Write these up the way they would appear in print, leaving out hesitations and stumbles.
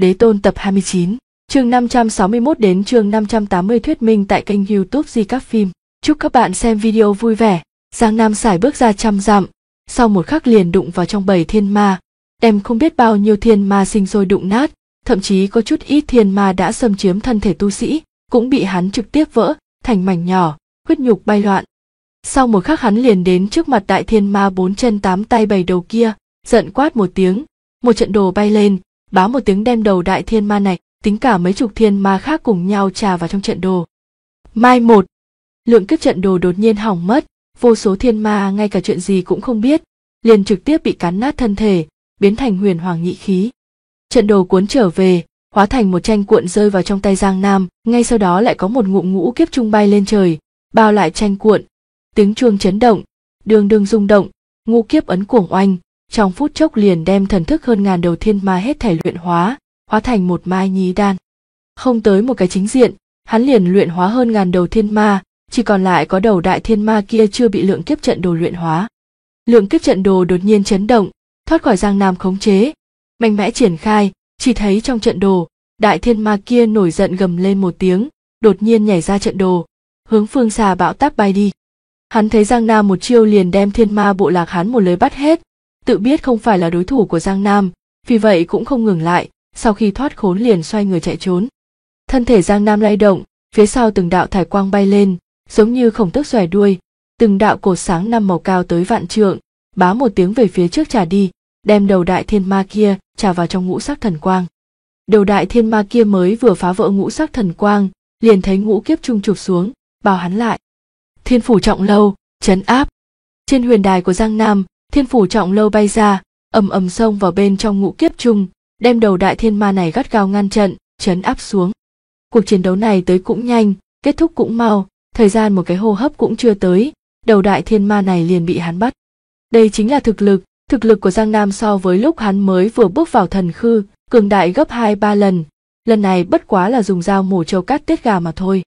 Đế Tôn tập 29, chương 561 đến chương 580 thuyết minh tại kênh YouTube Di Các Phim. Chúc các bạn xem video vui vẻ. Giang Nam sải bước ra 100 dặm, sau một khắc liền đụng vào trong bầy thiên ma, đem không biết bao nhiêu thiên ma sinh sôi đụng nát, thậm chí có chút ít thiên ma đã xâm chiếm thân thể tu sĩ, cũng bị hắn trực tiếp vỡ thành mảnh nhỏ, huyết nhục bay loạn. Sau một khắc hắn liền đến trước mặt đại thiên ma 4 chân 8 tay 7 đầu kia, giận quát một tiếng, một trận đồ bay lên, bá một tiếng đem đầu đại thiên ma này, tính cả mấy chục thiên ma khác cùng nhau trà vào trong trận đồ. Mai một, lượng kiếp trận đồ đột nhiên hỏng mất, vô số thiên ma ngay cả chuyện gì cũng không biết, liền trực tiếp bị cắn nát thân thể, biến thành huyền hoàng nhị khí. Trận đồ cuốn trở về, hóa thành một tranh cuộn rơi vào trong tay Giang Nam, ngay sau đó lại có một ngụm ngũ kiếp trung bay lên trời, bao lại tranh cuộn. Tiếng chuông chấn động, đường đường rung động, ngũ kiếp ấn cuồng oanh, trong phút chốc liền đem thần thức hơn ngàn đầu thiên ma hết thảy luyện hóa thành một mai nhí đan. Không tới một cái chính diện, hắn liền luyện hóa hơn ngàn đầu thiên ma, chỉ còn lại có đầu đại thiên ma kia chưa bị lượng kiếp trận đồ luyện hóa. Lượng kiếp trận đồ đột nhiên chấn động, thoát khỏi Giang Nam khống chế, mạnh mẽ triển khai, chỉ thấy trong trận đồ, đại thiên ma kia nổi giận gầm lên một tiếng, đột nhiên nhảy ra trận đồ, hướng phương xa bão táp bay đi. Hắn thấy Giang Nam một chiêu liền đem thiên ma bộ lạc hắn một lưới bắt hết, tự biết không phải là đối thủ của Giang Nam, vì vậy cũng không ngừng lại, sau khi thoát khốn liền xoay người chạy trốn. Thân thể Giang Nam lay động, phía sau từng đạo thải quang bay lên, giống như khổng tước xòe đuôi, từng đạo cột sáng 5 màu cao tới vạn trượng, bá một tiếng về phía trước trà đi, đem đầu đại thiên ma kia trà vào trong ngũ sắc thần quang. Đầu đại thiên ma kia mới vừa phá vỡ ngũ sắc thần quang, liền thấy ngũ kiếp trung chụp xuống, bao hắn lại. Thiên phủ trọng lâu, trấn áp. Trên huyền đài của Giang Nam, thiên phủ trọng lâu bay ra, ầm ầm xông vào bên trong ngũ kiếp trung, đem đầu đại thiên ma này gắt gao ngăn trận, trấn áp xuống. Cuộc chiến đấu này tới cũng nhanh, kết thúc cũng mau, thời gian một cái hô hấp cũng chưa tới, đầu đại thiên ma này liền bị hắn bắt. Đây chính là thực lực của Giang Nam so với lúc hắn mới vừa bước vào thần khư, cường đại gấp 2-3 lần, lần này bất quá là dùng dao mổ trâu cắt tiết gà mà thôi.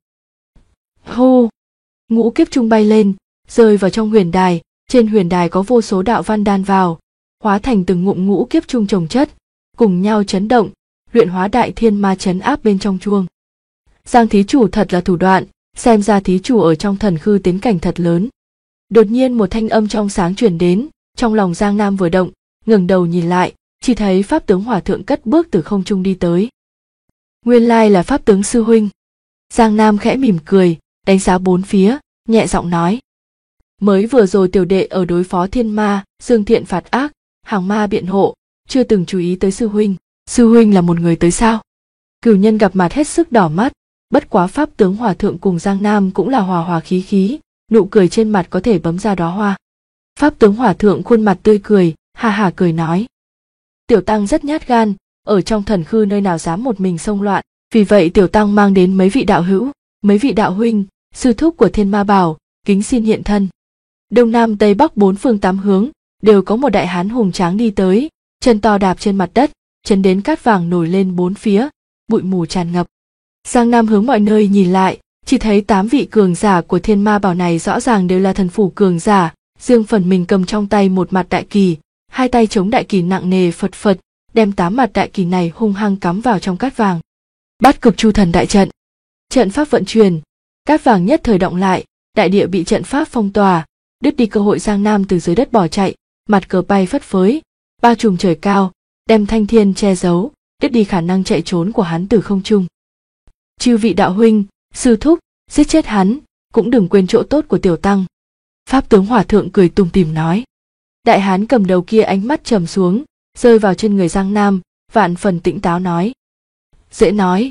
Hô! Ngũ kiếp trung bay lên, rơi vào trong huyền đài, trên huyền đài có vô số đạo văn đan vào, hóa thành từng ngụm ngũ kiếp trung chồng chất, cùng nhau chấn động, luyện hóa đại thiên ma trấn áp bên trong chuông. Giang thí chủ thật là thủ đoạn, xem ra thí chủ ở trong thần khư tiến cảnh thật lớn. Đột nhiên một thanh âm trong sáng truyền đến, trong lòng Giang Nam vừa động, ngẩng đầu nhìn lại, chỉ thấy pháp tướng Hòa Thượng cất bước từ không trung đi tới. Nguyên lai là pháp tướng sư huynh. Giang Nam khẽ mỉm cười, đánh giá bốn phía, nhẹ giọng nói: mới vừa rồi tiểu đệ ở đối phó thiên ma, dương thiện phạt ác, hàng ma biện hộ, chưa từng chú ý tới sư huynh. Sư huynh là một người tới sao? Cửu Nhân gặp mặt hết sức đỏ mắt, bất quá pháp tướng Hòa Thượng cùng Giang Nam cũng là hòa hòa khí khí, nụ cười trên mặt có thể bấm ra đóa hoa. Pháp tướng Hòa Thượng khuôn mặt tươi cười, ha ha cười nói: tiểu tăng rất nhát gan, ở trong thần khư nơi nào dám một mình xông loạn, vì vậy tiểu tăng mang đến mấy vị đạo hữu, mấy vị đạo huynh, sư thúc của Thiên Ma Bảo, kính xin hiện thân. Đông Nam Tây Bắc 4 phương 8 hướng đều có một đại hán hùng tráng đi tới, chân to đạp trên mặt đất, chấn đến cát vàng nổi lên bốn phía, bụi mù tràn ngập. Giang Nam hướng mọi nơi nhìn lại, chỉ thấy 8 vị cường giả của Thiên Ma Bảo này rõ ràng đều là thần phủ cường giả, riêng phần mình cầm trong tay một mặt đại kỳ, hai tay chống đại kỳ nặng nề phật phật, đem 8 mặt đại kỳ này hung hăng cắm vào trong cát vàng. Bát cực chu thần đại trận. Trận pháp vận chuyển, cát vàng nhất thời động lại, đại địa bị trận pháp phong tỏa, đứt đi cơ hội Giang Nam từ dưới đất bỏ chạy, mặt cờ bay phất phới, bao trùm trời cao, đem thanh thiên che giấu, đứt đi khả năng chạy trốn của hắn từ không trung. Chư vị đạo huynh, sư thúc, giết chết hắn, cũng đừng quên chỗ tốt của tiểu tăng. Pháp tướng Hòa Thượng cười tủm tỉm nói. Đại hán cầm đầu kia ánh mắt trầm xuống, rơi vào trên người Giang Nam, vạn phần tĩnh táo nói: dễ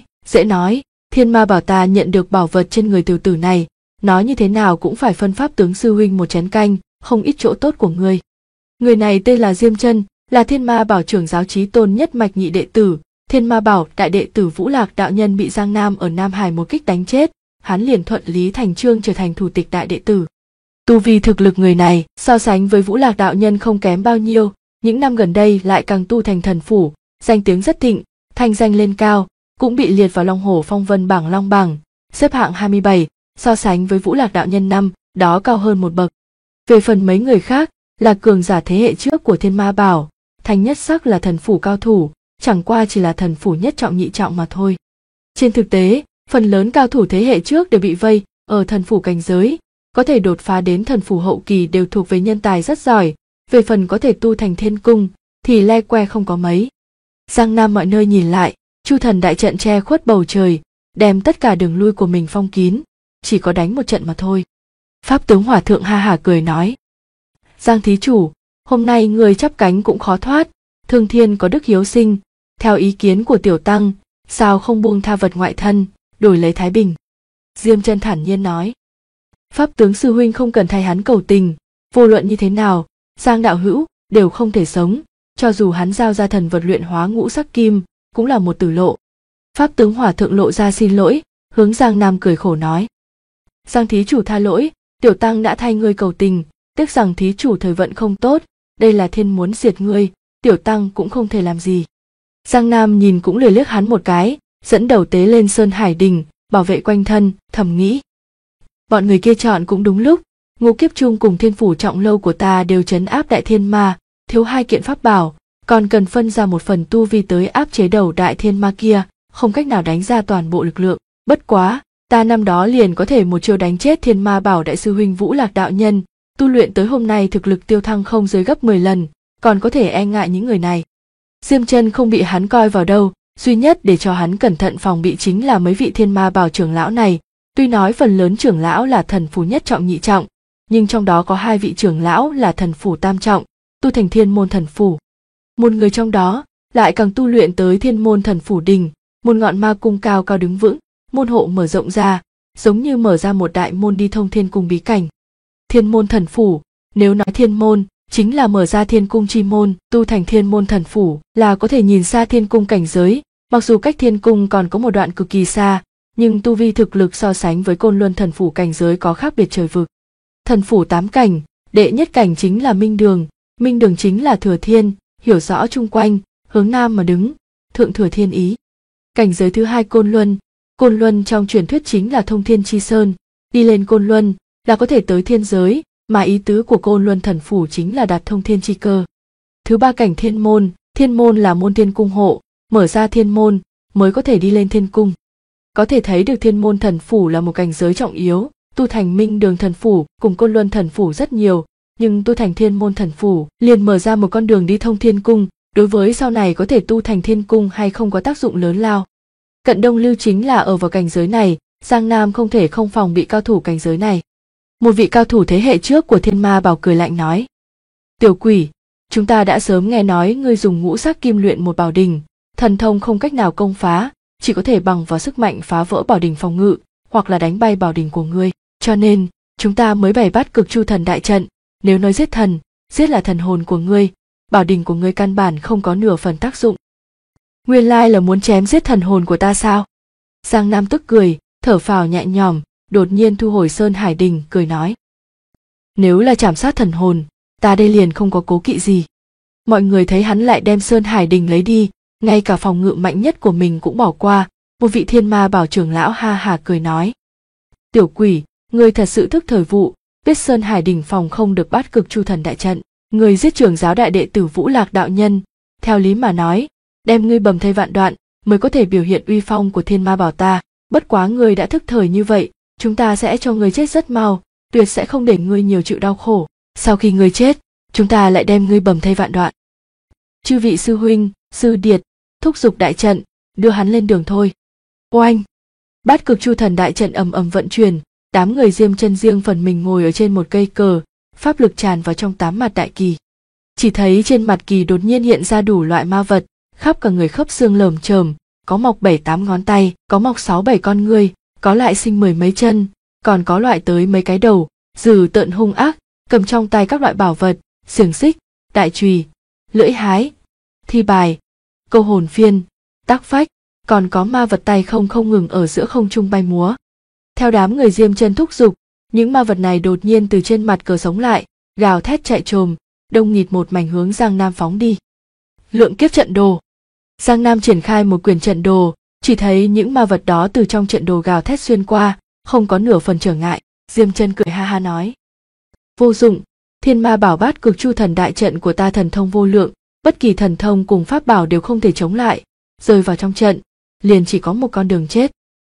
nói, Thiên Ma Bảo ta nhận được bảo vật trên người tiểu tử này, nói như thế nào cũng phải phân pháp tướng sư huynh một chén canh, không ít chỗ tốt của ngươi. Người này tên là Diêm Chân, là Thiên Ma Bảo trưởng giáo chí tôn nhất mạch nhị đệ tử. Thiên Ma Bảo đại đệ tử Vũ Lạc đạo nhân bị Giang Nam ở Nam Hải một kích đánh chết, hắn liền thuận lý thành chương trở thành thủ tịch đại đệ tử. Tu vi thực lực người này so sánh với Vũ Lạc đạo nhân không kém bao nhiêu, những năm gần đây lại càng tu thành thần phủ, danh tiếng rất thịnh, thanh danh lên cao, cũng bị liệt vào Long Hổ Phong Vân bảng Long bảng, xếp hạng 27, so sánh với Vũ Lạc đạo nhân năm đó cao hơn một bậc. Về phần mấy người khác là cường giả thế hệ trước của Thiên Ma Bảo, Thanh Nhất Sắc là thần phủ cao thủ, chẳng qua chỉ là thần phủ nhất trọng nhị trọng mà thôi. Trên thực tế, phần lớn cao thủ thế hệ trước đều bị vây ở thần phủ cảnh giới, có thể đột phá đến thần phủ hậu kỳ đều thuộc về nhân tài rất giỏi, về phần có thể tu thành thiên cung thì le que không có mấy. Giang Nam mọi nơi nhìn lại, Chu Thần đại trận che khuất bầu trời, đem tất cả đường lui của mình phong kín, chỉ có đánh một trận mà thôi. Pháp tướng Hòa Thượng ha hả cười nói: Giang thí chủ, hôm nay người chắp cánh cũng khó thoát, thương thiên có đức hiếu sinh, theo ý kiến của tiểu tăng, sao không buông tha vật ngoại thân, đổi lấy thái bình. Diêm Chân thản nhiên nói: Pháp tướng sư huynh không cần thay hắn cầu tình, vô luận như thế nào, Giang đạo hữu đều không thể sống, cho dù hắn giao ra thần vật luyện hóa ngũ sắc kim, cũng là một tử lộ. Pháp tướng Hòa Thượng lộ ra xin lỗi, hướng Giang Nam cười khổ nói: Giang thí chủ tha lỗi, tiểu tăng đã thay ngươi cầu tình, tiếc rằng thí chủ thời vận không tốt, đây là thiên muốn diệt ngươi, tiểu tăng cũng không thể làm gì. Giang Nam nhìn cũng lười liếc hắn một cái, dẫn đầu tế lên Sơn Hải Đình, bảo vệ quanh thân, thầm nghĩ: bọn người kia chọn cũng đúng lúc, Ngũ Kiếp Trung cùng Thiên Phủ Trọng Lâu của ta đều trấn áp đại thiên ma, thiếu 2 kiện pháp bảo, còn cần phân ra một phần tu vi tới áp chế đầu đại thiên ma kia, không cách nào đánh ra toàn bộ lực lượng. Bất quá, ta năm đó liền có thể một chiêu đánh chết Thiên Ma Bảo đại sư huynh Vũ Lạc đạo nhân, tu luyện tới hôm nay thực lực tiêu thăng không dưới gấp 10 lần, còn có thể e ngại những người này. Diêm Chân không bị hắn coi vào đâu, duy nhất để cho hắn cẩn thận phòng bị chính là mấy vị Thiên Ma Bảo trưởng lão này. Tuy nói phần lớn trưởng lão là thần phủ nhất trọng nhị trọng, nhưng trong đó có 2 vị trưởng lão là thần phủ tam trọng, tu thành Thiên Môn Thần Phủ. Một người trong đó lại càng tu luyện tới Thiên Môn Thần Phủ đỉnh, một ngọn ma cung cao cao đứng vững, môn hộ mở rộng ra, giống như mở ra một đại môn đi thông thiên cung bí cảnh. Thiên Môn Thần Phủ, nếu nói thiên môn, chính là mở ra thiên cung chi môn, tu thành Thiên Môn Thần Phủ là có thể nhìn xa thiên cung cảnh giới, mặc dù cách thiên cung còn có một đoạn cực kỳ xa, nhưng tu vi thực lực so sánh với Côn Luân Thần Phủ cảnh giới có khác biệt trời vực. Thần Phủ 8 cảnh, đệ nhất cảnh chính là Minh Đường chính là Thừa Thiên, hiểu rõ chung quanh, hướng nam mà đứng, thượng thừa thiên ý. Cảnh giới thứ 2 Côn Luân trong truyền thuyết chính là Thông Thiên Chi Sơn, đi lên Côn Luân là có thể tới thiên giới, mà ý tứ của Côn Luân Thần Phủ chính là đạt thông thiên chi cơ. Thứ 3 cảnh Thiên môn là môn thiên cung hộ, mở ra thiên môn mới có thể đi lên thiên cung. Có thể thấy được Thiên Môn Thần Phủ là một cảnh giới trọng yếu, tu thành Minh Đường Thần Phủ cùng Côn Luân Thần Phủ rất nhiều, nhưng tu thành Thiên Môn Thần Phủ liền mở ra một con đường đi thông thiên cung, đối với sau này có thể tu thành thiên cung hay không có tác dụng lớn lao. Cận Đông Lưu chính là ở vào cảnh giới này, Giang Nam không thể không phòng bị cao thủ cảnh giới này. Một vị cao thủ thế hệ trước của Thiên Ma Bảo cười lạnh nói: Tiểu quỷ, chúng ta đã sớm nghe nói ngươi dùng ngũ sắc kim luyện một bảo đình, thần thông không cách nào công phá, chỉ có thể bằng vào sức mạnh phá vỡ bảo đình phòng ngự, hoặc là đánh bay bảo đình của ngươi, cho nên chúng ta mới bày bắt Cực Chu Thần đại trận. Nếu nói giết thần, giết là thần hồn của ngươi, bảo đình của ngươi căn bản không có nửa phần tác dụng. Nguyên lai là muốn chém giết thần hồn của ta sao? Giang Nam tức cười, thở phào nhẹ nhõm, đột nhiên thu hồi Sơn Hải Đình, cười nói: Nếu là chảm sát thần hồn, ta đây liền không có cố kỵ gì. Mọi người thấy hắn lại đem Sơn Hải Đình lấy đi, ngay cả phòng ngự mạnh nhất của mình cũng bỏ qua. Một vị Thiên Ma Bảo trưởng lão ha hả cười nói: Tiểu quỷ, ngươi thật sự thức thời vụ, biết Sơn Hải Đình phòng không được bắt Cực Chu Thần đại trận, ngươi giết trưởng giáo đại đệ tử Vũ Lạc đạo nhân, theo lý mà nói, đem ngươi bầm thây vạn đoạn mới có thể biểu hiện uy phong của Thiên Ma Bảo ta, bất quá ngươi đã thức thời như vậy, chúng ta sẽ cho ngươi chết rất mau, tuyệt sẽ không để ngươi nhiều chịu đau khổ, sau khi ngươi chết, chúng ta lại đem ngươi bầm thây vạn đoạn. Chư vị sư huynh, sư điệt, thúc giục đại trận, đưa hắn lên đường thôi. Oanh! Bát Cực Chu Thần đại trận ầm ầm vận chuyển, đám người Diêm Chân riêng phần mình ngồi ở trên một cây cờ, pháp lực tràn vào trong 8 mặt đại kỳ. Chỉ thấy trên mặt kỳ đột nhiên hiện ra đủ loại ma vật, khắp cả người khớp xương lởm chởm, có mọc 7-8 ngón tay, có mọc 6-7 con ngươi, có lại sinh 10 mấy chân, còn có loại tới mấy cái đầu, dữ tợn hung ác, cầm trong tay các loại bảo vật, xiềng xích, đại chùy, lưỡi hái, thi bài, câu hồn phiên, tác phách, còn có ma vật tay không ngừng ở giữa không trung bay múa. Theo đám người Diêm Chân thúc giục, những ma vật này đột nhiên từ trên mặt cờ sống lại, gào thét chạy trồm, đông nghịt một mảnh hướng Giang Nam phóng đi. Lượng kiếp trận đồ. Giang Nam triển khai một quyển trận đồ, chỉ thấy những ma vật đó từ trong trận đồ gào thét xuyên qua, không có nửa phần trở ngại. Diêm Chân cười ha ha nói: Vô dụng, Thiên Ma Bảo Bát Cực Chu Thần đại trận của ta thần thông vô lượng, bất kỳ thần thông cùng pháp bảo đều không thể chống lại, rơi vào trong trận, liền chỉ có một con đường chết.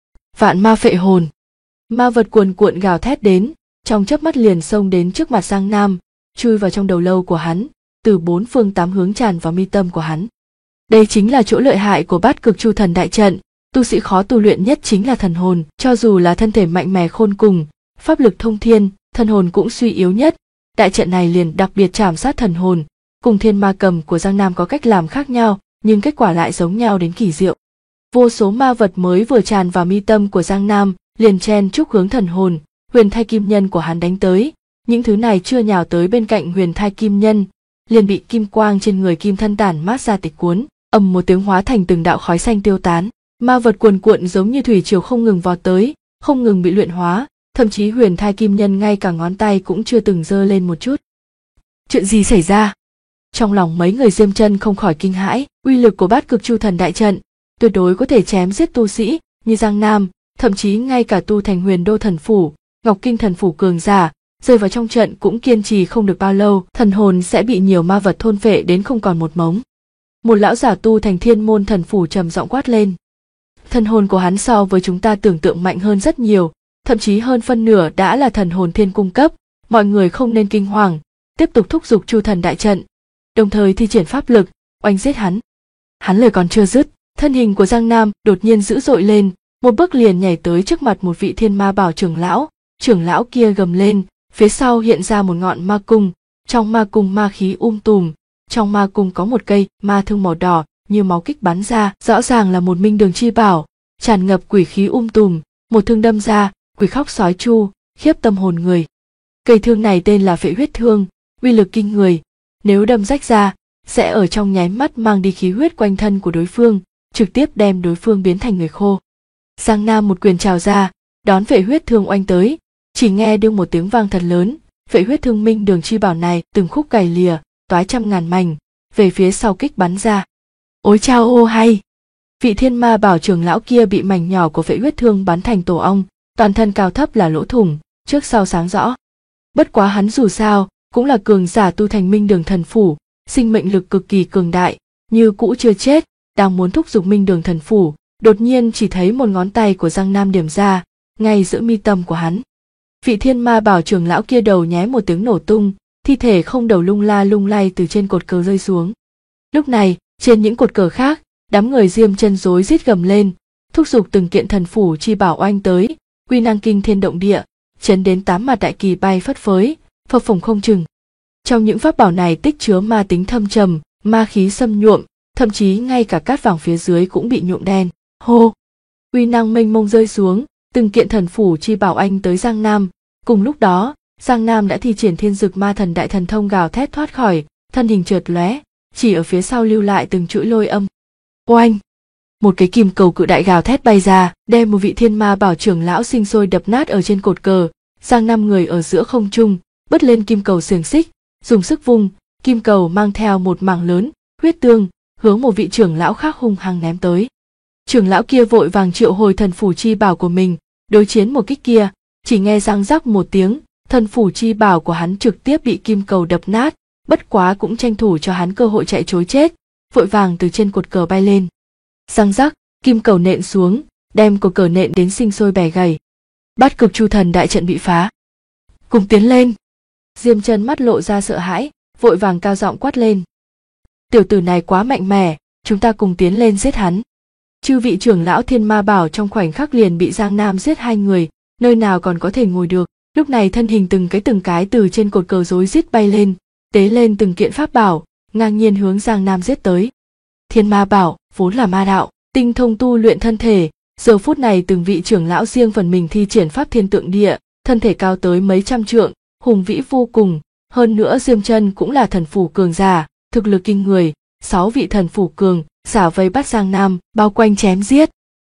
Vạn ma phệ hồn. Ma vật cuồn cuộn gào thét đến, trong chớp mắt liền xông đến trước mặt Giang Nam, chui vào trong đầu lâu của hắn, từ bốn phương tám hướng tràn vào mi tâm của hắn. Đây chính là chỗ lợi hại của Bát Cực Chu Thần đại trận, tu sĩ khó tu luyện nhất chính là thần hồn, cho dù là thân thể mạnh mẽ khôn cùng, pháp lực thông thiên, thần hồn cũng suy yếu nhất. Đại trận này liền đặc biệt trảm sát thần hồn, cùng Thiên Ma Cầm của Giang Nam có cách làm khác nhau, nhưng kết quả lại giống nhau đến kỳ diệu. Vô số ma vật mới vừa tràn vào mi tâm của Giang Nam, liền chen chúc hướng thần hồn, huyền thai kim nhân của hắn đánh tới. Những thứ này chưa nhào tới bên cạnh huyền thai kim nhân, liền bị kim quang trên người kim thân tản mát ra tịch cuốn, ầm một tiếng hóa thành từng đạo khói xanh tiêu tán. Ma vật cuồn cuộn giống như thủy triều không ngừng vọt tới, không ngừng bị luyện hóa, thậm chí huyền thai kim nhân ngay cả ngón tay cũng chưa từng giơ lên một chút. Chuyện gì xảy ra? Trong lòng mấy người Diêm Chân không khỏi kinh hãi, uy lực của Bát Cực Chu Thần đại trận tuyệt đối có thể chém giết tu sĩ như Giang Nam, thậm chí ngay cả tu thành Huyền Đô thần phủ, Ngọc Kinh thần phủ cường giả, rơi vào trong trận cũng kiên trì không được bao lâu, thần hồn sẽ bị nhiều ma vật thôn phệ đến không còn một mống. Một lão giả tu thành Thiên Môn thần phủ trầm giọng quát lên. Thần hồn của hắn so với chúng ta tưởng tượng mạnh hơn rất nhiều, thậm chí hơn phân nửa đã là thần hồn thiên cung cấp, mọi người không nên kinh hoàng, tiếp tục thúc giục Chu Thần đại trận, đồng thời thi triển pháp lực, oanh giết hắn. Hắn lời còn chưa dứt, thân hình của Giang Nam đột nhiên dữ dội lên, một bước liền nhảy tới trước mặt một vị Thiên Ma Bảo trưởng lão kia gầm lên, phía sau hiện ra một ngọn ma cung, trong ma cung ma khí tùm, trong ma cung có một cây ma thương màu đỏ như máu kích bắn ra, rõ ràng là một minh đường chi bảo, tràn ngập quỷ khí tùm, một thương đâm ra, quỷ khóc sói chu, khiếp tâm hồn người. Cây thương này tên là Phệ Huyết Thương, uy lực kinh người, nếu đâm rách ra, sẽ ở trong nháy mắt mang đi khí huyết quanh thân của đối phương, trực tiếp đem đối phương biến thành người khô. Giang Nam một quyền trào ra, đón Phệ Huyết Thương oanh tới, chỉ nghe đương một tiếng vang thật lớn, Phệ Huyết Thương minh đường chi bảo này từng khúc cày lìa, toái trăm ngàn mảnh, về phía sau kích bắn ra. Ôi chao ô hay! Vị Thiên Ma Bảo trưởng lão kia bị mảnh nhỏ của Phệ Huyết Thương bắn thành tổ ong, toàn thân cao thấp là lỗ thủng, trước sau sáng rõ. Bất quá hắn dù sao cũng là cường giả tu thành minh đường thần phủ, sinh mệnh lực cực kỳ cường đại, như cũ chưa chết, đang muốn thúc giục minh đường thần phủ, đột nhiên chỉ thấy một ngón tay của Giang Nam điểm ra, ngay giữa mi tâm của hắn. Vị Thiên Ma Bảo trưởng lão kia đầu nhé một tiếng nổ tung, thi thể không đầu lung la lung lay từ trên cột cờ rơi xuống. Lúc này, trên những cột cờ khác, đám người Diêm Chân rối rít gầm lên, thúc giục từng kiện thần phủ chi bảo oanh tới, uy năng kinh thiên động địa, chấn đến tám mặt đại kỳ bay phất phới, phập phồng không chừng. Trong những pháp bảo này tích chứa ma tính thâm trầm, ma khí xâm nhuộm, thậm chí ngay cả cát vàng phía dưới cũng bị nhuộm đen. Hô! Uy năng mênh mông rơi xuống, từng kiện thần phủ chi bảo anh tới Giang Nam. Cùng lúc đó, Giang Nam đã thi triển Thiên Dực Ma Thần đại thần thông gào thét thoát khỏi, thân hình chợt lóe, chỉ ở phía sau lưu lại từng chuỗi lôi âm. Oanh! Một cái kim cầu cự đại gào thét bay ra, đem một vị Thiên Ma Bảo trưởng lão sinh sôi đập nát ở trên cột cờ. Giang Nam người ở giữa không trung, bứt lên kim cầu xiềng xích, dùng sức vung, kim cầu mang theo một mảng lớn huyết tương, hướng một vị trưởng lão khác hung hăng ném tới. Trưởng lão kia vội vàng triệu hồi thần phủ chi bảo của mình, đối chiến một kích kia, chỉ nghe răng rắc một tiếng, thần phủ chi bảo của hắn trực tiếp bị kim cầu đập nát, bất quá cũng tranh thủ cho hắn cơ hội chạy trối chết, vội vàng từ trên cột cờ bay lên. Răng rắc, kim cầu nện xuống, đem cột cờ nện đến sinh sôi bẻ gãy. Bát Cực Chu Thần đại trận bị phá. Cùng tiến lên. Diêm Chân mắt lộ ra sợ hãi, vội vàng cao giọng quát lên. Tiểu tử này quá mạnh mẽ, chúng ta cùng tiến lên giết hắn. Chư vị trưởng lão Thiên Ma Bảo trong khoảnh khắc liền bị Giang Nam giết hai người, nơi nào còn có thể ngồi được. Lúc này thân hình từng cái từ trên cột cờ rối rít bay lên, tế lên từng kiện pháp bảo, ngang nhiên hướng Giang Nam giết tới. Thiên Ma Bảo vốn là ma đạo, tinh thông tu luyện thân thể, giờ phút này từng vị trưởng lão riêng phần mình thi triển pháp thiên tượng địa, thân thể cao tới mấy trăm trượng, hùng vĩ vô cùng. Hơn nữa Diêm Chân cũng là thần phủ cường giả, thực lực kinh người, 6 vị thần phủ cường giả vây bắt Giang Nam, bao quanh chém giết.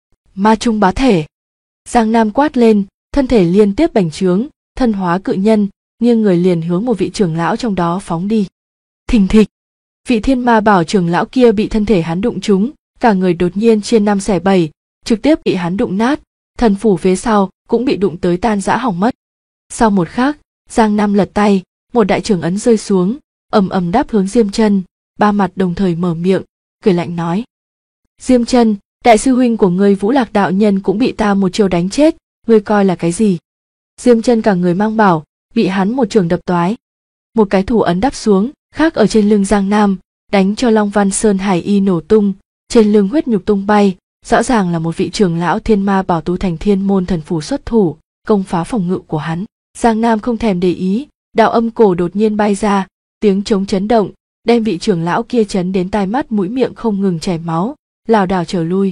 Ma trung bá thể. Giang Nam quát lên, thân thể liên tiếp bành trướng, thân hóa cự nhân, nghiêng người liền hướng một vị trưởng lão trong đó phóng đi. Thình thịch. Vị Thiên Ma Bảo trưởng lão kia bị thân thể hắn đụng trúng, cả người đột nhiên chia năm xẻ bảy, trực tiếp bị hắn đụng nát, thần phủ phía sau cũng bị đụng tới tan rã hỏng mất. Sau một khắc, Giang Nam lật tay, một đại trưởng ấn rơi xuống, ầm ầm đáp hướng Diêm Chân, ba mặt đồng thời mở miệng, cười lạnh nói. Diêm Chân, đại sư huynh của ngươi Vũ Lạc đạo nhân cũng bị ta một chiêu đánh chết, ngươi coi là cái gì? Diêm Chân cả người mang bảo, bị hắn một trường đập toái. Một cái thủ ấn đắp xuống, khác ở trên lưng Giang Nam, đánh cho Long Văn Sơn Hải y nổ tung, trên lưng huyết nhục tung bay, rõ ràng là một vị trưởng lão Thiên Ma Bảo tu thành Thiên Môn Thần Phủ xuất thủ, công phá phòng ngự của hắn. Giang Nam không thèm để ý, đạo âm cổ đột nhiên bay ra, tiếng trống chấn động, đem vị trưởng lão kia chấn đến tai mắt mũi miệng không ngừng chảy máu, lảo đảo trở lui.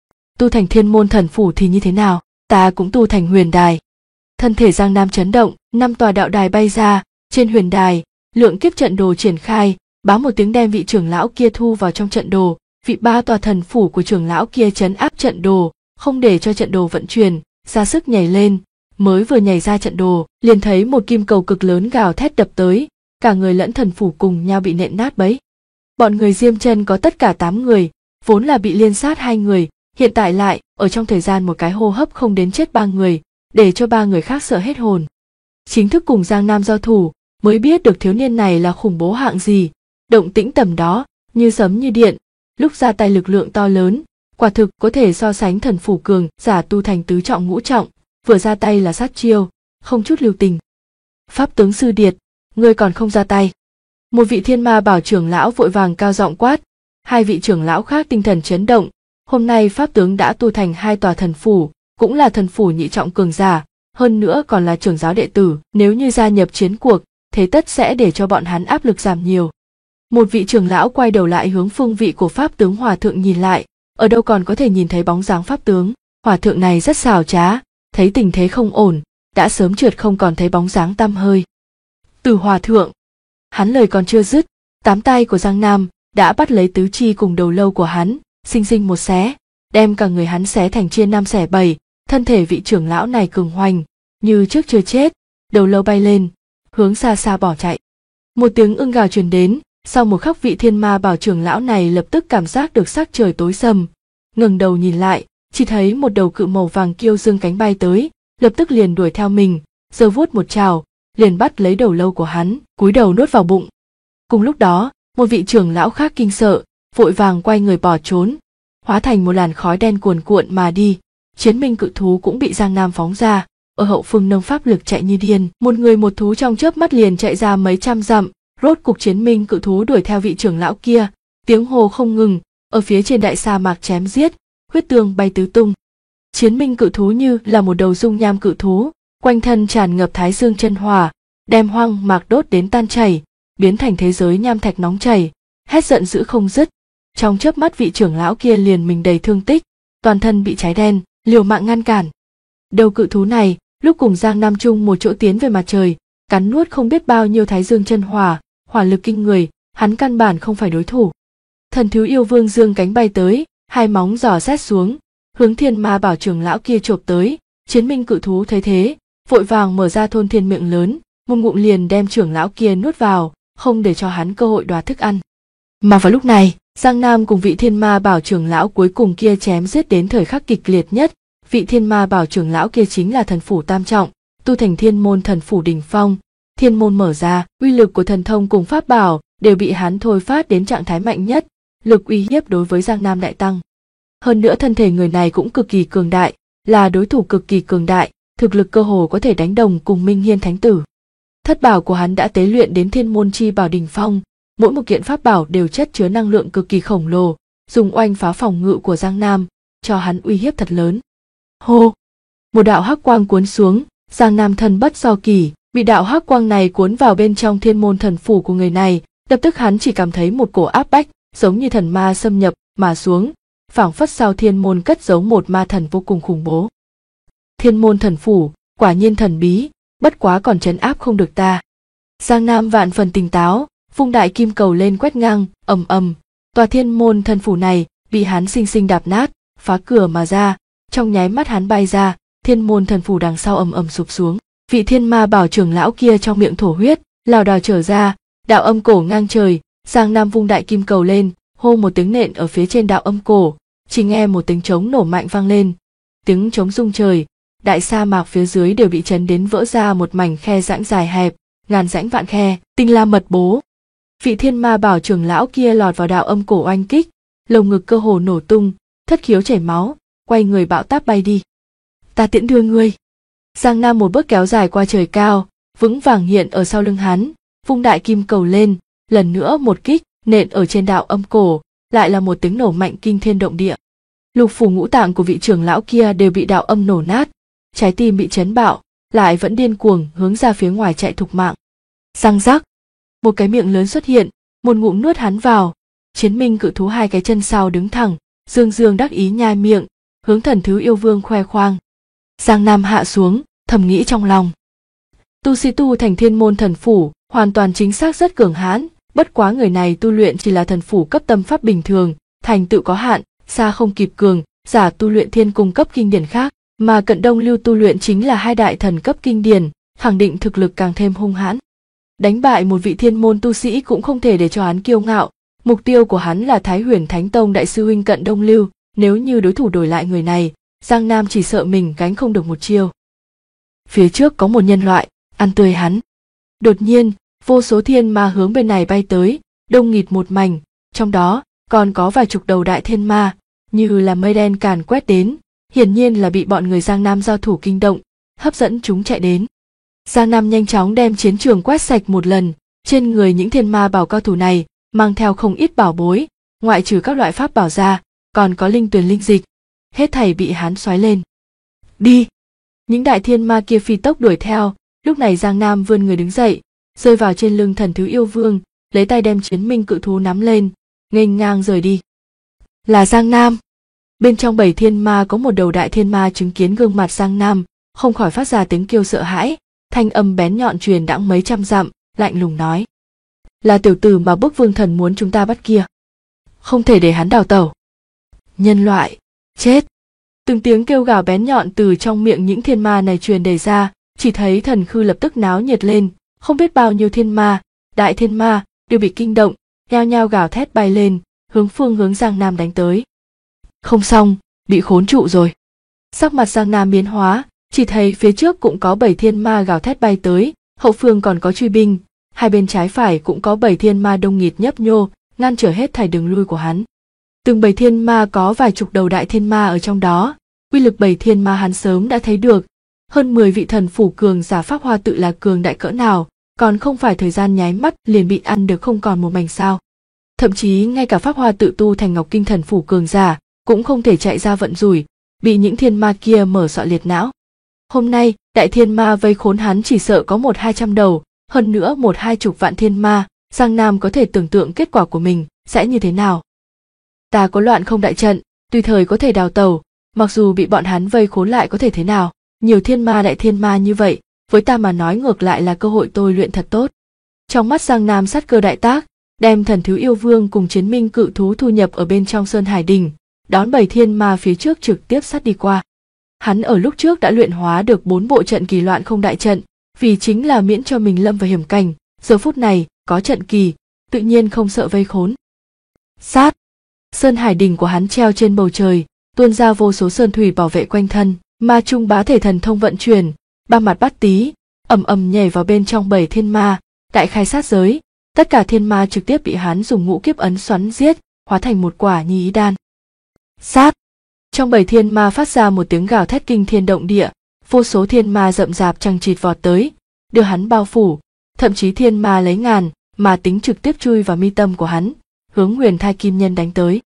Tu thành Thiên Môn Thần Phủ thì như thế nào, ta cũng tu thành Huyền Đài. Thân thể Giang Nam chấn động, 5 tòa đạo đài bay ra, trên Huyền Đài, lượng kiếp trận đồ triển khai, bá một tiếng đem vị trưởng lão kia thu vào trong trận đồ, vị 3 tòa thần phủ của trưởng lão kia trấn áp trận đồ, không để cho trận đồ vận chuyển, ra sức nhảy lên, mới vừa nhảy ra trận đồ, liền thấy một kim cầu cực lớn gào thét đập tới, cả người lẫn thần phủ cùng nhau bị nện nát bấy. Bọn người Diêm Chân có tất cả 8 người, vốn là bị liên sát 2 người, hiện tại lại ở trong thời gian một cái hô hấp không đến chết 3 người, để cho 3 người khác sợ hết hồn. Chính thức cùng Giang Nam giao thủ, mới biết được thiếu niên này là khủng bố hạng gì, động tĩnh tầm đó, như sấm như điện, lúc ra tay lực lượng to lớn, quả thực có thể so sánh thần phủ cường giả tu thành tứ trọng ngũ trọng, vừa ra tay là sát chiêu, không chút lưu tình. Pháp tướng sư Điệt, ngươi còn không ra tay. Một vị Thiên Ma Bảo trưởng lão vội vàng cao giọng quát, 2 vị trưởng lão khác tinh thần chấn động, hôm nay pháp tướng đã tu thành 2 tòa thần phủ, cũng là thần phủ nhị trọng cường giả, hơn nữa còn là trưởng giáo đệ tử, nếu như gia nhập chiến cuộc, thế tất sẽ để cho bọn hắn áp lực giảm nhiều. Một vị trưởng lão quay đầu lại hướng phương vị của pháp tướng hòa thượng nhìn lại, ở đâu còn có thể nhìn thấy bóng dáng pháp tướng, hòa thượng này rất xảo trá, thấy tình thế không ổn, đã sớm trượt không còn thấy bóng dáng tăm hơi. Từ hòa thượng, hắn lời còn chưa dứt, 8 tay của Giang Nam đã bắt lấy tứ chi cùng đầu lâu của hắn, xinh xinh một xé, đem cả người hắn xé thành chia 5 xẻ 7, thân thể vị trưởng lão này cường hoành, như trước chưa chết, đầu lâu bay lên, hướng xa xa bỏ chạy. Một tiếng ưng gào truyền đến, sau một khắc vị Thiên Ma Bảo trưởng lão này lập tức cảm giác được sắc trời tối sầm, ngẩng đầu nhìn lại, chỉ thấy một đầu cự màu vàng kiêu dương cánh bay tới, lập tức liền đuổi theo mình, giơ vuốt một trào, liền bắt lấy đầu lâu của hắn, cúi đầu nuốt vào bụng. Cùng lúc đó, một vị trưởng lão khác kinh sợ, vội vàng quay người bỏ trốn, hóa thành một làn khói đen cuồn cuộn mà đi. Chiến minh cự thú cũng bị Giang Nam phóng ra, ở hậu phương nâng pháp lực chạy như điên, một người một thú trong chớp mắt liền chạy ra mấy trăm dặm. Rốt cục chiến minh cự thú đuổi theo vị trưởng lão kia, tiếng hô không ngừng, ở phía trên đại sa mạc chém giết, huyết tương bay tứ tung. Chiến minh cự thú như là một đầu dung nham cự thú, quanh thân tràn ngập thái dương chân hỏa, đem hoang mạc đốt đến tan chảy, biến thành thế giới nham thạch nóng chảy, hét giận dữ không dứt. Trong chớp mắt vị trưởng lão kia liền mình đầy thương tích, toàn thân bị cháy đen, liều mạng ngăn cản. Đầu cự thú này, lúc cùng Giang Nam chung một chỗ tiến về mặt trời, cắn nuốt không biết bao nhiêu thái dương chân hỏa, hỏa lực kinh người, hắn căn bản không phải đối thủ. Thần thú yêu vương dương cánh bay tới, 2 móng giỏ xét xuống, hướng Thiên Ma Bảo trưởng lão kia chộp tới. Chiến minh cự thú thấy thế, vội vàng mở ra thôn thiên miệng lớn, một ngụm liền đem trưởng lão kia nuốt vào, không để cho hắn cơ hội đoạt thức ăn. Mà vào lúc này, Giang Nam cùng vị Thiên Ma Bảo trưởng lão cuối cùng kia chém giết đến thời khắc kịch liệt nhất. Vị Thiên Ma Bảo trưởng lão kia chính là thần phủ tam trọng, tu thành Thiên Môn Thần Phủ đỉnh phong. Thiên môn mở ra, uy lực của thần thông cùng pháp bảo đều bị hắn thôi phát đến trạng thái mạnh nhất, lực uy hiếp đối với Giang Nam đại tăng. Hơn nữa thân thể người này cũng cực kỳ cường đại, là đối thủ cực kỳ cường đại, thực lực cơ hồ có thể đánh đồng cùng Minh Hiên Thánh Tử. Thất bảo của hắn đã tế luyện đến Thiên Môn Chi Bảo đỉnh phong, mỗi một kiện pháp bảo đều chất chứa năng lượng cực kỳ khổng lồ, dùng oanh phá phòng ngự của Giang Nam, cho hắn uy hiếp thật lớn. Hô! Một đạo hắc quang cuốn xuống, Giang Nam thân bất do kỷ, bị đạo hắc quang này cuốn vào bên trong Thiên Môn Thần Phủ của người này, lập tức hắn chỉ cảm thấy một cổ áp bách, giống như thần ma xâm nhập mà xuống, phảng phất sau thiên môn cất giấu một ma thần vô cùng khủng bố. Thiên Môn Thần Phủ, quả nhiên thần bí, bất quá còn trấn áp không được ta. Giang Nam vạn phần tỉnh táo, vung đại kim cầu lên quét ngang, ầm ầm, tòa Thiên Môn Thần Phủ này bị hắn sinh sinh đạp nát, phá cửa mà ra, trong nháy mắt hắn bay ra, Thiên Môn Thần Phủ đằng sau ầm ầm sụp xuống. Vị Thiên Ma Bảo trưởng lão kia trong miệng thổ huyết, lảo đảo trở ra, đạo âm cổ ngang trời, Giang Nam vung đại kim cầu lên, hô một tiếng nện ở phía trên đạo âm cổ, chỉ nghe một tiếng trống nổ mạnh vang lên, tiếng trống rung trời, đại sa mạc phía dưới đều bị chấn đến vỡ ra một mảnh khe rãnh dài hẹp, ngàn rãnh vạn khe, tinh la mật bố. Vị thiên ma bảo trưởng lão kia lọt vào đạo âm cổ oanh kích, lồng ngực cơ hồ nổ tung, thất khiếu chảy máu, quay người bão táp bay đi. Ta tiễn đưa ngươi. Giang Nam một bước kéo dài qua trời cao, vững vàng hiện ở sau lưng hắn, vung đại kim cầu lên, lần nữa một kích, nện ở trên đạo âm cổ, lại là một tiếng nổ mạnh kinh thiên động địa. Lục phủ ngũ tạng của vị trưởng lão kia đều bị đạo âm nổ nát, trái tim bị chấn bạo, lại vẫn điên cuồng hướng ra phía ngoài chạy thục mạng. Răng rắc, một cái miệng lớn xuất hiện, một ngụm nuốt hắn vào. Chiến minh cự thú hai cái chân sau đứng thẳng, dương dương đắc ý nhai miệng, hướng Thần Thứ Yêu Vương khoe khoang. Giang Nam hạ xuống, thầm nghĩ trong lòng. Tu sĩ tu thành Thiên Môn Thần Phủ, hoàn toàn chính xác rất cường hãn, bất quá người này tu luyện chỉ là thần phủ cấp tâm pháp bình thường, thành tựu có hạn, xa không kịp cường giả tu luyện thiên cung cấp kinh điển khác, mà Cận Đông Lưu tu luyện chính là hai đại thần cấp kinh điển, khẳng định thực lực càng thêm hung hãn. Đánh bại một vị thiên môn tu sĩ cũng không thể để cho hắn kiêu ngạo, mục tiêu của hắn là Thái Huyền Thánh Tông đại sư huynh Cận Đông Lưu, nếu như đối thủ đổi lại người này, Giang Nam chỉ sợ mình gánh không được một chiêu. Phía trước có một nhân loại, ăn tươi hắn. Đột nhiên, vô số thiên ma hướng bên này bay tới, đông nghịt một mảnh, trong đó còn có vài chục đầu đại thiên ma, như là mây đen càn quét đến, hiển nhiên là bị bọn người Giang Nam giao thủ kinh động, hấp dẫn chúng chạy đến. Giang Nam nhanh chóng đem chiến trường quét sạch một lần, trên người những thiên ma bảo cao thủ này mang theo không ít bảo bối, ngoại trừ các loại pháp bảo ra, còn có linh tuyền linh dịch, hết thảy bị hắn xoáy lên. Đi! Những đại thiên ma kia phi tốc đuổi theo, lúc này Giang Nam vươn người đứng dậy, rơi vào trên lưng Thần Thứ Yêu Vương, lấy tay đem chiến minh cự thú nắm lên, nghênh ngang rời đi. Là Giang Nam. Bên trong bầy thiên ma có một đầu đại thiên ma chứng kiến gương mặt Giang Nam, không khỏi phát ra tiếng kêu sợ hãi, thanh âm bén nhọn truyền đãng mấy trăm dặm, lạnh lùng nói: là tiểu tử mà Bức Vương Thần muốn chúng ta bắt kia, không thể để hắn đào tẩu. Nhân loại, chết! Từng tiếng kêu gào bén nhọn từ trong miệng những thiên ma này truyền đầy ra, chỉ thấy thần khư lập tức náo nhiệt lên, không biết bao nhiêu thiên ma, đại thiên ma đều bị kinh động, nhao nhao gào thét bay lên, hướng Giang Nam đánh tới. Không xong, bị khốn trụ rồi. Sắc mặt Giang Nam biến hóa, chỉ thấy phía trước cũng có 7 thiên ma gào thét bay tới, hậu phương còn có truy binh, hai bên trái phải cũng có 7 thiên ma đông nghịt nhấp nhô, ngăn trở hết thảy đường lui của hắn. Từng 7 thiên ma có vài chục đầu đại thiên ma ở trong đó, uy lực 7 thiên ma hắn sớm đã thấy được, hơn 10 vị thần phủ cường giả Pháp Hoa Tự là cường đại cỡ nào, còn không phải thời gian nháy mắt liền bị ăn được không còn một mảnh sao. Thậm chí ngay cả Pháp Hoa Tự tu thành Ngọc Kinh thần phủ cường giả cũng không thể chạy ra vận rủi, bị những thiên ma kia mở sọ liệt não. Hôm nay đại thiên ma vây khốn hắn chỉ sợ có 100-200 đầu, hơn nữa 1-20 vạn thiên ma, Giang Nam có thể tưởng tượng kết quả của mình sẽ như thế nào. Ta có loạn không đại trận, tùy thời có thể đào tẩu, mặc dù bị bọn hắn vây khốn lại có thể thế nào, nhiều thiên ma đại thiên ma như vậy, với ta mà nói ngược lại là cơ hội tôi luyện thật tốt. Trong mắt Giang Nam sát cơ đại tác, đem Thần Thứ Yêu Vương cùng chiến minh cự thú thu nhập ở bên trong Sơn Hải Đình, đón 7 thiên ma phía trước trực tiếp sát đi qua. Hắn ở lúc trước đã luyện hóa được 4 bộ trận kỳ loạn không đại trận, vì chính là miễn cho mình lâm vào hiểm cảnh, giờ phút này có trận kỳ, tự nhiên không sợ vây khốn. Sát! Sơn Hải Đình của hắn treo trên bầu trời, tuôn ra vô số sơn thủy bảo vệ quanh thân, ma trung bá thể thần thông vận chuyển, ba mặt bắt tí, ầm ầm nhảy vào bên trong 7 thiên ma, đại khai sát giới, tất cả thiên ma trực tiếp bị hắn dùng ngũ kiếp ấn xoắn giết, hóa thành một quả nhi ý đan. Sát! Trong 7 thiên ma phát ra một tiếng gào thét kinh thiên động địa, vô số thiên ma rậm rạp chằng chịt vọt tới, đưa hắn bao phủ, thậm chí thiên ma lấy ngàn mà tính trực tiếp chui vào mi tâm của hắn, hướng Huyền Thai Kim Nhân đánh tới.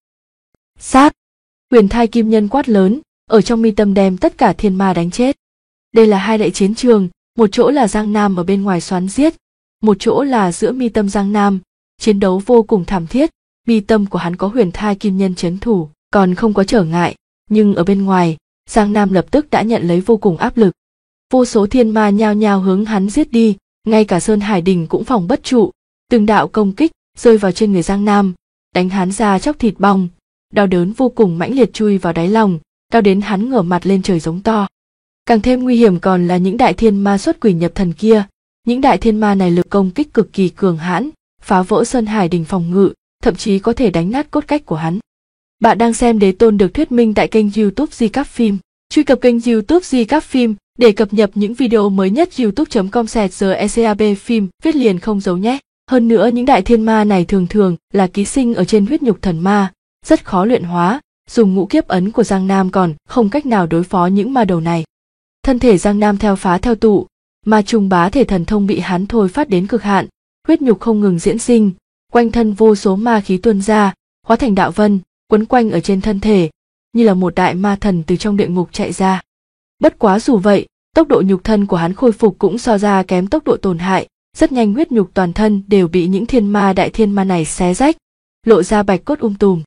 Sát! Huyền Thai Kim Nhân quát lớn, ở trong mi tâm đem tất cả thiên ma đánh chết. Đây là hai đại chiến trường, một chỗ là Giang Nam ở bên ngoài xoắn giết, một chỗ là giữa mi tâm Giang Nam, chiến đấu vô cùng thảm thiết, mi tâm của hắn có Huyền Thai Kim Nhân trấn thủ, còn không có trở ngại, nhưng ở bên ngoài, Giang Nam lập tức đã nhận lấy vô cùng áp lực. Vô số thiên ma nhao nhao hướng hắn giết đi, ngay cả Sơn Hải Đình cũng phòng bất trụ, từng đạo công kích rơi vào trên người Giang Nam, đánh hắn ra chóc thịt bong, đau đớn vô cùng mãnh liệt chui vào đáy lòng, đau đến hắn ngửa mặt lên trời giống to. Càng thêm nguy hiểm còn là những đại thiên ma xuất quỷ nhập thần kia, những đại thiên ma này lực công kích cực kỳ cường hãn, phá vỡ Sơn Hải Đình phòng ngự, thậm chí có thể đánh nát cốt cách của hắn. Bạn đang xem Đế Tôn được thuyết minh tại kênh YouTube Di Cáp Phim. Truy cập kênh YouTube Di Cáp Phim để cập nhật những video mới nhất. youtube.com/recab phim viết liền không dấu nhé. Hơn nữa những đại thiên ma này thường thường là ký sinh ở trên huyết nhục thần ma, rất khó luyện hóa, dùng ngũ kiếp ấn của Giang Nam còn không cách nào đối phó những ma đầu này. Thân thể Giang Nam theo phá theo tụ, ma trùng bá thể thần thông bị hắn thôi phát đến cực hạn, huyết nhục không ngừng diễn sinh, quanh thân vô số ma khí tuôn ra, hóa thành đạo vân, quấn quanh ở trên thân thể, như là một đại ma thần từ trong địa ngục chạy ra. Bất quá dù vậy, tốc độ nhục thân của hắn khôi phục cũng so ra kém tốc độ tổn hại, rất nhanh huyết nhục toàn thân đều bị những đại thiên ma này xé rách, lộ ra bạch cốt tùm.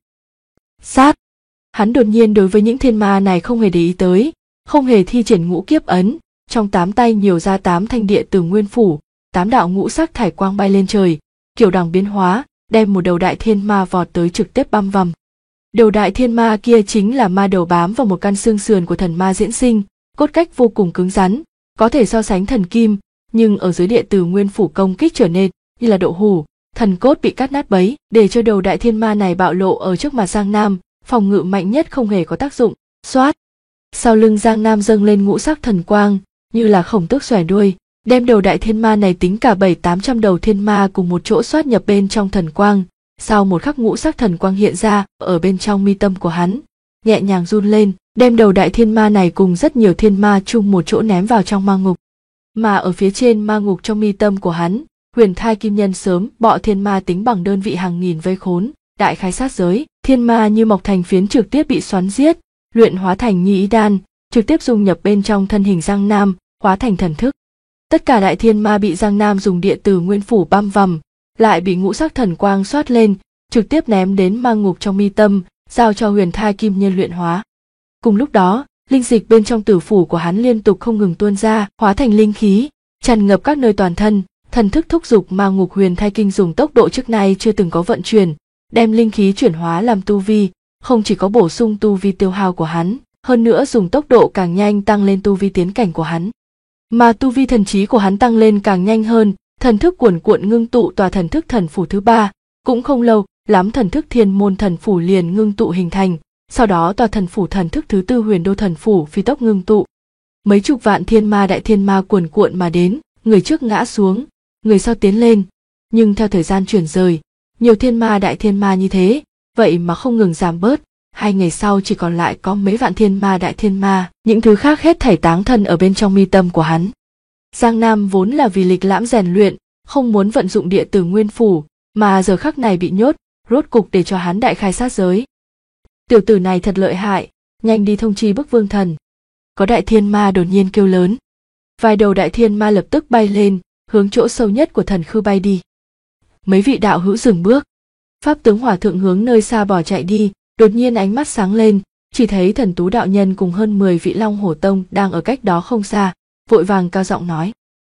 Sát! Hắn đột nhiên đối với những thiên ma này không hề để ý tới, không hề thi triển ngũ kiếp ấn, trong 8 tay nhiều ra 8 thanh địa từ nguyên phủ, 8 đạo ngũ sắc thải quang bay lên trời, kiểu đằng biến hóa, đem một đầu đại thiên ma vọt tới trực tiếp băm vằm. Đầu đại thiên ma kia chính là ma đầu bám vào một căn xương sườn của thần ma diễn sinh, cốt cách vô cùng cứng rắn, có thể so sánh thần kim, nhưng ở dưới địa từ nguyên phủ công kích trở nên như là đậu hủ, thần cốt bị cắt nát bấy, để cho đầu đại thiên ma này bạo lộ ở trước mặt Giang Nam, phòng ngự mạnh nhất không hề có tác dụng. Xoát! Sau lưng Giang Nam dâng lên ngũ sắc thần quang, như là khổng tước xòe đuôi, đem đầu đại thiên ma này tính cả 700-800 đầu thiên ma cùng một chỗ xoát nhập bên trong thần quang. Sau một khắc ngũ sắc thần quang hiện ra ở bên trong mi tâm của hắn, nhẹ nhàng run lên, đem đầu đại thiên ma này cùng rất nhiều thiên ma chung một chỗ ném vào trong ma ngục. Mà ở phía trên ma ngục trong mi tâm của hắn, huyền thai kim nhân sớm bọ thiên ma tính bằng đơn vị hàng nghìn vây khốn, đại khai sát giới, thiên ma như mọc thành phiến trực tiếp bị xoắn giết, luyện hóa thành nhi ý đan, trực tiếp dung nhập bên trong thân hình Giang Nam, hóa thành thần thức. Tất cả đại thiên ma bị Giang Nam dùng địa từ nguyên phủ băm vằm, lại bị ngũ sắc thần quang xoát lên, trực tiếp ném đến ma ngục trong mi tâm, giao cho huyền thai kim nhân luyện hóa. Cùng lúc đó, linh dịch bên trong tử phủ của hắn liên tục không ngừng tuôn ra, hóa thành linh khí, tràn ngập các nơi toàn thân, thần thức thúc giục ma ngục huyền thai kinh dùng tốc độ trước nay chưa từng có vận chuyển, đem linh khí chuyển hóa làm tu vi, không chỉ có bổ sung tu vi tiêu hao của hắn, hơn nữa dùng tốc độ càng nhanh tăng lên tu vi tiến cảnh của hắn. Mà tu vi thần trí của hắn tăng lên càng nhanh hơn, thần thức cuồn cuộn ngưng tụ tòa thần thức thần phủ thứ 3, cũng không lâu lắm thần thức thiên môn thần phủ liền ngưng tụ hình thành, sau đó tòa thần phủ thần thức thứ 4 huyền đô thần phủ phi tốc ngưng tụ. Mấy chục vạn thiên ma đại thiên ma cuồn cuộn mà đến, người trước ngã xuống, người sau tiến lên, nhưng theo thời gian chuyển rời, nhiều thiên ma đại thiên ma như thế, vậy mà không ngừng giảm bớt, 2 ngày sau chỉ còn lại có mấy vạn thiên ma đại thiên ma, những thứ khác hết thảy táng thân ở bên trong mi tâm của hắn. Giang Nam vốn là vì lịch lãm rèn luyện, không muốn vận dụng địa từ nguyên phủ, mà giờ khắc này bị nhốt, rốt cục để cho hắn đại khai sát giới. Tiểu tử này thật lợi hại, nhanh đi thông chi Bức Vương Thần. Có đại thiên ma đột nhiên kêu lớn. Vài đầu đại thiên ma lập tức bay lên, hướng chỗ sâu nhất của thần khư bay đi. Mấy vị đạo hữu dừng bước. Pháp tướng Hòa Thượng hướng nơi xa bỏ chạy đi, đột nhiên ánh mắt sáng lên, chỉ thấy Thần Tú đạo nhân cùng hơn 10 vị Long Hổ Tông đang ở cách đó không xa, vội vàng cao giọng nói.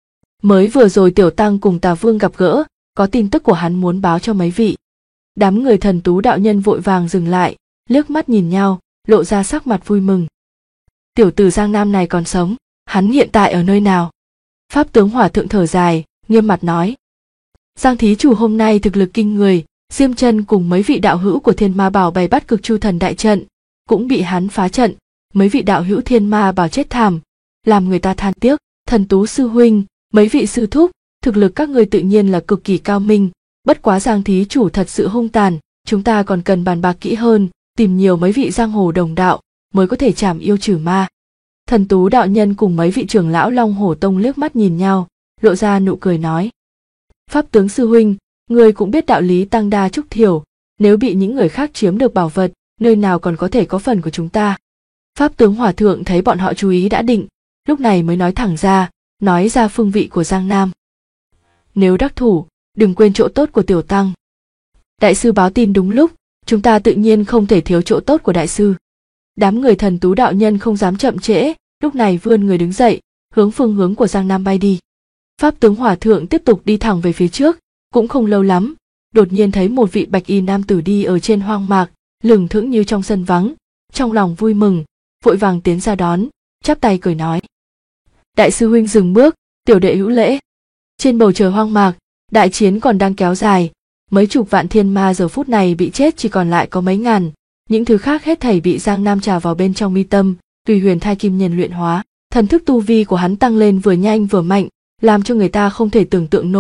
Mới vừa rồi Tiểu Tăng cùng Tà Vương gặp gỡ, có tin tức của hắn muốn báo cho mấy vị. Đám người Thần Tú đạo nhân vội vàng dừng lại, liếc mắt nhìn nhau, lộ ra sắc mặt vui mừng. Tiểu tử Giang Nam này còn sống, hắn hiện tại ở nơi nào? Pháp tướng Hòa Thượng thở dài, nghiêm mặt nói. Giang thí chủ hôm nay thực lực kinh người, Diêm Chân cùng mấy vị đạo hữu của Thiên Ma Bảo bày bắt Cực Chu Thần đại trận, cũng bị hắn phá trận, mấy vị đạo hữu Thiên Ma Bảo chết thảm, làm người ta than tiếc. Thần Tú sư huynh, mấy vị sư thúc, thực lực các ngươi tự nhiên là cực kỳ cao minh, bất quá Giang thí chủ thật sự hung tàn, chúng ta còn cần bàn bạc kỹ hơn, tìm nhiều mấy vị giang hồ đồng đạo mới có thể trảm yêu trừ ma. Thần Tú đạo nhân cùng mấy vị trưởng lão Long Hổ Tông liếc mắt nhìn nhau, lộ ra nụ cười nói. Pháp tướng sư huynh, người cũng biết đạo lý tăng đa trúc thiểu, nếu bị những người khác chiếm được bảo vật, nơi nào còn có thể có phần của chúng ta. Pháp tướng Hòa Thượng thấy bọn họ chú ý đã định, lúc này mới nói thẳng ra, nói ra phương vị của Giang Nam. Nếu đắc thủ, đừng quên chỗ tốt của Tiểu Tăng. Đại sư báo tin đúng lúc, chúng ta tự nhiên không thể thiếu chỗ tốt của đại sư. Đám người Thần Tú đạo nhân không dám chậm trễ, lúc này vươn người đứng dậy, hướng phương hướng của Giang Nam bay đi. Pháp tướng Hòa Thượng tiếp tục đi thẳng về phía trước, cũng không lâu lắm, đột nhiên thấy một vị bạch y nam tử đi ở trên hoang mạc, lững thững như trong sân vắng, trong lòng vui mừng, vội vàng tiến ra đón, chắp tay cười nói. Đại sư huynh dừng bước, tiểu đệ hữu lễ. Trên bầu trời hoang mạc, đại chiến còn đang kéo dài, mấy chục vạn thiên ma giờ phút này bị chết chỉ còn lại có mấy ngàn, những thứ khác hết thảy bị Giang Nam trà vào bên trong mi tâm, tùy huyền thai kim nhân luyện hóa, thần thức tu vi của hắn tăng lên vừa nhanh vừa mạnh, làm cho người ta không thể tưởng tượng nổi,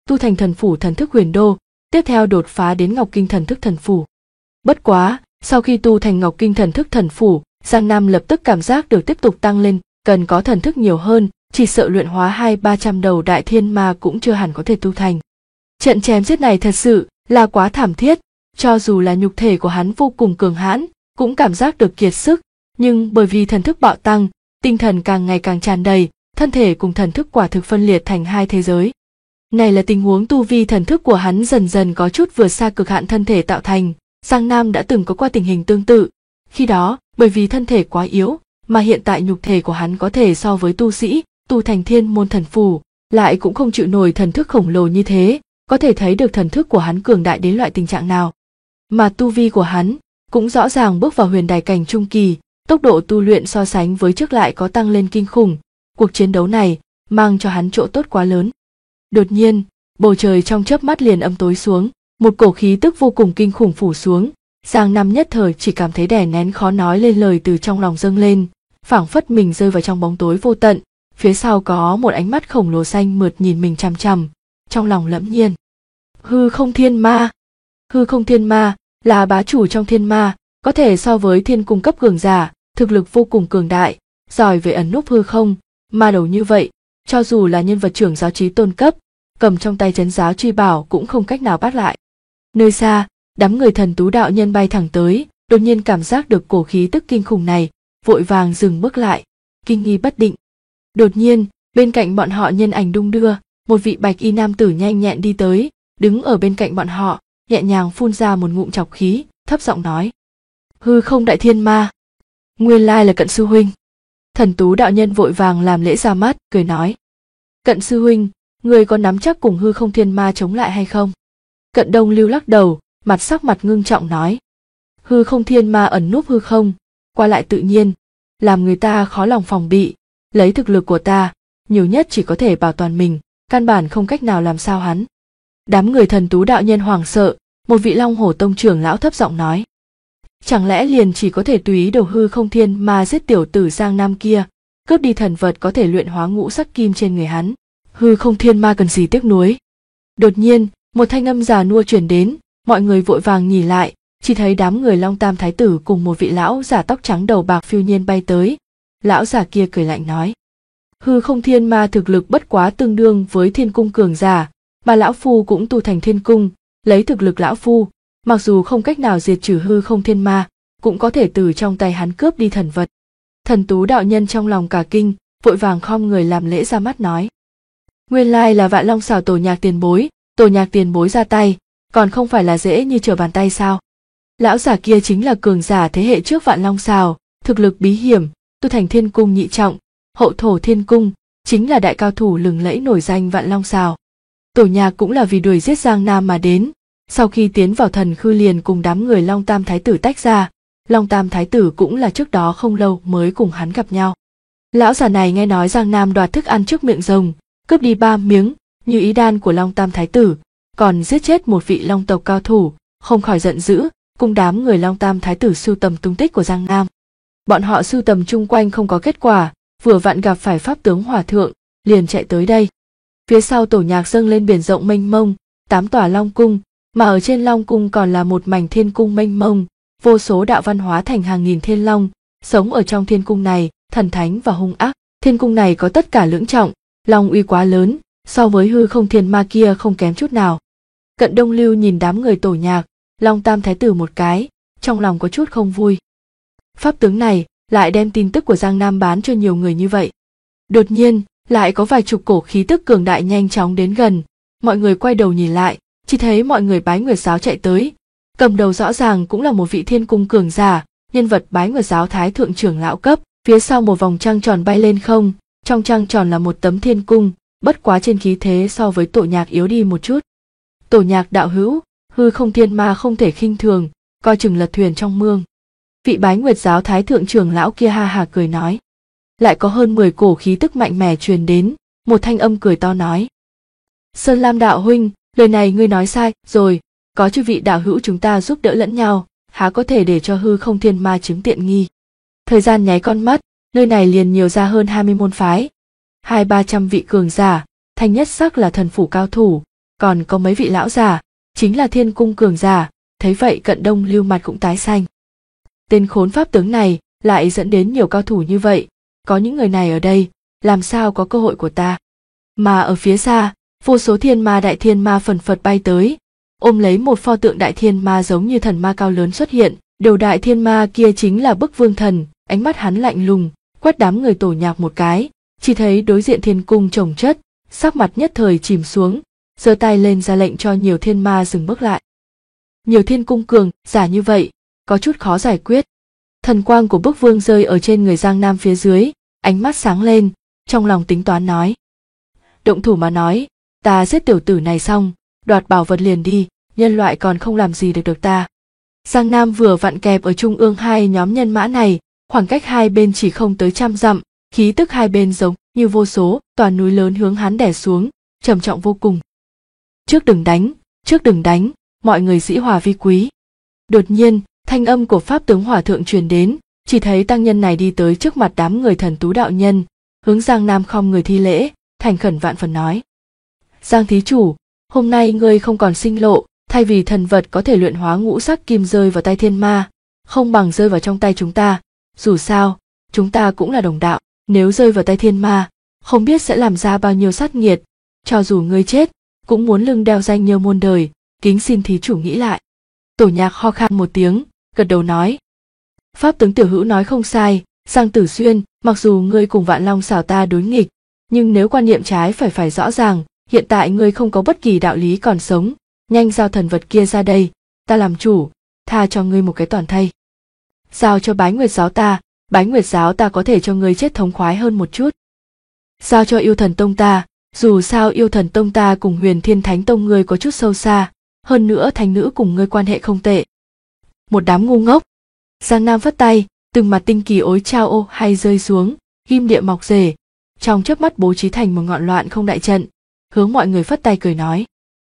tu thành thần phủ thần thức huyền đô, tiếp theo đột phá đến Ngọc Kinh thần thức thần phủ. Bất quá, sau khi tu thành Ngọc Kinh thần thức thần phủ, Giang Nam lập tức cảm giác được tiếp tục tăng lên, cần có thần thức nhiều hơn, chỉ sợ luyện hóa 200-300 đầu đại thiên ma cũng chưa hẳn có thể tu thành. Trận chém giết này thật sự là quá thảm thiết, cho dù là nhục thể của hắn vô cùng cường hãn, cũng cảm giác được kiệt sức, nhưng bởi vì thần thức bạo tăng, tinh thần càng ngày càng tràn đầy, thân thể cùng thần thức quả thực phân liệt thành hai thế giới. Này là tình huống tu vi thần thức của hắn dần dần có chút vượt xa cực hạn thân thể tạo thành. Giang Nam đã từng có qua tình hình tương tự. Khi đó, bởi vì thân thể quá yếu, mà hiện tại nhục thể của hắn có thể so với tu sĩ, tu thành thiên môn thần phù, lại cũng không chịu nổi thần thức khổng lồ như thế, có thể thấy được thần thức của hắn cường đại đến loại tình trạng nào. Mà tu vi của hắn cũng rõ ràng bước vào huyền đài cảnh trung kỳ, tốc độ tu luyện so sánh với trước lại có tăng lên kinh khủng. Cuộc chiến đấu này mang cho hắn chỗ tốt quá lớn. Đột nhiên, bầu trời trong chớp mắt liền âm tối xuống, một cổ khí tức vô cùng kinh khủng phủ xuống. Giang Nam nhất thời chỉ cảm thấy đè nén khó nói lên lời từ trong lòng dâng lên, phảng phất mình rơi vào trong bóng tối vô tận. Phía sau có một ánh mắt khổng lồ xanh mượt nhìn mình chằm chằm, trong lòng lẫm nhiên. Hư không thiên ma. Hư không thiên ma là bá chủ trong thiên ma, có thể so với thiên cung cấp cường giả, thực lực vô cùng cường đại, giỏi về ẩn núp hư không, ma đầu như vậy, cho dù là nhân vật trưởng giáo chí tôn cấp, cầm trong tay trấn giáo truy bảo cũng không cách nào bắt lại. Nơi xa, đám người Thần Tú đạo nhân bay thẳng tới, đột nhiên cảm giác được cổ khí tức kinh khủng này, vội vàng dừng bước lại, kinh nghi bất định. Đột nhiên, bên cạnh bọn họ nhân ảnh đung đưa, một vị bạch y nam tử nhanh nhẹn đi tới, đứng ở bên cạnh bọn họ, nhẹ nhàng phun ra một ngụm trọc khí, thấp giọng nói: Hư không đại thiên ma, nguyên lai là Cận sư huynh. Thần Tú đạo nhân vội vàng làm lễ ra mắt, cười nói: Cận sư huynh, người có nắm chắc cùng hư không thiên ma chống lại hay không? Cận Đông Lưu lắc đầu, sắc mặt ngưng trọng nói: Hư không thiên ma ẩn núp hư không, qua lại tự nhiên, làm người ta khó lòng phòng bị, lấy thực lực của ta, nhiều nhất chỉ có thể bảo toàn mình, căn bản không cách nào làm sao hắn. Đám người Thần Tú đạo nhân hoảng sợ, một vị Long Hổ tông trưởng lão thấp giọng nói: Chẳng lẽ liền chỉ có thể tùy ý đầu hư không thiên ma giết tiểu tử Giang Nam kia, cướp đi thần vật có thể luyện hóa ngũ sắc kim trên người hắn? Hư không thiên ma cần gì tiếc nuối? Đột nhiên, một thanh âm già nua truyền đến, mọi người vội vàng nhìn lại, chỉ thấy đám người Long Tam thái tử cùng một vị lão giả tóc trắng đầu bạc phiêu nhiên bay tới. Lão giả kia cười lạnh nói: Hư không thiên ma thực lực bất quá tương đương với thiên cung cường giả, mà lão phu cũng tu thành thiên cung, lấy thực lực lão phu, mặc dù không cách nào diệt trừ hư không thiên ma, cũng có thể từ trong tay hắn cướp đi thần vật. Thần Tú đạo nhân trong lòng cả kinh, vội vàng khom người làm lễ ra mắt nói: Nguyên lai là Vạn Long Xào Tổ Nhạc tiền bối ra tay, còn không phải là dễ như trở bàn tay sao? Lão giả kia chính là cường giả thế hệ trước Vạn Long Xào, thực lực bí hiểm, tu thành thiên cung nhị trọng, hậu thổ thiên cung, chính là đại cao thủ lừng lẫy nổi danh Vạn Long Xào. Tổ Nhạc cũng là vì đuổi giết Giang Nam mà đến, sau khi tiến vào thần khư liền cùng đám người Long Tam thái tử tách ra. Long Tam thái tử cũng là trước đó không lâu mới cùng hắn gặp nhau. Lão già này nghe nói Giang Nam đoạt thức ăn trước miệng rồng, cướp đi 3 miếng như ý đan của Long Tam thái tử, còn giết chết một vị Long tộc cao thủ, không khỏi giận dữ, cùng đám người Long Tam thái tử sưu tầm tung tích của Giang Nam. Bọn họ sưu tầm chung quanh không có kết quả, vừa vặn gặp phải pháp tướng hòa thượng, liền chạy tới đây. Phía sau Tổ Nhạc dâng lên biển rộng mênh mông, 8 tòa Long cung, mà ở trên Long cung còn là một mảnh thiên cung mênh mông, vô số đạo văn hóa thành hàng nghìn thiên long, sống ở trong thiên cung này, thần thánh và hung ác. Thiên cung này có tất cả lưỡng trọng, long uy quá lớn, so với hư không thiên ma kia không kém chút nào. Cận Đông Lưu nhìn đám người Tổ Nhạc, Long Tam thái tử một cái, trong lòng có chút không vui. Pháp tướng này lại đem tin tức của Giang Nam bán cho nhiều người như vậy. Đột nhiên, lại có vài chục cổ khí tức cường đại nhanh chóng đến gần, mọi người quay đầu nhìn lại, chỉ thấy mọi người Bái Nguyệt giáo chạy tới, cầm đầu rõ ràng cũng là một vị thiên cung cường giả, nhân vật Bái Nguyệt giáo thái thượng trưởng lão cấp. Phía sau một vòng trăng tròn bay lên không, trong trăng tròn là một tấm thiên cung, bất quá trên khí thế so với Tổ Nhạc yếu đi một chút. Tổ Nhạc đạo hữu, hư không thiên ma không thể khinh thường, coi chừng lật thuyền trong mương. Vị Bái Nguyệt giáo thái thượng trưởng lão kia ha hà cười nói. Lại có hơn 10 cổ khí tức mạnh mẽ truyền đến, một thanh âm cười to nói: Sơn Lam đạo huynh, lời này ngươi nói sai rồi, có chư vị đạo hữu chúng ta giúp đỡ lẫn nhau, há có thể để cho hư không thiên ma chiếm tiện nghi. Thời gian nháy con mắt, nơi này liền nhiều ra hơn 20 môn phái, 200-300 vị cường giả, thanh nhất sắc là thần phủ cao thủ, còn có mấy vị lão già, chính là thiên cung cường giả, thấy vậy Cận Đông Lưu mặt cũng tái xanh. Tên khốn pháp tướng này lại dẫn đến nhiều cao thủ như vậy, có những người này ở đây, làm sao có cơ hội của ta. Mà ở phía xa, vô số đại thiên ma phần phật bay tới, ôm lấy một pho tượng đại thiên ma giống như thần ma cao lớn xuất hiện. Đầu đại thiên ma kia chính là Bức Vương Thần, ánh mắt hắn lạnh lùng, quét đám người tổ nhạc một cái, chỉ thấy đối diện thiên cung chồng chất, sắc mặt nhất thời chìm xuống, giơ tay lên ra lệnh cho nhiều thiên ma dừng bước lại. Nhiều thiên cung cường giả như vậy, có chút khó giải quyết. Thần quang của Bức Vương rơi ở trên người Giang Nam phía dưới, ánh mắt sáng lên, trong lòng tính toán nói: động thủ mà nói, ta giết tiểu tử này xong, đoạt bảo vật liền đi, nhân loại còn không làm gì được ta. Giang Nam vừa vặn kẹp ở trung ương hai nhóm nhân mã này, khoảng cách hai bên chỉ không tới 100 dặm, khí tức hai bên giống như vô số tòa núi lớn hướng hắn đè xuống, trầm trọng vô cùng. Trước đừng đánh, mọi người dĩ hòa vi quý. Đột nhiên, thanh âm của Pháp tướng Hòa thượng truyền đến, chỉ thấy tăng nhân này đi tới trước mặt đám người Thần Tú đạo nhân, hướng Giang Nam khom người thi lễ, thành khẩn vạn phần nói: Giang thí chủ, hôm nay ngươi không còn sinh lộ, thay vì thần vật có thể luyện hóa ngũ sắc kim rơi vào tay thiên ma, không bằng rơi vào trong tay chúng ta, dù sao, chúng ta cũng là đồng đạo, nếu rơi vào tay thiên ma, không biết sẽ làm ra bao nhiêu sát nghiệt, cho dù ngươi chết, cũng muốn lưng đeo danh nhiêu muôn đời, kính xin thí chủ nghĩ lại. Tổ nhạc ho khan một tiếng, gật đầu nói: Pháp tướng tiểu hữu nói không sai, Giang Tử Xuyên, mặc dù ngươi cùng Vạn Long xảo ta đối nghịch, nhưng nếu quan niệm trái phải rõ ràng, hiện tại ngươi không có bất kỳ đạo lý còn sống, nhanh giao thần vật kia ra đây, ta làm chủ, tha cho ngươi một cái toàn thây. Giao cho Bái Nguyệt giáo ta có thể cho ngươi chết thống khoái hơn một chút. Giao cho Yêu Thần Tông ta, dù sao Yêu Thần Tông ta cùng Huyền Thiên Thánh Tông ngươi có chút sâu xa, hơn nữa thánh nữ cùng ngươi quan hệ không tệ. Một đám ngu ngốc. Giang Nam phất tay, từng mặt tinh kỳ ối chao ô hay rơi xuống, kim địa mọc rể, trong chớp mắt bố trí thành một ngọn loạn không đại trận, hướng mọi người phất tay cười nói: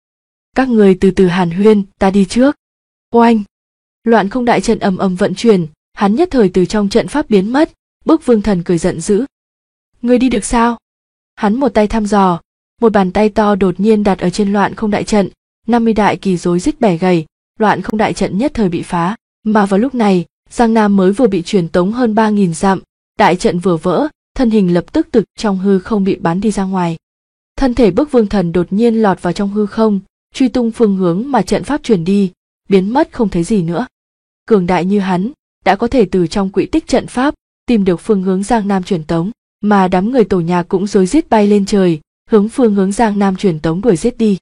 Các người từ từ hàn huyên, ta đi trước. Oanh! Loạn không đại trận ầm ầm vận chuyển, hắn nhất thời từ trong trận pháp biến mất. Bức Vương Thần cười giận dữ: Ngươi đi được sao? Hắn một tay thăm dò, một bàn tay to đột nhiên đặt ở trên loạn không đại trận, 50 đại kỳ rối rít bẻ gầy, loạn không đại trận nhất thời bị phá. Mà vào lúc này, Giang Nam mới vừa bị truyền tống hơn 3000 dặm, đại trận vừa vỡ, thân hình lập tức từ trong hư không bị bắn đi ra ngoài. Thân thể Bức Vương Thần đột nhiên lọt vào trong hư không, truy tung phương hướng mà trận pháp truyền đi, biến mất không thấy gì nữa. Cường đại như hắn, đã có thể từ trong quỹ tích trận pháp tìm được phương hướng Giang Nam truyền tống, mà đám người tổ nhạc cũng rối rít bay lên trời, hướng phương hướng Giang Nam truyền tống đuổi giết đi.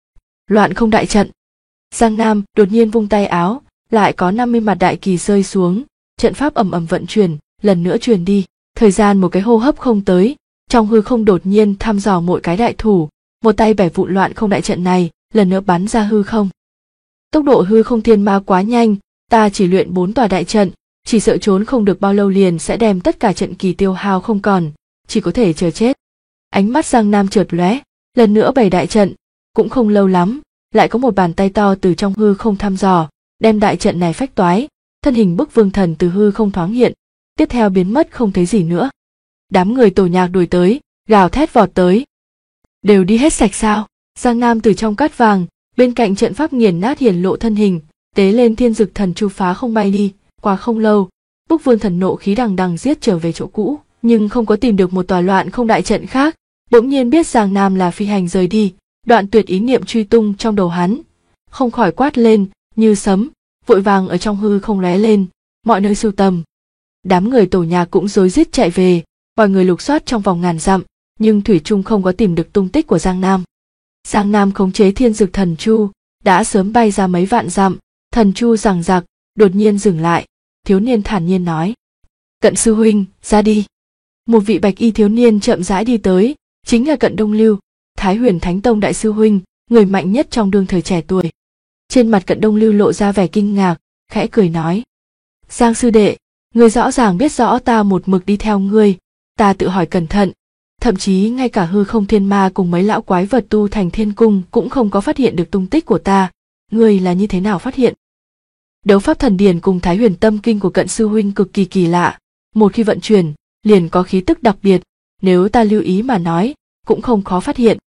Loạn không đại trận. Giang Nam đột nhiên vung tay áo, lại có 50 mặt đại kỳ rơi xuống, trận pháp ầm ầm vận chuyển, lần nữa truyền đi. Thời gian một cái hô hấp không tới, trong hư không đột nhiên thăm dò mỗi cái đại thủ, một tay bẻ vụn loạn không đại trận này, lần nữa bắn ra hư không. Tốc độ hư không thiên ma quá nhanh, ta chỉ luyện 4 tòa đại trận, chỉ sợ trốn không được bao lâu liền sẽ đem tất cả trận kỳ tiêu hao không còn, chỉ có thể chờ chết. Ánh mắt Giang Nam chợt lóe, lần nữa bày đại trận, cũng không lâu lắm, lại có một bàn tay to từ trong hư không thăm dò, đem đại trận này phách toái, thân hình Bức Vương Thần từ hư không thoáng hiện, tiếp theo biến mất không thấy gì nữa. Đám người tổ nhạc đuổi tới, gào thét vọt tới. Đều đi hết sạch sao? Giang Nam từ trong cát vàng, bên cạnh trận pháp nghiền nát hiển lộ thân hình, tế lên Thiên Dực Thần Chu phá không bay đi. Qua không lâu, Bức Vương Thần nộ khí đằng đằng giết trở về chỗ cũ, nhưng không có tìm được một tòa loạn không đại trận khác. Bỗng nhiên biết Giang Nam là phi hành rời đi, đoạn tuyệt ý niệm truy tung trong đầu hắn, không khỏi quát lên như sấm, vội vàng ở trong hư không lóe lên, mọi nơi sưu tầm. Đám người tổ nhạc cũng rối rít chạy về, mọi người lục soát trong vòng ngàn dặm, nhưng thủy chung không có tìm được tung tích của Giang Nam. Giang Nam khống chế Thiên Dực Thần Chu, đã sớm bay ra mấy vạn dặm, thần chu giằng giặc, đột nhiên dừng lại, thiếu niên thản nhiên nói: Cận sư huynh, ra đi. Một vị bạch y thiếu niên chậm rãi đi tới, chính là Cận Đông Lưu, Thái Huyền Thánh Tông đại sư huynh, người mạnh nhất trong đương thời trẻ tuổi. Trên mặt Cận Đông Lưu lộ ra vẻ kinh ngạc, khẽ cười nói: Giang sư đệ, ngươi rõ ràng biết rõ ta một mực đi theo ngươi, ta tự hỏi cẩn thận, thậm chí ngay cả hư không thiên ma cùng mấy lão quái vật tu thành thiên cung cũng không có phát hiện được tung tích của ta, ngươi là như thế nào phát hiện? Đấu pháp thần điển cùng Thái Huyền tâm kinh của Cận sư huynh cực kỳ kỳ lạ, một khi vận chuyển, liền có khí tức đặc biệt, nếu ta lưu ý mà nói, cũng không khó phát hiện.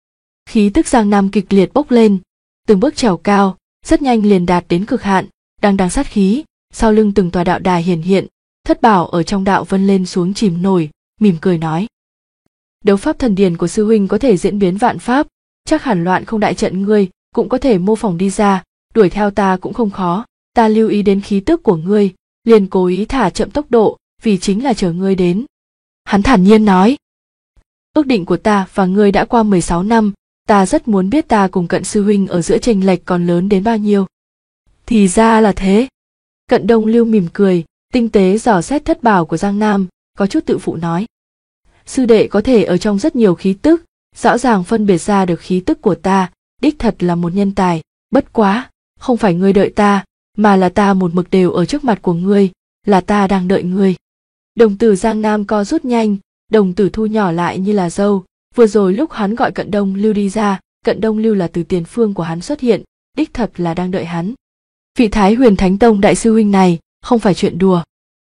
Khí tức Giang Nam kịch liệt bốc lên, từng bước trèo cao, rất nhanh liền đạt đến cực hạn, đằng sát khí, sau lưng từng tòa đạo đài hiển hiện, thất bảo ở trong đạo vân lên xuống chìm nổi, mỉm cười nói: đấu pháp thần điển của sư huynh có thể diễn biến vạn pháp, chắc hẳn loạn không đại trận ngươi cũng có thể mô phỏng đi ra, đuổi theo ta cũng không khó. Ta lưu ý đến khí tức của ngươi, liền cố ý thả chậm tốc độ, vì chính là chờ ngươi đến. Hắn thản nhiên nói: ước định của ta và ngươi đã qua 16 năm, ta rất muốn biết ta cùng Cận sư huynh ở giữa chênh lệch còn lớn đến bao nhiêu. Thì ra là thế. Cận Đông Lưu mỉm cười, tinh tế dò xét thất bảo của Giang Nam, có chút tự phụ nói: sư đệ có thể ở trong rất nhiều khí tức, rõ ràng phân biệt ra được khí tức của ta, đích thật là một nhân tài. Bất quá, không phải ngươi đợi ta, mà là ta một mực đều ở trước mặt của ngươi, là ta đang đợi ngươi. Đồng tử Giang Nam co rút nhanh, đồng tử thu nhỏ lại như là dâu. Vừa rồi lúc hắn gọi Cận Đông Lưu đi ra, Cận Đông Lưu là từ tiền phương của hắn xuất hiện, đích thật là đang đợi hắn. Vị Thái Huyền Thánh Tông đại sư huynh này không phải chuyện đùa.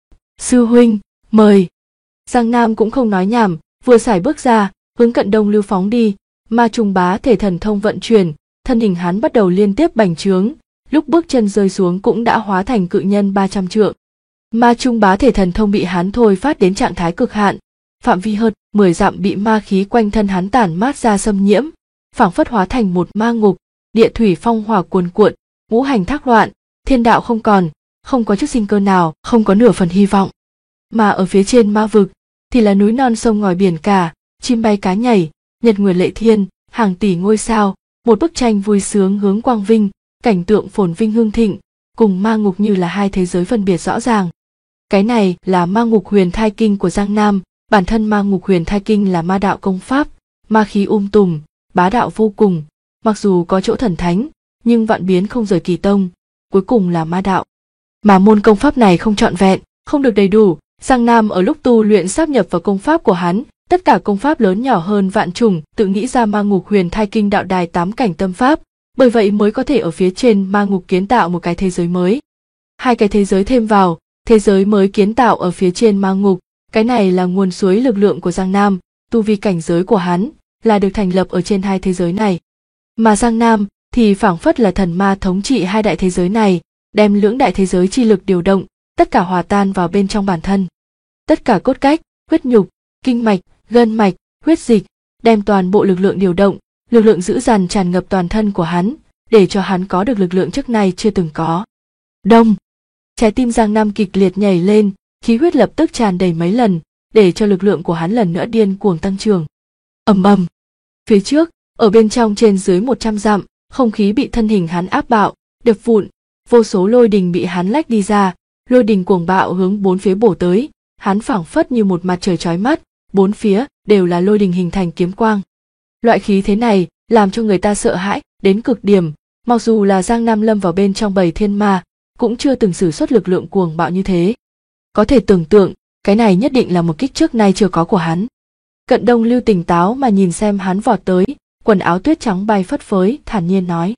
Sư huynh, mời. Giang Nam cũng không nói nhảm, vừa sải bước ra, hướng Cận Đông Lưu phóng đi. Ma trùng bá thể thần thông vận chuyển, thân hình hắn bắt đầu liên tiếp bành trướng, lúc bước chân rơi xuống cũng đã hóa thành cự nhân 300 trượng. Ma trung bá thể thần thông bị hắn thôi phát đến trạng thái cực hạn, phạm vi hơn 10 dặm bị ma khí quanh thân hắn tản mát ra xâm nhiễm, phảng phất hóa thành một ma ngục, địa thủy phong hỏa cuồn cuộn, ngũ hành thác loạn, thiên đạo không còn, không có chút sinh cơ nào, không có nửa phần hy vọng. Mà ở phía trên ma vực thì là núi non sông ngòi biển cả, chim bay cá nhảy, nhật nguyệt lệ thiên, hàng tỷ ngôi sao, một bức tranh vui sướng hướng quang vinh, cảnh tượng phồn vinh hương thịnh, cùng ma ngục như là hai thế giới phân biệt rõ ràng. Cái này là ma ngục huyền thai kinh của Giang Nam, bản thân ma ngục huyền thai kinh là ma đạo công pháp, ma khí tùm, bá đạo vô cùng, mặc dù có chỗ thần thánh, nhưng vạn biến không rời kỳ tông, cuối cùng là ma đạo. Mà môn công pháp này không trọn vẹn, không được đầy đủ, Giang Nam ở lúc tu luyện sáp nhập vào công pháp của hắn, tất cả công pháp lớn nhỏ hơn vạn chủng, tự nghĩ ra ma ngục huyền thai kinh đạo đài 8 cảnh tâm pháp, bởi vậy mới có thể ở phía trên ma ngục kiến tạo một cái thế giới mới. Hai cái thế giới thêm vào, thế giới mới kiến tạo ở phía trên ma ngục, cái này là nguồn suối lực lượng của Giang Nam, tu vi cảnh giới của hắn là được thành lập ở trên hai thế giới này. Mà Giang Nam thì phảng phất là thần ma thống trị hai đại thế giới này, đem lưỡng đại thế giới chi lực điều động, tất cả hòa tan vào bên trong bản thân. Tất cả cốt cách, huyết nhục, kinh mạch, gân mạch, huyết dịch, đem toàn bộ lực lượng điều động, lực lượng dữ dằn tràn ngập toàn thân của hắn, để cho hắn có được lực lượng trước nay chưa từng có. Đông! Trái tim Giang Nam kịch liệt nhảy lên, khí huyết lập tức tràn đầy mấy lần, để cho lực lượng của hắn lần nữa điên cuồng tăng trưởng. Ầm ầm! Phía trước, ở bên trong trên dưới 100 dặm, không khí bị thân hình hắn áp bạo, đập vụn, vô số lôi đình bị hắn lách đi ra, lôi đình cuồng bạo hướng bốn phía bổ tới, hắn phảng phất như một mặt trời chói mắt, bốn phía đều là lôi đình hình thành kiếm quang. Loại khí thế này làm cho người ta sợ hãi đến cực điểm, mặc dù là Giang Nam lâm vào bên trong bầy thiên ma, cũng chưa từng sử xuất lực lượng cuồng bạo như thế. Có thể tưởng tượng, cái này nhất định là một kích trước nay chưa có của hắn. Cận Đông Lưu tỉnh táo mà nhìn xem hắn vọt tới, quần áo tuyết trắng bay phất phới, thản nhiên nói: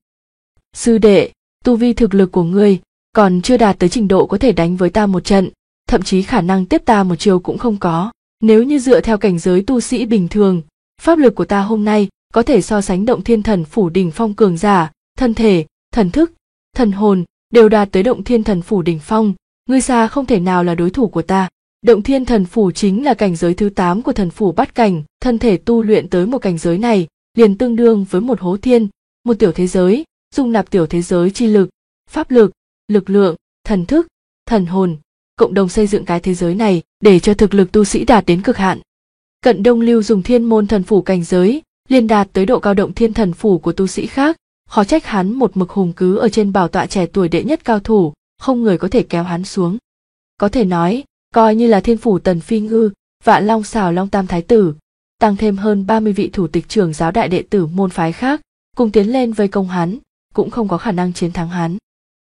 sư đệ, tu vi thực lực của ngươi còn chưa đạt tới trình độ có thể đánh với ta một trận, thậm chí khả năng tiếp ta một chiều cũng không có. Nếu như dựa theo cảnh giới tu sĩ bình thường, pháp lực của ta hôm nay có thể so sánh Động Thiên Thần Phủ đỉnh phong cường giả, thân thể, thần thức, thần hồn đều đạt tới Động Thiên Thần Phủ đỉnh phong, ngươi xa không thể nào là đối thủ của ta. Động Thiên Thần Phủ chính là cảnh giới thứ 8 của thần phủ bát cảnh, thân thể tu luyện tới một cảnh giới này, liền tương đương với một hố thiên, một tiểu thế giới, dung nạp tiểu thế giới chi lực, pháp lực, lực lượng, thần thức, thần hồn, cộng đồng xây dựng cái thế giới này để cho thực lực tu sĩ đạt đến cực hạn. Cận Đông Lưu dùng thiên môn thần phủ cảnh giới, liền đạt tới độ cao Động Thiên Thần Phủ của tu sĩ khác, khó trách hắn một mực hùng cứ ở trên bảo tọa trẻ tuổi đệ nhất cao thủ, không người có thể kéo hắn xuống. Có thể nói, coi như là Thiên Phủ Tần Phi Ngư, Vạn Long Xảo Long Tam Thái Tử, tăng thêm hơn 30 vị thủ tịch trưởng giáo đại đệ tử môn phái khác, cùng tiến lên vây công hắn, cũng không có khả năng chiến thắng hắn.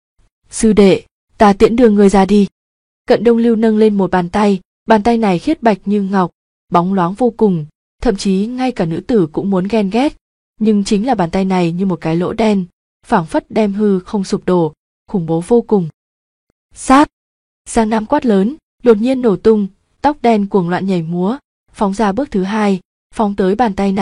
Sư đệ, ta tiễn đưa người ra đi. Cận Đông Lưu nâng lên một bàn tay này khiết bạch như ngọc, bóng loáng vô cùng, thậm chí ngay cả nữ tử cũng muốn ghen ghét, nhưng chính là bàn tay này như một cái lỗ đen, phảng phất đem hư không sụp đổ, khủng bố vô cùng. Sát! Giang Nam quát lớn, đột nhiên nổ tung, tóc đen cuồng loạn nhảy múa, phóng ra bước thứ hai, phóng tới bàn tay này,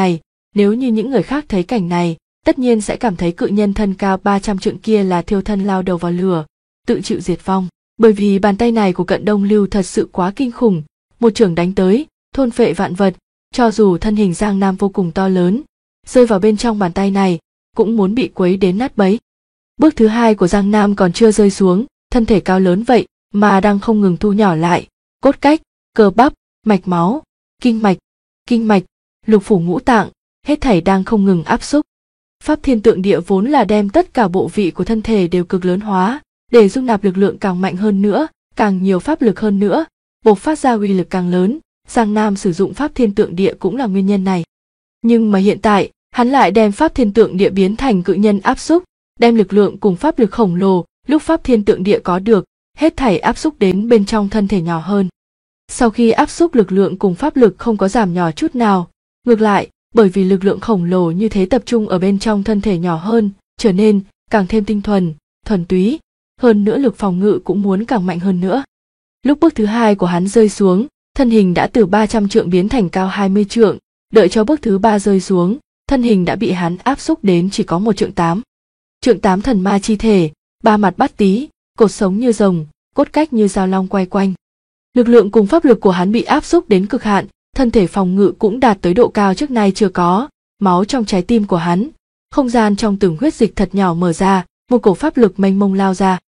Nếu như những người khác thấy cảnh này, tất nhiên sẽ cảm thấy cự nhân thân cao 300 trượng kia là thiêu thân lao đầu vào lửa, tự chịu diệt vong. Bởi vì bàn tay này của Cận Đông Lưu thật sự quá kinh khủng, một chưởng đánh tới, thôn phệ vạn vật, cho dù thân hình Giang Nam vô cùng to lớn, rơi vào bên trong bàn tay này, cũng muốn bị quấy đến nát bấy. Bước thứ hai của Giang Nam còn chưa rơi xuống, thân thể cao lớn vậy mà đang không ngừng thu nhỏ lại, cốt cách, cơ bắp, mạch máu, kinh mạch, lục phủ ngũ tạng, hết thảy đang không ngừng áp xúc. Pháp thiên tượng địa vốn là đem tất cả bộ vị của thân thể đều cực lớn hóa, để dung nạp lực lượng càng mạnh hơn nữa, càng nhiều pháp lực hơn nữa, bộc phát ra uy lực càng lớn. Giang Nam sử dụng pháp thiên tượng địa cũng là nguyên nhân này. Nhưng mà hiện tại, hắn lại đem pháp thiên tượng địa biến thành cự nhân áp xúc, đem lực lượng cùng pháp lực khổng lồ lúc pháp thiên tượng địa có được, hết thảy áp xúc đến bên trong thân thể nhỏ hơn. Sau khi áp xúc lực lượng cùng pháp lực không có giảm nhỏ chút nào, ngược lại, bởi vì lực lượng khổng lồ như thế tập trung ở bên trong thân thể nhỏ hơn, trở nên càng thêm tinh thuần túy, hơn nữa lực phòng ngự cũng muốn càng mạnh hơn nữa. Lúc bước thứ hai của hắn rơi xuống, thân hình đã từ 300 trượng biến thành cao 20 trượng, đợi cho bước thứ ba rơi xuống, thân hình đã bị hắn áp xúc đến chỉ có 1 trượng 8. Trượng 8 thần ma chi thể, ba mặt bát tí, cột sống như rồng, cốt cách như dao long quay quanh. Lực lượng cùng pháp lực của hắn bị áp xúc đến cực hạn, thân thể phòng ngự cũng đạt tới độ cao trước nay chưa có, máu trong trái tim của hắn, không gian trong từng huyết dịch thật nhỏ mở ra, một cổ pháp lực mênh mông lao ra.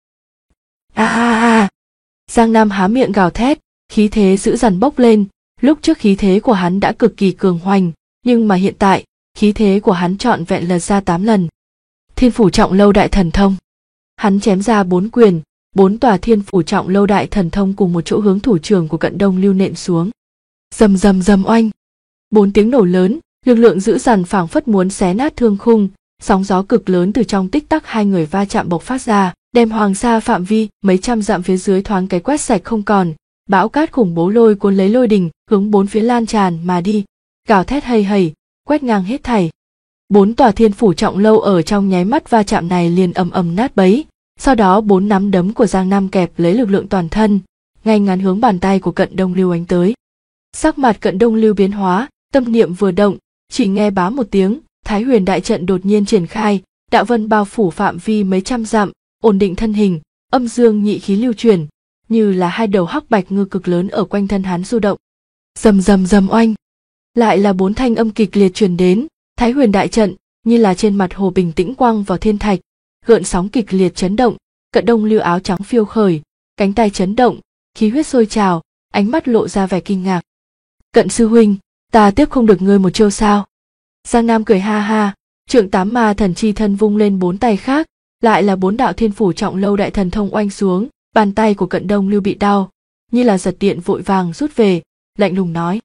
Giang Nam há miệng gào thét, khí thế dữ dằn bốc lên, lúc trước khí thế của hắn đã cực kỳ cường hoành, nhưng mà hiện tại, khí thế của hắn trọn vẹn lật ra 8 lần. Thiên phủ trọng lâu đại thần thông. Hắn chém ra 4 quyền, 4 tòa thiên phủ trọng lâu đại thần thông cùng một chỗ hướng thủ trưởng của Cận Đông Lưu nện xuống. Rầm rầm rầm oanh. 4 tiếng nổ lớn, lực lượng dữ dằn phảng phất muốn xé nát thương khung, sóng gió cực lớn từ trong tích tắc hai người va chạm bộc phát ra, đem hoàng sa phạm vi mấy trăm dặm phía dưới thoáng cái quét sạch không còn. Bão cát khủng bố lôi cuốn lấy lôi đình hướng 4 phía lan tràn mà đi, gào thét hầy hầy, quét ngang hết thảy. 4 tòa thiên phủ trọng lâu ở trong nháy mắt va chạm này liền ầm ầm nát bấy, sau đó 4 nắm đấm của Giang Nam kẹp lấy lực lượng toàn thân, ngay ngắn hướng bàn tay của Cận Đông Lưu ánh tới. Sắc mặt Cận Đông Lưu biến hóa, tâm niệm vừa động, chỉ nghe bá một tiếng, Thái Huyền đại trận đột nhiên triển khai, đạo vân bao phủ phạm vi mấy trăm dặm, ổn định thân hình, âm dương nhị khí lưu chuyển, như là hai đầu hắc bạch ngư cực lớn ở quanh thân hắn du động. Rầm rầm rầm oanh, lại là 4 thanh âm kịch liệt truyền đến. Thái Huyền đại trận như là trên mặt hồ bình tĩnh quăng vào thiên thạch, gợn sóng kịch liệt chấn động. Cận Đông Lưu áo trắng phiêu khởi, cánh tay chấn động, khí huyết sôi trào, ánh mắt lộ ra vẻ kinh ngạc. Cận sư huynh, ta tiếp không được ngươi một chiêu sao? Giang Nam cười ha ha, trượng 8 ma thần chi thân vung lên 4 tay khác, lại là 4 đạo thiên phủ trọng lâu đại thần thông oanh xuống. Bàn tay của Cận Đông Lưu bị đau, như là giật điện vội vàng rút về, lạnh lùng nói: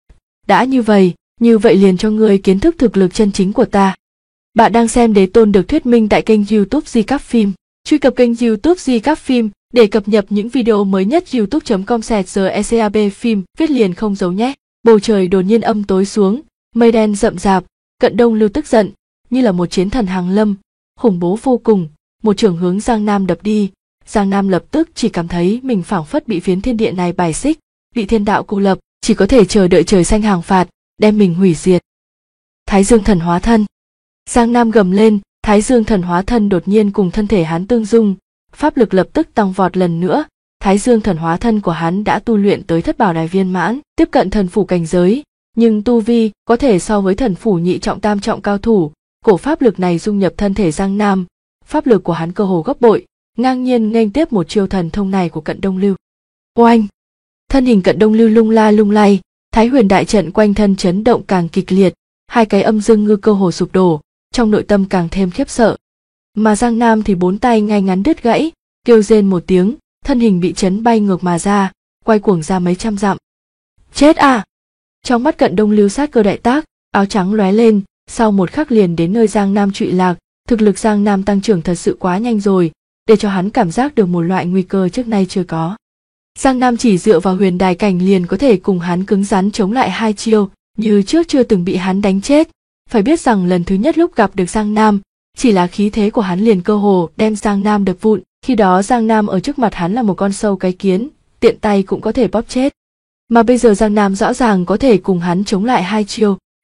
đã như vậy liền cho ngươi kiến thức thực lực chân chính của ta. Bạn đang xem Đế Tôn được thuyết minh tại kênh YouTube Di Các Phim. Truy cập kênh YouTube Di Các Phim để cập nhật những video mới nhất. youtube.com/secab phim viết liền không giấu nhé. Bầu trời đột nhiên âm tối xuống, mây đen rậm rạp. Cận Đông Lưu tức giận, như là một chiến thần hàng lâm, khủng bố vô cùng, một chưởng hướng Giang Nam đập đi. Giang Nam lập tức chỉ cảm thấy mình phảng phất bị phiến thiên địa này bài xích, bị thiên đạo cô lập, chỉ có thể chờ đợi trời xanh hàng phạt, đem mình hủy diệt. Thái Dương thần hóa thân. Giang Nam gầm lên, Thái Dương thần hóa thân đột nhiên cùng thân thể hắn tương dung, pháp lực lập tức tăng vọt lần nữa. Thái Dương thần hóa thân của hắn đã tu luyện tới thất bảo đài viên mãn, tiếp cận thần phủ cảnh giới, nhưng tu vi có thể so với thần phủ nhị trọng tam trọng cao thủ. Cổ pháp lực này dung nhập thân thể Giang Nam, pháp lực của hắn cơ hồ gấp bội, ngang nhiên nghênh tiếp một chiêu thần thông này của Cận Đông Lưu. Oanh! Thân hình Cận Đông Lưu lung la lung lay, Thái Huyền đại trận quanh thân chấn động càng kịch liệt, hai cái âm dương ngư cơ hồ sụp đổ, trong nội tâm càng thêm khiếp sợ. Mà Giang Nam thì 4 tay ngay ngắn đứt gãy, kêu rên một tiếng, thân hình bị chấn bay ngược mà ra, quay cuồng ra mấy trăm dặm. Chết à! Trong mắt Cận Đông Lưu sát cơ đại tác, áo trắng lóe lên, sau một khắc liền đến nơi Giang Nam trụy lạc. Thực lực Giang Nam tăng trưởng thật sự quá nhanh rồi, để cho hắn cảm giác được một loại nguy cơ trước nay chưa có. Giang Nam chỉ dựa vào huyền đài cảnh liền có thể cùng hắn cứng rắn chống lại 2 chiêu, như trước chưa từng bị hắn đánh chết. Phải biết rằng lần thứ nhất lúc gặp được Giang Nam, chỉ là khí thế của hắn liền cơ hồ đem Giang Nam đập vụn, khi đó Giang Nam ở trước mặt hắn là một con sâu cái kiến, tiện tay cũng có thể bóp chết. Mà bây giờ Giang Nam rõ ràng có thể cùng hắn chống lại 2 chiêu,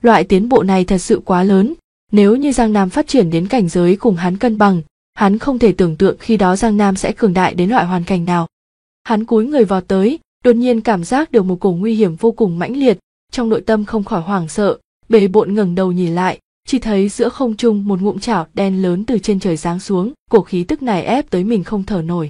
Loại tiến bộ này thật sự quá lớn, nếu như Giang Nam phát triển đến cảnh giới cùng hắn cân bằng, hắn không thể tưởng tượng khi đó Giang Nam sẽ cường đại đến loại hoàn cảnh nào. Hắn cúi người vào tới, đột nhiên cảm giác được một cổ nguy hiểm vô cùng mãnh liệt, trong nội tâm không khỏi hoảng sợ, bề bộn ngẩng đầu nhìn lại, chỉ thấy giữa không trung một ngụm chảo đen lớn từ trên trời giáng xuống, cổ khí tức này ép tới mình không thở nổi.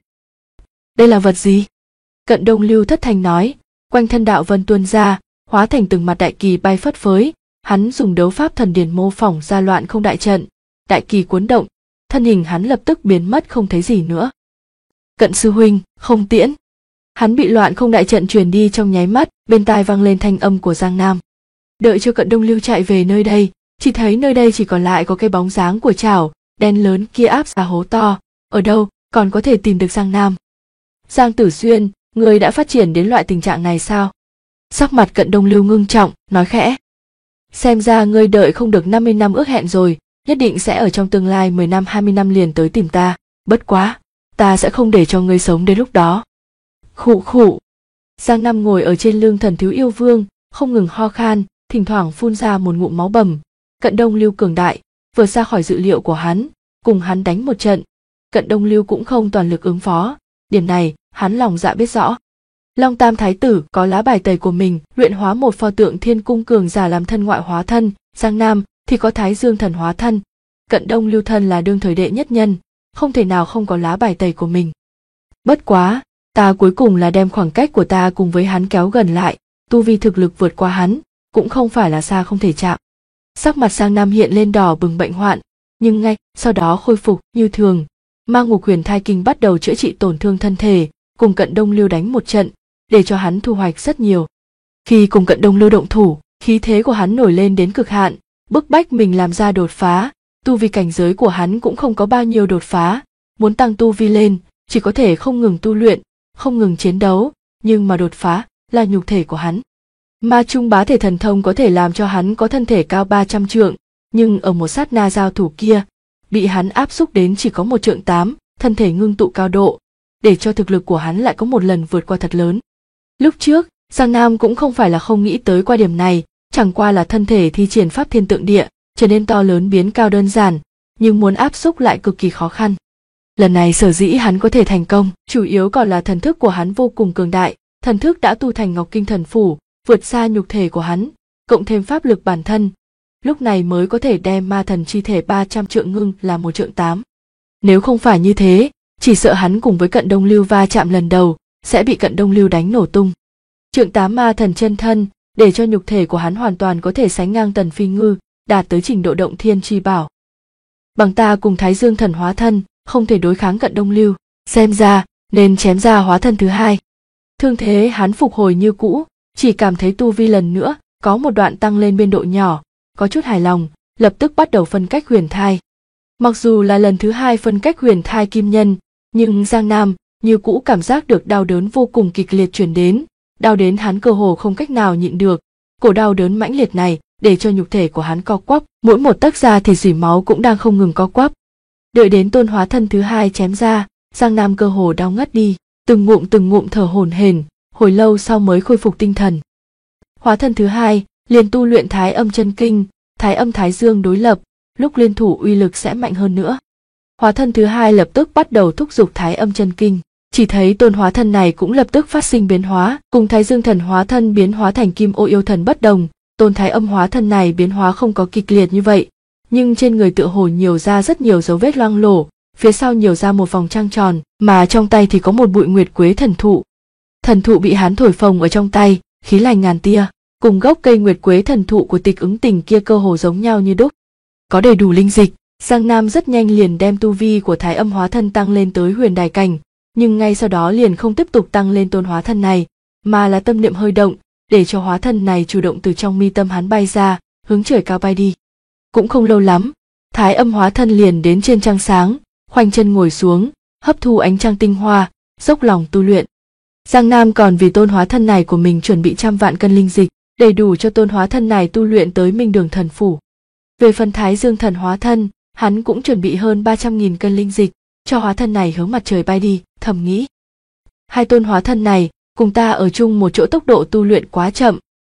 Đây là vật gì? Cận Đông Lưu thất thanh nói, quanh thân đạo vân tuôn ra, hóa thành từng mặt đại kỳ bay phất phới, hắn dùng đấu pháp thần điển mô phỏng ra loạn không đại trận, đại kỳ cuốn động, thân hình hắn lập tức biến mất không thấy gì nữa. Cận sư huynh, không tiễn. Hắn bị loạn không đại trận truyền đi trong nháy mắt, bên tai vang lên thanh âm của Giang Nam. Đợi cho Cận Đông Lưu chạy về nơi đây, chỉ thấy nơi đây chỉ còn lại có cái bóng dáng của chảo đen lớn kia áp ra hố to, ở đâu còn có thể tìm được Giang Nam. Giang Tử Xuyên, người đã phát triển đến loại tình trạng này sao? Sắc mặt Cận Đông Lưu ngưng trọng, nói khẽ. Xem ra ngươi đợi không được 50 năm ước hẹn rồi, nhất định sẽ ở trong tương lai 10 năm 20 năm liền tới tìm ta, bất quá, ta sẽ không để cho ngươi sống đến lúc đó. Khụ khụ. Giang Nam ngồi ở trên lưng Thần Thiếu Yêu Vương, không ngừng ho khan, thỉnh thoảng phun ra một ngụm máu bầm. Cận Đông Lưu cường đại, vượt ra khỏi dự liệu của hắn, cùng hắn đánh một trận. Cận Đông Lưu cũng không toàn lực ứng phó, điểm này hắn lòng dạ biết rõ. Long Tam Thái Tử có lá bài tẩy của mình, luyện hóa một pho tượng thiên cung cường giả làm thân ngoại hóa thân, Giang Nam thì có Thái Dương thần hóa thân. Cận Đông Lưu thân là đương thời đệ nhất nhân, không thể nào không có lá bài tẩy của mình. Bất quá, ta cuối cùng là đem khoảng cách của ta cùng với hắn kéo gần lại, tu vi thực lực vượt qua hắn, cũng không phải là xa không thể chạm. Sắc mặt Giang Nam hiện lên đỏ bừng bệnh hoạn, nhưng ngay sau đó khôi phục như thường. Ma Ngục Huyền Thai Kinh bắt đầu chữa trị tổn thương thân thể, cùng Cận Đông Lưu đánh một trận, để cho hắn thu hoạch rất nhiều. Khi cùng Cận Đông Lưu động thủ, khí thế của hắn nổi lên đến cực hạn, bức bách mình làm ra đột phá. Tu vi cảnh giới của hắn cũng không có bao nhiêu đột phá, muốn tăng tu vi lên, chỉ có thể không ngừng tu luyện, không ngừng chiến đấu, nhưng mà đột phá là nhục thể của hắn. Ma Trung Bá Thể thần thông có thể làm cho hắn có thân thể cao 300 trượng, nhưng ở một sát na giao thủ kia, bị hắn áp xúc đến chỉ có 1 trượng 8, thân thể ngưng tụ cao độ, để cho thực lực của hắn lại có một lần vượt qua thật lớn. Lúc trước, Giang Nam cũng không phải là không nghĩ tới qua điểm này, chẳng qua là thân thể thi triển pháp thiên tượng địa, trở nên to lớn biến cao đơn giản, nhưng muốn áp xúc lại cực kỳ khó khăn. Lần này sở dĩ hắn có thể thành công, chủ yếu còn là thần thức của hắn vô cùng cường đại, thần thức đã tu thành Ngọc Kinh Thần Phủ, vượt xa nhục thể của hắn, cộng thêm pháp lực bản thân, lúc này mới có thể đem ma thần chi thể 300 trượng ngưng là 1 trượng 8. Nếu không phải như thế, chỉ sợ hắn cùng với Cận Đông Lưu va chạm lần đầu, sẽ bị Cận Đông Lưu đánh nổ tung. Trượng 8 ma thần chân thân, để cho nhục thể của hắn hoàn toàn có thể sánh ngang Tần Phi Ngư, đạt tới trình độ động thiên chi bảo. Bằng ta cùng Thái Dương thần hóa thân, không thể đối kháng Cận Đông Lưu, xem ra nên chém ra hóa thân thứ hai. Thương thế hắn phục hồi như cũ, chỉ cảm thấy tu vi lần nữa có một đoạn tăng lên biên độ nhỏ, có chút hài lòng, lập tức bắt đầu phân cách huyền thai. Mặc dù là lần thứ hai phân cách huyền thai kim nhân, nhưng Giang Nam như cũ cảm giác được đau đớn vô cùng kịch liệt truyền đến, đau đến hắn cơ hồ không cách nào nhịn được. Cổ đau đớn mãnh liệt này để cho nhục thể của hắn co quắp, mỗi một tấc da thì rỉ máu cũng đang không ngừng co quắp. Đợi đến tôn hóa thân thứ hai chém ra, Giang Nam cơ hồ đau ngất đi, từng ngụm thở hổn hển, hồi lâu sau mới khôi phục tinh thần. Hóa thân thứ hai liền tu luyện Thái Âm Chân Kinh, Thái Âm Thái Dương đối lập, lúc liên thủ uy lực sẽ mạnh hơn nữa. Hóa thân thứ hai lập tức bắt đầu thúc giục Thái Âm Chân Kinh, chỉ thấy tôn hóa thân này cũng lập tức phát sinh biến hóa, cùng Thái Dương thần hóa thân biến hóa thành Kim Ô Yêu Thần bất đồng. Tôn Thái Âm hóa thân này biến hóa không có kịch liệt như vậy, nhưng trên người tựa hồ nhiều ra rất nhiều dấu vết loang lổ, phía sau nhiều ra một vòng trăng tròn, mà trong tay thì có một bụi nguyệt quế thần thụ. Thần thụ bị hắn thổi phồng ở trong tay, khí lành ngàn tia, cùng gốc cây nguyệt quế thần thụ của Tịch Ứng Tình kia cơ hồ giống nhau như đúc. Có đầy đủ linh dịch, Giang Nam rất nhanh liền đem tu vi của Thái Âm hóa thân tăng lên tới huyền đài cảnh, nhưng ngay sau đó liền không tiếp tục tăng lên tôn hóa thân này, mà là tâm niệm hơi động, để cho hóa thân này chủ động từ trong mi tâm hắn bay ra, hướng trời cao bay đi. Cũng không lâu lắm, Thái Âm hóa thân liền đến trên trăng sáng, khoanh chân ngồi xuống, hấp thu ánh trăng tinh hoa, dốc lòng tu luyện. Giang Nam còn vì tôn hóa thân này của mình chuẩn bị 100 vạn cân linh dịch, đầy đủ cho tôn hóa thân này tu luyện tới Minh Đường Thần Phủ. Về phần Thái Dương thần hóa thân, hắn cũng chuẩn bị hơn 300.000 cân linh dịch, cho hóa thân này hướng mặt trời bay đi, thầm nghĩ. Hai tôn hóa thân này, cùng ta ở chung một chỗ tốc độ tu luyện quá chậm,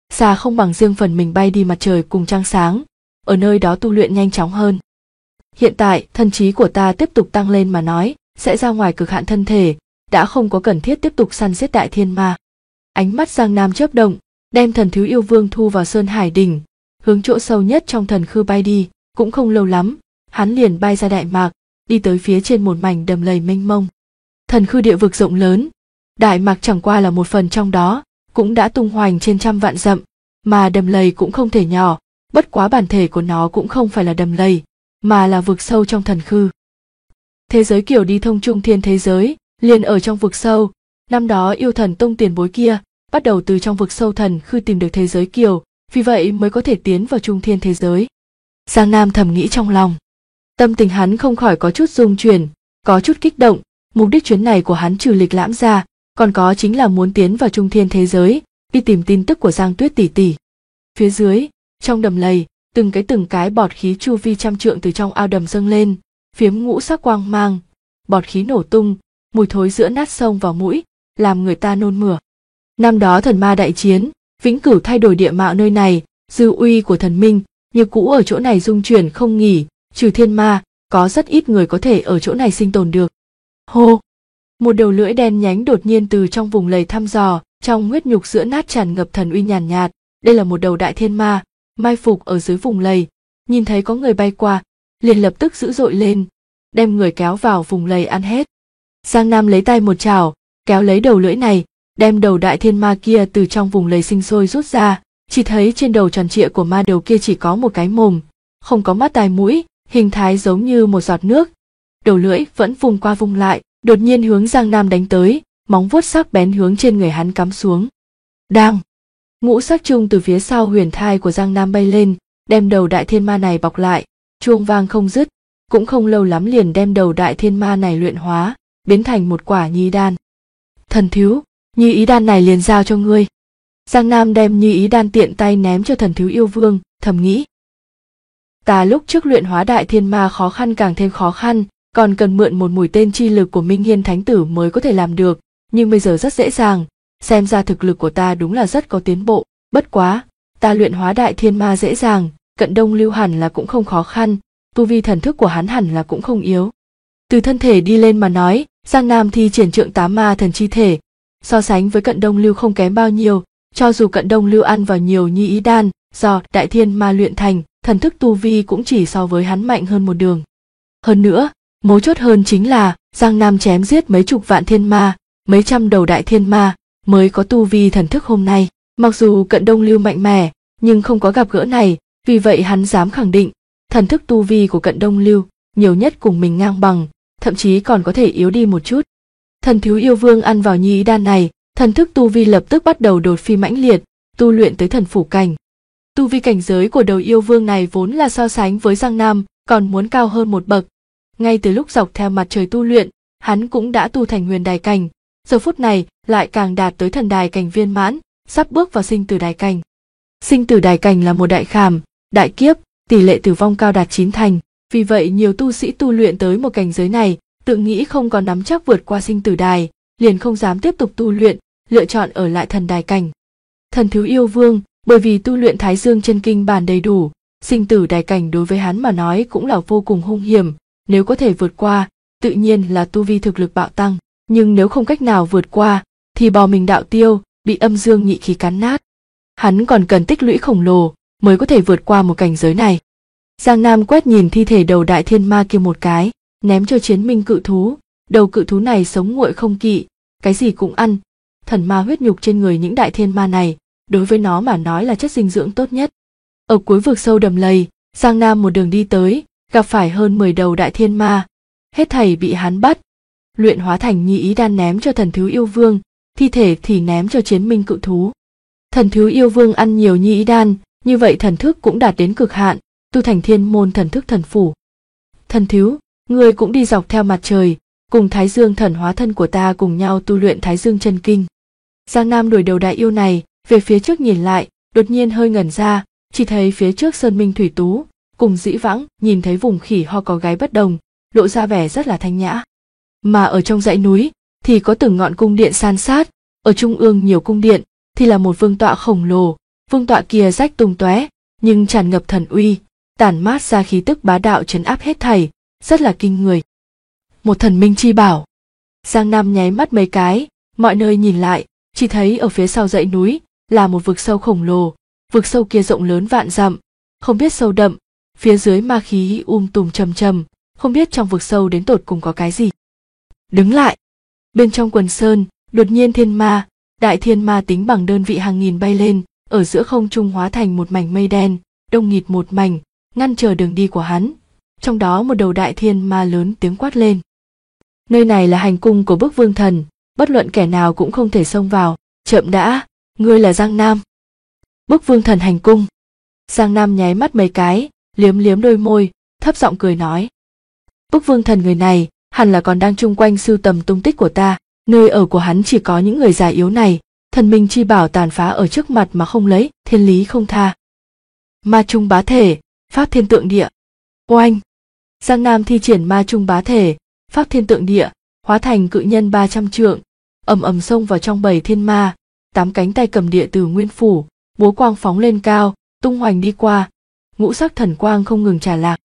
xa không bằng riêng phần mình bay đi mặt trời cùng trăng sáng, ở nơi đó tu luyện nhanh chóng hơn. Hiện tại, thần trí của ta tiếp tục tăng lên mà nói, sẽ ra ngoài cực hạn thân thể, đã không có cần thiết tiếp tục săn giết đại thiên ma. Ánh mắt Giang Nam chớp động, đem thần thiếu yêu vương thu vào Sơn Hải đỉnh, hướng chỗ sâu nhất trong thần khư bay đi. Cũng không lâu lắm, hắn liền bay ra Đại Mạc, đi tới phía trên một mảnh đầm lầy mênh mông. Thần khư địa vực rộng lớn, Đại Mạc chẳng qua là một phần trong đó, cũng đã tung hoành trên trăm vạn dặm, mà đầm lầy cũng không thể nhỏ, bất quá bản thể của nó cũng không phải là đầm lầy, mà là vực sâu trong thần khư. Thế giới kiểu đi thông trung thiên thế giới, liền ở trong vực sâu. Năm đó yêu thần tông tiền bối kia bắt đầu từ trong vực sâu thần khư tìm được thế giới kiểu, vì vậy mới có thể tiến vào trung thiên thế giới. Giang Nam thầm nghĩ trong lòng, tâm tình hắn không khỏi có chút rung chuyển, có chút kích động. Mục đích chuyến này của hắn trừ lịch lãm ra, còn có chính là muốn tiến vào trung thiên thế giới, đi tìm tin tức của Giang Tuyết tỷ tỷ. Phía dưới, trong đầm lầy, từng cái bọt khí chu vi trăm trượng từ trong ao đầm dâng lên, phiếm ngũ sắc quang mang, bọt khí nổ tung, mùi thối giữa nát sông vào mũi, làm người ta nôn mửa. Năm đó thần ma đại chiến, vĩnh cửu thay đổi địa mạo nơi này, dư uy của thần minh như cũ ở chỗ này dung chuyển không nghỉ, trừ thiên ma, có rất ít người có thể ở chỗ này sinh tồn được. Hô! Một đầu lưỡi đen nhánh đột nhiên từ trong vùng lầy thăm dò, trong huyết nhục giữa nát tràn ngập thần uy nhàn nhạt. Đây là một đầu đại thiên ma, mai phục ở dưới vùng lầy, nhìn thấy có người bay qua, liền lập tức dữ dội lên, đem người kéo vào vùng lầy ăn hết. Giang Nam lấy tay một chảo, kéo lấy đầu lưỡi này, đem đầu đại thiên ma kia từ trong vùng lầy sinh sôi rút ra, chỉ thấy trên đầu tròn trịa của ma đầu kia chỉ có một cái mồm, không có mắt tai mũi, hình thái giống như một giọt nước. Đầu lưỡi vẫn vùng qua vùng lại, đột nhiên hướng Giang Nam đánh tới, móng vuốt sắc bén hướng trên người hắn cắm xuống. Đang! Ngũ sắc trung từ phía sau huyền thai của Giang Nam bay lên, đem đầu đại thiên ma này bọc lại, chuông vang không dứt, cũng không lâu lắm liền đem đầu đại thiên ma này luyện hóa, biến thành một quả nhi đan. Thần thiếu, nhi ý đan này liền giao cho ngươi. Giang Nam đem nhi ý đan tiện tay ném cho thần thiếu yêu vương, thầm nghĩ. Ta lúc trước luyện hóa đại thiên ma khó khăn càng thêm khó khăn, còn cần mượn một mũi tên chi lực của Minh Hiên Thánh Tử mới có thể làm được, nhưng bây giờ rất dễ dàng, xem ra thực lực của ta đúng là rất có tiến bộ. Bất quá, ta luyện hóa đại thiên ma dễ dàng, Cận Đông Lưu hẳn là cũng không khó khăn, tu vi thần thức của hắn hẳn là cũng không yếu. Từ thân thể đi lên mà nói, Giang Nam thi triển trượng tám ma thần chi thể, so sánh với Cận Đông Lưu không kém bao nhiêu, cho dù Cận Đông Lưu ăn vào nhiều nhi ý đan, do đại thiên ma luyện thành, thần thức tu vi cũng chỉ so với hắn mạnh hơn một đường. Hơn nữa, mấu chốt hơn chính là, Giang Nam chém giết mấy chục vạn thiên ma, mấy trăm đầu đại thiên ma, mới có tu vi thần thức hôm nay. Mặc dù Cận Đông Lưu mạnh mẽ, nhưng không có gặp gỡ này, vì vậy hắn dám khẳng định, thần thức tu vi của Cận Đông Lưu, nhiều nhất cùng mình ngang bằng, thậm chí còn có thể yếu đi một chút. Thần thiếu yêu vương ăn vào nhi ý đan này, thần thức tu vi lập tức bắt đầu đột phi mãnh liệt, tu luyện tới thần phủ cảnh. Tu vi cảnh giới của đầu yêu vương này vốn là so sánh với Giang Nam, còn muốn cao hơn một bậc. Ngay từ lúc dọc theo mặt trời tu luyện, hắn cũng đã tu thành huyền đài cảnh, giờ phút này lại càng đạt tới thần đài cảnh viên mãn, sắp bước vào sinh tử đài cảnh. Sinh tử đài cảnh là một đại khảm, đại kiếp, tỷ lệ tử vong cao đạt 9 thành, vì vậy nhiều tu sĩ tu luyện tới một cảnh giới này, tự nghĩ không có nắm chắc vượt qua sinh tử đài, liền không dám tiếp tục tu luyện, lựa chọn ở lại thần đài cảnh. Thần thiếu yêu vương, bởi vì tu luyện Thái Dương chân kinh bản đầy đủ, sinh tử đài cảnh đối với hắn mà nói cũng là vô cùng hung hiểm, nếu có thể vượt qua, tự nhiên là tu vi thực lực bạo tăng, nhưng nếu không cách nào vượt qua, thì bò mình đạo tiêu, bị âm dương nhị khí cắn nát. Hắn còn cần tích lũy khổng lồ, mới có thể vượt qua một cảnh giới này. Giang Nam quét nhìn thi thể đầu đại thiên ma kia một cái, ném cho chiến minh cự thú, đầu cự thú này sống nguội không kỵ, cái gì cũng ăn, thần ma huyết nhục trên người những đại thiên ma này, đối với nó mà nói là chất dinh dưỡng tốt nhất. Ở cuối vực sâu đầm lầy, Giang Nam một đường đi tới, gặp phải hơn 10 đầu đại thiên ma, hết thảy bị hắn bắt, luyện hóa thành nhi ý đan ném cho thần thiếu yêu vương, thi thể thì ném cho chiến minh cự thú. Thần thiếu yêu vương ăn nhiều nhi ý đan, như vậy thần thức cũng đạt đến cực hạn, tu thành thiên môn thần thức thần phủ. Thần thiếu, ngươi cũng đi dọc theo mặt trời, cùng Thái Dương thần hóa thân của ta cùng nhau tu luyện Thái Dương chân kinh. Giang Nam đuổi đầu đại yêu này, về phía trước nhìn lại, đột nhiên hơi ngẩn ra, chỉ thấy phía trước sơn minh thủy tú, cùng dĩ vãng nhìn thấy vùng khỉ ho có gáy bất đồng, lộ ra vẻ rất là thanh nhã. Mà ở trong dãy núi thì có từng ngọn cung điện san sát, ở trung ương nhiều cung điện thì là một vương tọa khổng lồ, Vương tọa kia rách tung tóe, nhưng tràn ngập thần uy, tản mát ra khí tức bá đạo trấn áp hết thảy, rất là kinh người. Một thần minh chi bảo. Giang Nam nháy mắt mấy cái, mọi nơi nhìn lại, chỉ thấy ở phía sau dãy núi là một vực sâu khổng lồ, vực sâu kia rộng lớn vạn dặm, không biết sâu đậm, phía dưới ma khí tùm trầm trầm, không biết trong vực sâu đến tột cùng có cái gì. Đứng lại. Bên trong quần sơn, đột nhiên đại thiên ma tính bằng đơn vị hàng nghìn bay lên, ở giữa không trung hóa thành một mảnh mây đen, đông nghịt một mảnh, ngăn trở đường đi của hắn. Trong đó một đầu đại thiên ma lớn tiếng quát lên. Nơi này là hành cung của Bức Vương Thần, bất luận kẻ nào cũng không thể xông vào. Chậm đã, ngươi là Giang Nam. Bức Vương Thần hành cung. Giang Nam nháy mắt mấy cái, liếm liếm đôi môi, thấp giọng cười nói. Bức Vương Thần người này, hẳn là còn đang chung quanh sưu tầm tung tích của ta. Nơi ở của hắn chỉ có những người già yếu này, thần minh chi bảo tàn phá ở trước mặt mà không lấy, thiên lý không tha. Ma trung bá thể, pháp thiên tượng địa. Oanh! Giang Nam thi triển ma trung bá thể, pháp thiên tượng địa, hóa thành cự nhân 300 trượng, ầm ầm xông vào trong bầy thiên ma, 8 cánh tay cầm địa từ nguyên phủ, búa quang phóng lên cao, tung hoành đi qua, ngũ sắc thần quang không ngừng trà lạc.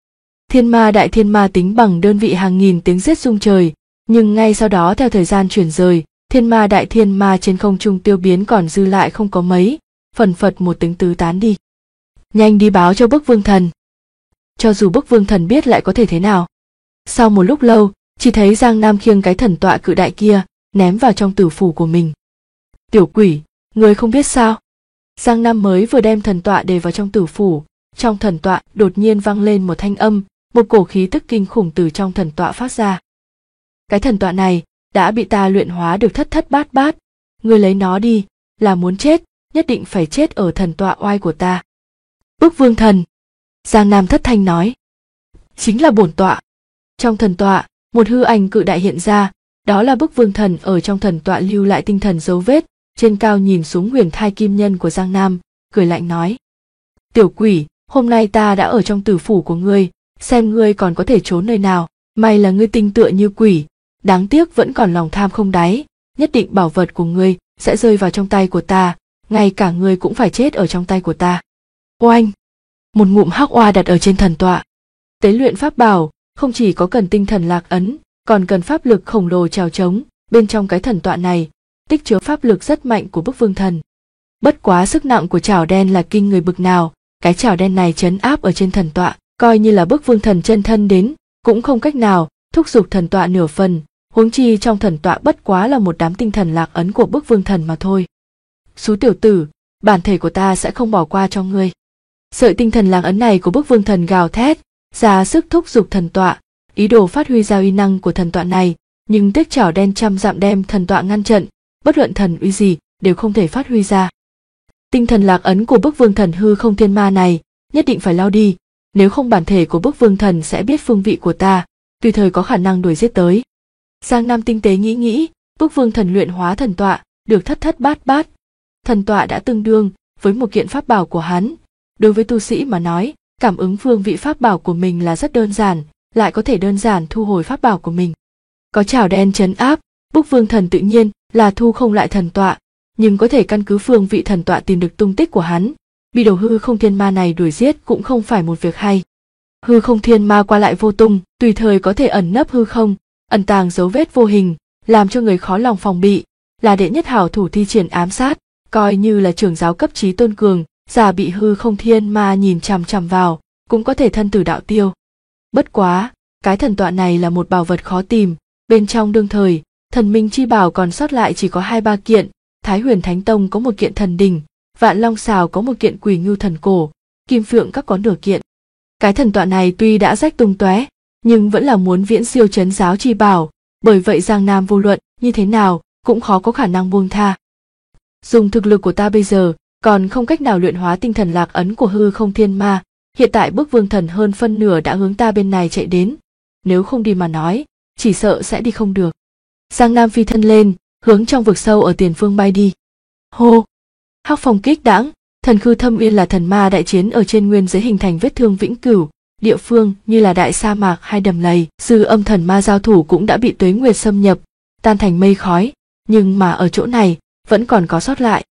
Đại thiên ma tính bằng đơn vị hàng nghìn tiếng giết rung trời, nhưng ngay sau đó theo thời gian chuyển rời, đại thiên ma trên không trung tiêu biến còn dư lại không có mấy, phần phật một tiếng tứ tán đi. Nhanh đi báo cho Bức Vương Thần. Cho dù Bức Vương Thần biết lại có thể thế nào. Sau một lúc lâu, chỉ thấy Giang Nam khiêng cái thần tọa cự đại kia, ném vào trong tử phủ của mình. Tiểu quỷ, người không biết sao? Giang Nam mới vừa đem thần tọa để vào trong tử phủ, trong thần tọa đột nhiên vang lên một thanh âm, một cổ khí tức kinh khủng từ trong thần tọa phát ra. Cái thần tọa này đã bị ta luyện hóa được thất thất bát bát, ngươi lấy nó đi, là muốn chết, nhất định phải chết ở thần tọa oai của ta. Bức Vương Thần. Giang Nam thất thanh nói. Chính là bổn tọa. Trong thần tọa, một hư ảnh cự đại hiện ra, đó là Bức Vương Thần ở trong thần tọa lưu lại tinh thần dấu vết, trên cao nhìn xuống huyền thai kim nhân của Giang Nam, cười lạnh nói. Tiểu quỷ, hôm nay ta đã ở trong tử phủ của ngươi, xem ngươi còn có thể trốn nơi nào, may là ngươi tinh tựa như quỷ, đáng tiếc vẫn còn lòng tham không đáy, nhất định bảo vật của ngươi sẽ rơi vào trong tay của ta, ngay cả ngươi cũng phải chết ở trong tay của ta. Oanh! Một ngụm hắc oa đặt ở trên thần tọa. Tế luyện pháp bảo, không chỉ có cần tinh thần lạc ấn, còn cần pháp lực khổng lồ trèo trống, bên trong cái thần tọa này, tích chứa pháp lực rất mạnh của Bức Vương Thần. Bất quá sức nặng của chảo đen là kinh người bực nào, cái chảo đen này trấn áp ở trên thần tọa, coi như là Bức Vương Thần chân thân đến, cũng không cách nào thúc giục thần tọa nửa phần, huống chi trong thần tọa bất quá là một đám tinh thần lạc ấn của Bức Vương Thần mà thôi. Xú tiểu tử, bản thể của ta sẽ không bỏ qua cho ngươi. Sợi tinh thần lạc ấn này của Bức Vương Thần gào thét, ra sức thúc giục thần tọa, ý đồ phát huy ra uy năng của thần tọa này, nhưng tiếc chảo đen trăm dặm đem thần tọa ngăn trận, bất luận thần uy gì đều không thể phát huy ra. Tinh thần lạc ấn của Bức Vương Thần hư không thiên ma này nhất định phải lao đi, nếu không bản thể của Bức Vương Thần sẽ biết phương vị của ta, tùy thời có khả năng đuổi giết tới. Giang Nam tinh tế nghĩ, Bức Vương Thần luyện hóa thần tọa được thất thất bát bát, thần tọa đã tương đương với một kiện pháp bảo của hắn. Đối với tu sĩ mà nói, cảm ứng phương vị pháp bảo của mình là rất đơn giản, lại có thể đơn giản thu hồi pháp bảo của mình. Có chảo đen trấn áp, Bức Vương Thần tự nhiên là thu không lại thần tọa, nhưng có thể căn cứ phương vị thần tọa tìm được tung tích của hắn. Bị đầu hư không thiên ma này đuổi giết cũng không phải một việc hay. Hư không thiên ma qua lại vô tung, tùy thời có thể ẩn nấp hư không, ẩn tàng dấu vết vô hình, làm cho người khó lòng phòng bị, là đệ nhất hảo thủ thi triển ám sát, coi như là trưởng giáo cấp trí tôn cường, giả bị hư không thiên ma nhìn chằm chằm vào, cũng có thể thân tử đạo tiêu. Bất quá, cái thần tọa này là một bảo vật khó tìm, bên trong đương thời, thần minh chi bảo còn sót lại chỉ có 2-3 kiện, Thái Huyền Thánh Tông có một kiện thần đỉnh, Vạn Long Sào có một kiện Quỷ Ngưu thần cổ, Kim Phượng các có nửa kiện. Cái thần tọa này tuy đã rách tung tóe, nhưng vẫn là muốn viễn siêu trấn giáo chi bảo, bởi vậy Giang Nam vô luận như thế nào cũng khó có khả năng buông tha. Dùng thực lực của ta bây giờ, còn không cách nào luyện hóa tinh thần lạc ấn của hư không thiên ma, hiện tại Bức Vương Thần hơn phân nửa đã hướng ta bên này chạy đến, nếu không đi mà nói, chỉ sợ sẽ đi không được. Giang Nam phi thân lên, hướng trong vực sâu ở tiền phương bay đi. Hô! Hắc phong kích đãng, thần khư thâm uyên là thần ma đại chiến ở trên nguyên giới hình thành vết thương vĩnh cửu, địa phương như là đại sa mạc hay đầm lầy, dư âm thần ma giao thủ cũng đã bị tuế nguyệt xâm nhập, tan thành mây khói, nhưng mà ở chỗ này vẫn còn có sót lại.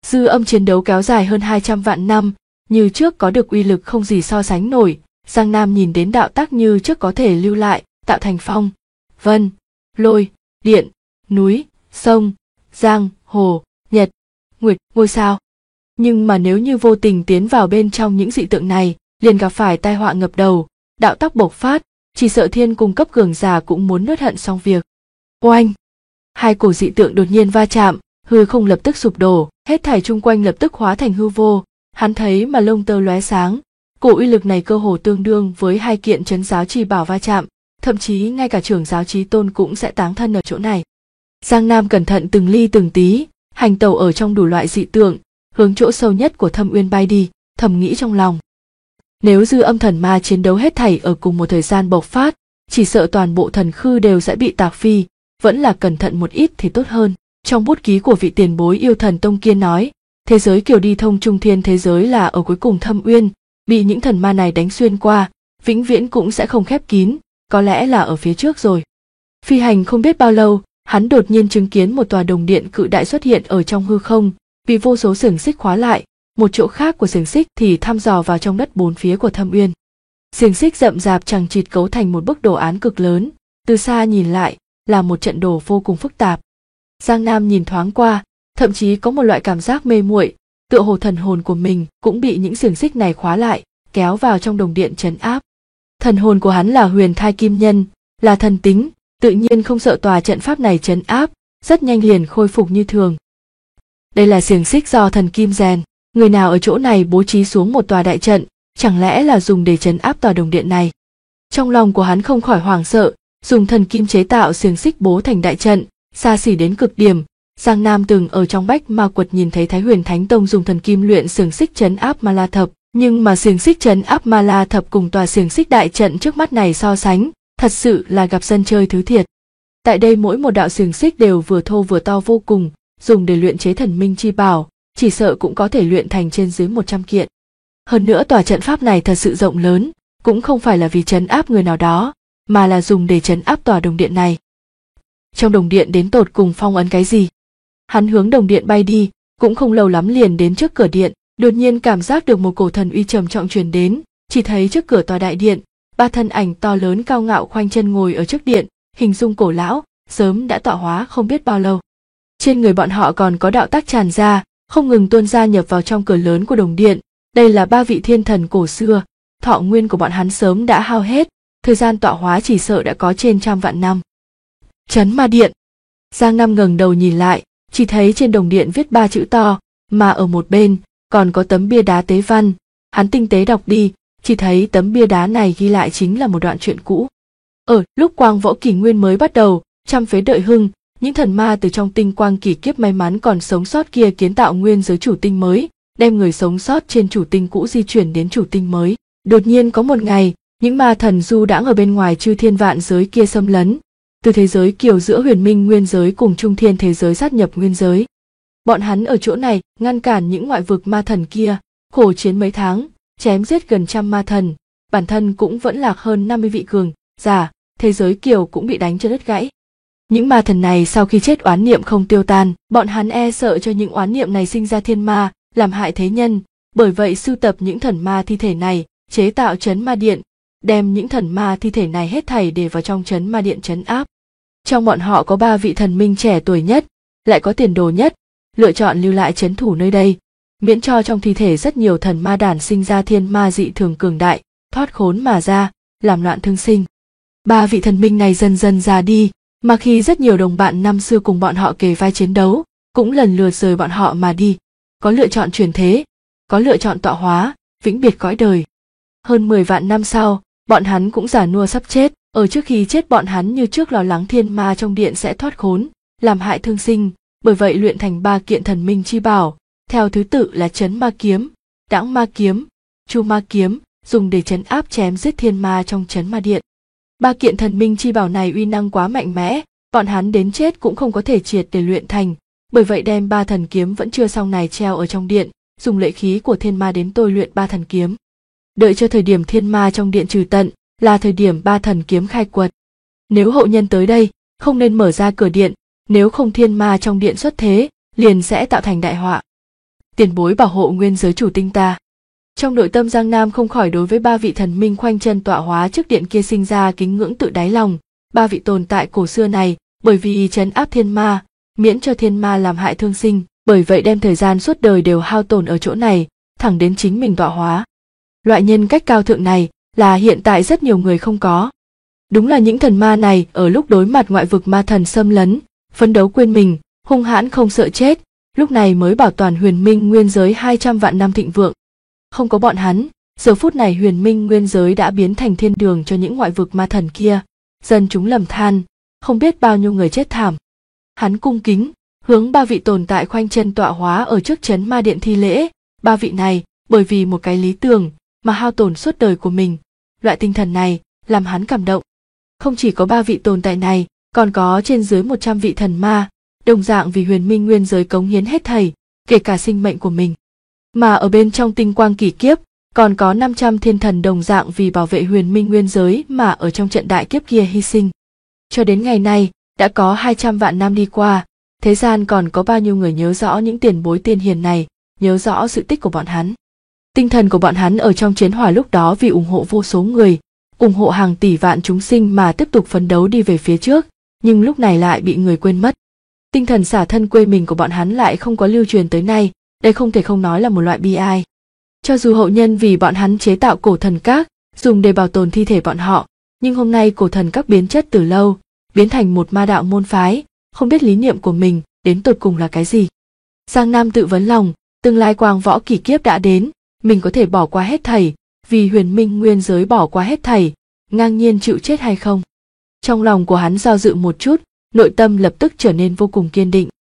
Dư âm chiến đấu kéo dài hơn 200 vạn năm, như trước có được uy lực không gì so sánh nổi. Giang Nam nhìn đến đạo tác như trước có thể lưu lại, tạo thành phong, vân, lôi, điện, núi, sông, giang, hồ, nhật, nguyệt, ngôi sao. Nhưng mà nếu như vô tình tiến vào bên trong những dị tượng này, liền gặp phải tai họa ngập đầu, đạo tắc bộc phát, chỉ sợ thiên cung cấp cường giả cũng muốn nuốt hận xong việc. Oanh! Hai cổ dị tượng đột nhiên va chạm, hư không lập tức sụp đổ, hết thảy chung quanh lập tức hóa thành hư vô. Hắn thấy mà lông tơ lóe sáng, cổ uy lực này cơ hồ tương đương với hai kiện trấn giáo chi bảo va chạm, thậm chí ngay cả trưởng giáo chí tôn cũng sẽ táng thân ở chỗ này. Giang Nam cẩn thận từng ly từng tí, hành tẩu ở trong đủ loại dị tượng, hướng chỗ sâu nhất của Thâm Uyên bay đi, thầm nghĩ trong lòng. Nếu dư âm thần ma chiến đấu hết thảy ở cùng một thời gian bộc phát, chỉ sợ toàn bộ thần khư đều sẽ bị tạc phi, vẫn là cẩn thận một ít thì tốt hơn. Trong bút ký của vị tiền bối yêu thần tông kia nói, thế giới kiểu đi thông trung thiên thế giới là ở cuối cùng Thâm Uyên, bị những thần ma này đánh xuyên qua, vĩnh viễn cũng sẽ không khép kín, có lẽ là ở phía trước rồi. Phi hành không biết bao lâu, hắn đột nhiên chứng kiến một tòa đồng điện cự đại xuất hiện ở trong hư không, bị vô số xiềng xích khóa lại, một chỗ khác của xiềng xích thì thăm dò vào trong đất bốn phía của Thâm Uyên. Xiềng xích rậm rạp chằng chịt cấu thành một bức đồ án cực lớn, từ xa nhìn lại là một trận đồ vô cùng phức tạp. Giang Nam nhìn thoáng qua, thậm chí có một loại cảm giác mê muội, tựa hồ thần hồn của mình cũng bị những xiềng xích này khóa lại, kéo vào trong đồng điện trấn áp. Thần hồn của hắn là huyền thai kim nhân, là thần tính, tự nhiên không sợ tòa trận pháp này trấn áp, rất nhanh liền khôi phục như thường. Đây là xiềng xích do thần kim rèn, người nào ở chỗ này bố trí xuống một tòa đại trận, chẳng lẽ là dùng để trấn áp tòa đồng điện này? Trong lòng của hắn không khỏi hoảng sợ, dùng thần kim chế tạo xiềng xích bố thành đại trận, xa xỉ đến cực điểm. Giang Nam từng ở trong Bách Ma Quật nhìn thấy Thái Huyền Thánh Tông dùng thần kim luyện xiềng xích trấn áp Ma La Thập, nhưng mà xiềng xích trấn áp Ma La Thập cùng tòa xiềng xích đại trận trước mắt này so sánh, thật sự là gặp dân chơi thứ thiệt. Tại đây mỗi một đạo xiềng xích đều vừa thô vừa to vô cùng, dùng để luyện chế thần minh chi bảo, chỉ sợ cũng có thể luyện thành trên dưới 100 kiện. Hơn nữa tòa trận pháp này thật sự rộng lớn, cũng không phải là vì trấn áp người nào đó, mà là dùng để trấn áp tòa đồng điện này. Trong đồng điện đến tột cùng phong ấn cái gì? Hắn hướng đồng điện bay đi, cũng không lâu lắm liền đến trước cửa điện, đột nhiên cảm giác được một cổ thần uy trầm trọng truyền đến, chỉ thấy trước cửa tòa đại điện, ba thân ảnh to lớn cao ngạo khoanh chân ngồi ở trước điện, hình dung cổ lão, sớm đã tọa hóa không biết bao lâu. Trên người bọn họ còn có đạo tác tràn ra, không ngừng tuôn ra nhập vào trong cửa lớn của đồng điện. Đây là ba vị thiên thần cổ xưa, thọ nguyên của bọn hắn sớm đã hao hết, thời gian tọa hóa chỉ sợ đã có trên 100 vạn năm. Trấn Ma Điện. Giang Nam ngẩng đầu nhìn lại, chỉ thấy trên đồng điện viết 3 chữ to, mà ở một bên còn có tấm bia đá tế văn. Hắn tinh tế đọc đi, chỉ thấy tấm bia đá này ghi lại chính là một đoạn truyện cũ. Ở lúc Quang Võ kỷ nguyên mới bắt đầu, trăm phế đợi hưng, những thần ma từ trong tinh quang kỷ kiếp may mắn còn sống sót kia kiến tạo nguyên giới chủ tinh mới, đem người sống sót trên chủ tinh cũ di chuyển đến chủ tinh mới. Đột nhiên có một ngày, những ma thần du đãng ở bên ngoài chư thiên vạn giới kia xâm lấn, từ thế giới kiều giữa huyền minh nguyên giới cùng trung thiên thế giới sát nhập nguyên giới. Bọn hắn ở chỗ này ngăn cản những ngoại vực ma thần kia, khổ chiến mấy tháng, chém giết gần 100 ma thần, bản thân cũng vẫn lạc hơn 50 vị cường giả, thế giới kiều cũng bị đánh cho đứt gãy. Những ma thần này sau khi chết oán niệm không tiêu tan, bọn hắn e sợ cho những oán niệm này sinh ra thiên ma, làm hại thế nhân, bởi vậy sưu tập những thần ma thi thể này, chế tạo trấn ma điện, đem những thần ma thi thể này hết thảy để vào trong trấn ma điện trấn áp. Trong bọn họ có 3 vị thần minh trẻ tuổi nhất, lại có tiền đồ nhất, lựa chọn lưu lại trấn thủ nơi đây, miễn cho trong thi thể rất nhiều thần ma đản sinh ra thiên ma dị thường cường đại, thoát khốn mà ra, làm loạn thương sinh. 3 vị thần minh này dần dần già đi, mà khi rất nhiều đồng bạn năm xưa cùng bọn họ kề vai chiến đấu, cũng lần lượt rời bọn họ mà đi, có lựa chọn chuyển thế, có lựa chọn tọa hóa, vĩnh biệt cõi đời. Hơn 10 vạn năm sau, bọn hắn cũng già nua sắp chết, ở trước khi chết bọn hắn như trước lo lắng thiên ma trong điện sẽ thoát khốn, làm hại thương sinh, bởi vậy luyện thành 3 kiện thần minh chi bảo, theo thứ tự là trấn ma kiếm, đãng ma kiếm, chu ma kiếm, dùng để trấn áp chém giết thiên ma trong trấn ma điện. 3 kiện thần minh chi bảo này uy năng quá mạnh mẽ, bọn hắn đến chết cũng không có thể triệt để luyện thành, bởi vậy đem 3 thần kiếm vẫn chưa xong này treo ở trong điện, dùng lệ khí của thiên ma đến tôi luyện 3 thần kiếm. Đợi cho thời điểm thiên ma trong điện trừ tận, là thời điểm 3 thần kiếm khai quật. Nếu hậu nhân tới đây, không nên mở ra cửa điện, nếu không thiên ma trong điện xuất thế, liền sẽ tạo thành đại họa. tiền bối bảo hộ nguyên giới chủ tinh ta. Trong nội tâm Giang Nam không khỏi đối với ba vị thần minh khoanh chân tọa hóa trước điện kia sinh ra kính ngưỡng tự đáy lòng. Ba vị tồn tại cổ xưa này, bởi vì trấn áp thiên ma, miễn cho thiên ma làm hại thương sinh, bởi vậy đem thời gian suốt đời đều hao tổn ở chỗ này, thẳng đến chính mình tọa hóa. Loại nhân cách cao thượng này là hiện tại rất nhiều người không có. Đúng là những thần ma này ở lúc đối mặt ngoại vực ma thần xâm lấn, phấn đấu quên mình, hung hãn không sợ chết, lúc này mới bảo toàn huyền minh nguyên giới 200 vạn năm thịnh vượng. Không có bọn hắn, giờ phút này huyền minh nguyên giới đã biến thành thiên đường cho những ngoại vực ma thần kia, dân chúng lầm than, không biết bao nhiêu người chết thảm. Hắn cung kính, hướng ba vị tồn tại khoanh chân tọa hóa ở trước trấn ma điện thi lễ. Ba vị này, bởi vì một cái lý tưởng mà hao tổn suốt đời của mình, loại tinh thần này làm hắn cảm động. Không chỉ có ba vị tồn tại này, còn có trên dưới 100 vị thần ma, đồng dạng vì huyền minh nguyên giới cống hiến hết thảy, kể cả sinh mệnh của mình. Mà ở bên trong tinh quang kỷ kiếp, còn có 500 thiên thần đồng dạng vì bảo vệ huyền minh nguyên giới mà ở trong trận đại kiếp kia hy sinh. Cho đến ngày nay, đã có 200 vạn năm đi qua, thế gian còn có bao nhiêu người nhớ rõ những tiền bối tiên hiền này, nhớ rõ sự tích của bọn hắn. Tinh thần của bọn hắn ở trong chiến hỏa lúc đó vì ủng hộ vô số người, ủng hộ hàng tỷ vạn chúng sinh mà tiếp tục phấn đấu đi về phía trước, nhưng lúc này lại bị người quên mất. Tinh thần xả thân quê mình của bọn hắn lại không có lưu truyền tới nay, đây không thể không nói là một loại bi ai. Cho dù hậu nhân vì bọn hắn chế tạo cổ thần các, dùng để bảo tồn thi thể bọn họ, nhưng hôm nay cổ thần các biến chất từ lâu, biến thành một ma đạo môn phái, không biết lý niệm của mình đến tột cùng là cái gì. Giang Nam tự vấn lòng, tương lai quang võ kỷ kiếp đã đến, mình có thể bỏ qua hết thảy, vì huyền minh nguyên giới bỏ qua hết thảy, ngang nhiên chịu chết hay không. Trong lòng của hắn do dự một chút, nội tâm lập tức trở nên vô cùng kiên định.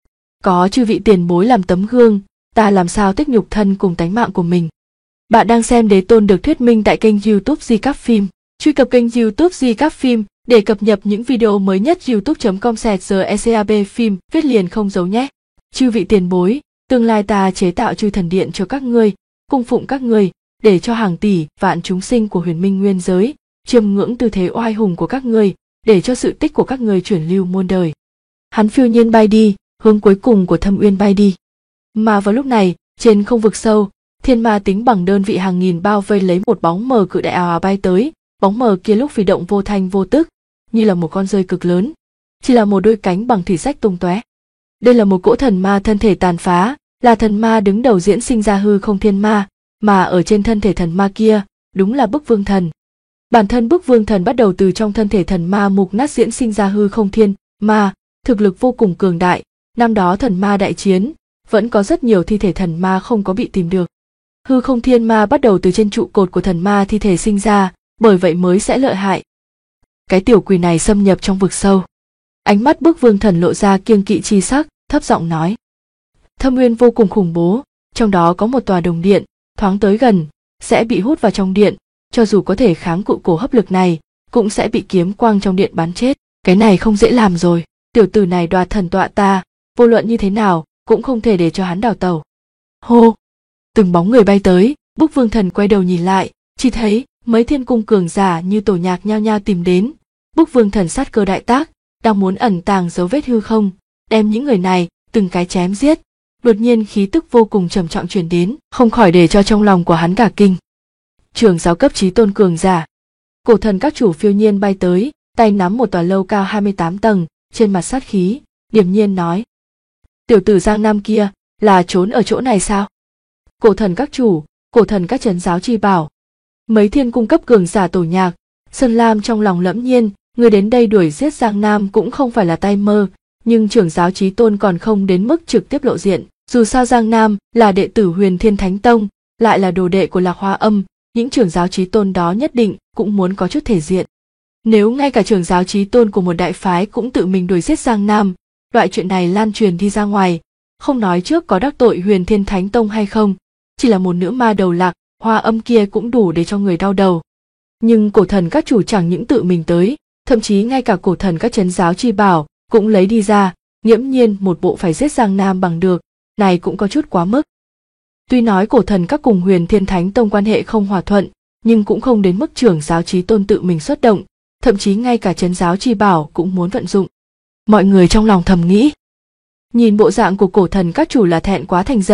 Có chư vị tiền bối làm tấm gương, ta làm sao tích nhục thân cùng tánh mạng của mình. Bạn đang xem Đế Tôn được thuyết minh tại kênh YouTube Di Các Phim. Truy cập kênh YouTube Di Các Phim để cập nhật những video mới nhất. youtube.com/secab phim viết liền không giấu nhé. Chư vị tiền bối, tương lai ta chế tạo chư thần điện cho các ngươi, cung phụng các ngươi, để cho hàng tỷ vạn chúng sinh của huyền minh nguyên giới chiêm ngưỡng tư thế oai hùng của các ngươi, để cho sự tích của các ngươi chuyển lưu muôn đời. Hắn phiêu nhiên bay đi, hướng cuối cùng của thâm uyên bay đi. Mà vào lúc này, trên không vực sâu, thiên ma tính bằng đơn vị hàng nghìn bao vây lấy một bóng mờ cự đại ào ào bay tới. Bóng mờ kia lúc phi động vô thanh vô tức, như là một con rơi cực lớn, chỉ là một đôi cánh bằng thủy rách tung tóe. Đây là một cỗ thần ma thân thể tàn phá, là thần ma đứng đầu diễn sinh ra hư không thiên ma, mà ở trên thân thể thần ma kia, đúng là Bức Vương Thần. Bản thân Bức Vương Thần bắt đầu từ trong thân thể thần ma mục nát diễn sinh ra hư không thiên ma, thực lực vô cùng cường đại. Năm đó thần ma đại chiến, vẫn có rất nhiều thi thể thần ma không có bị tìm được. Hư không thiên ma bắt đầu từ trên trụ cột của thần ma thi thể sinh ra, bởi vậy mới sẽ lợi hại. Cái tiểu quỷ này xâm nhập trong vực sâu. Ánh mắt Bức Vương Thần lộ ra kiêng kỵ chi sắc, thấp giọng nói. Thâm uyên vô cùng khủng bố, trong đó có một tòa đồng điện, thoáng tới gần, sẽ bị hút vào trong điện, cho dù có thể kháng cự cổ hấp lực này, cũng sẽ bị kiếm quang trong điện bắn chết. Cái này không dễ làm rồi, tiểu tử này đoạt thần tọa ta, vô luận như thế nào, cũng không thể để cho hắn đào tẩu. Hô! Từng bóng người bay tới, Bức Vương Thần quay đầu nhìn lại, chỉ thấy mấy thiên cung cường giả như tổ nhạc nhao nhao tìm đến. Bức Vương Thần sát cơ đại tác, đang muốn ẩn tàng dấu vết hư không, đem những người này từng cái chém giết. Đột nhiên khí tức vô cùng trầm trọng truyền đến, không khỏi để cho trong lòng của hắn cả kinh. Trưởng giáo cấp chí tôn cường giả. Cổ thần các chủ phiêu nhiên bay tới, tay nắm một tòa lâu cao 28 tầng, trên mặt sát khí, điềm nhiên nói. Tiểu tử Giang Nam kia, là trốn ở chỗ này sao? Cổ thần các chủ, cổ thần các trấn giáo chi bảo. Mấy thiên cung cấp cường giả tổ nhạc, Sơn Lam trong lòng lẫm nhiên, người đến đây đuổi giết Giang Nam cũng không phải là tay mơ, nhưng trưởng giáo chí tôn còn không đến mức trực tiếp lộ diện. Dù sao Giang Nam là đệ tử Huyền Thiên Thánh Tông, lại là đồ đệ của Lạc Hoa Âm, những trưởng giáo chí tôn đó nhất định cũng muốn có chút thể diện. Nếu ngay cả trưởng giáo chí tôn của một đại phái cũng tự mình đuổi giết Giang Nam, loại chuyện này lan truyền đi ra ngoài, không nói trước có đắc tội Huyền Thiên Thánh Tông hay không, chỉ là một nữ ma đầu Lạc Hoa Âm kia cũng đủ để cho người đau đầu. Nhưng cổ thần các chủ chẳng những tự mình tới, thậm chí ngay cả cổ thần các trấn giáo chi bảo cũng lấy đi ra, nghiễm nhiên một bộ phải giết Giang Nam bằng được, này cũng có chút quá mức. Tuy nói cổ thần các cùng Huyền Thiên Thánh Tông quan hệ không hòa thuận, nhưng cũng không đến mức trưởng giáo chí tôn tự mình xuất động, thậm chí ngay cả trấn giáo chi bảo cũng muốn vận dụng. Mọi người trong lòng thầm nghĩ. Nhìn bộ dạng của cổ thần các chủ là thẹn quá thành giận,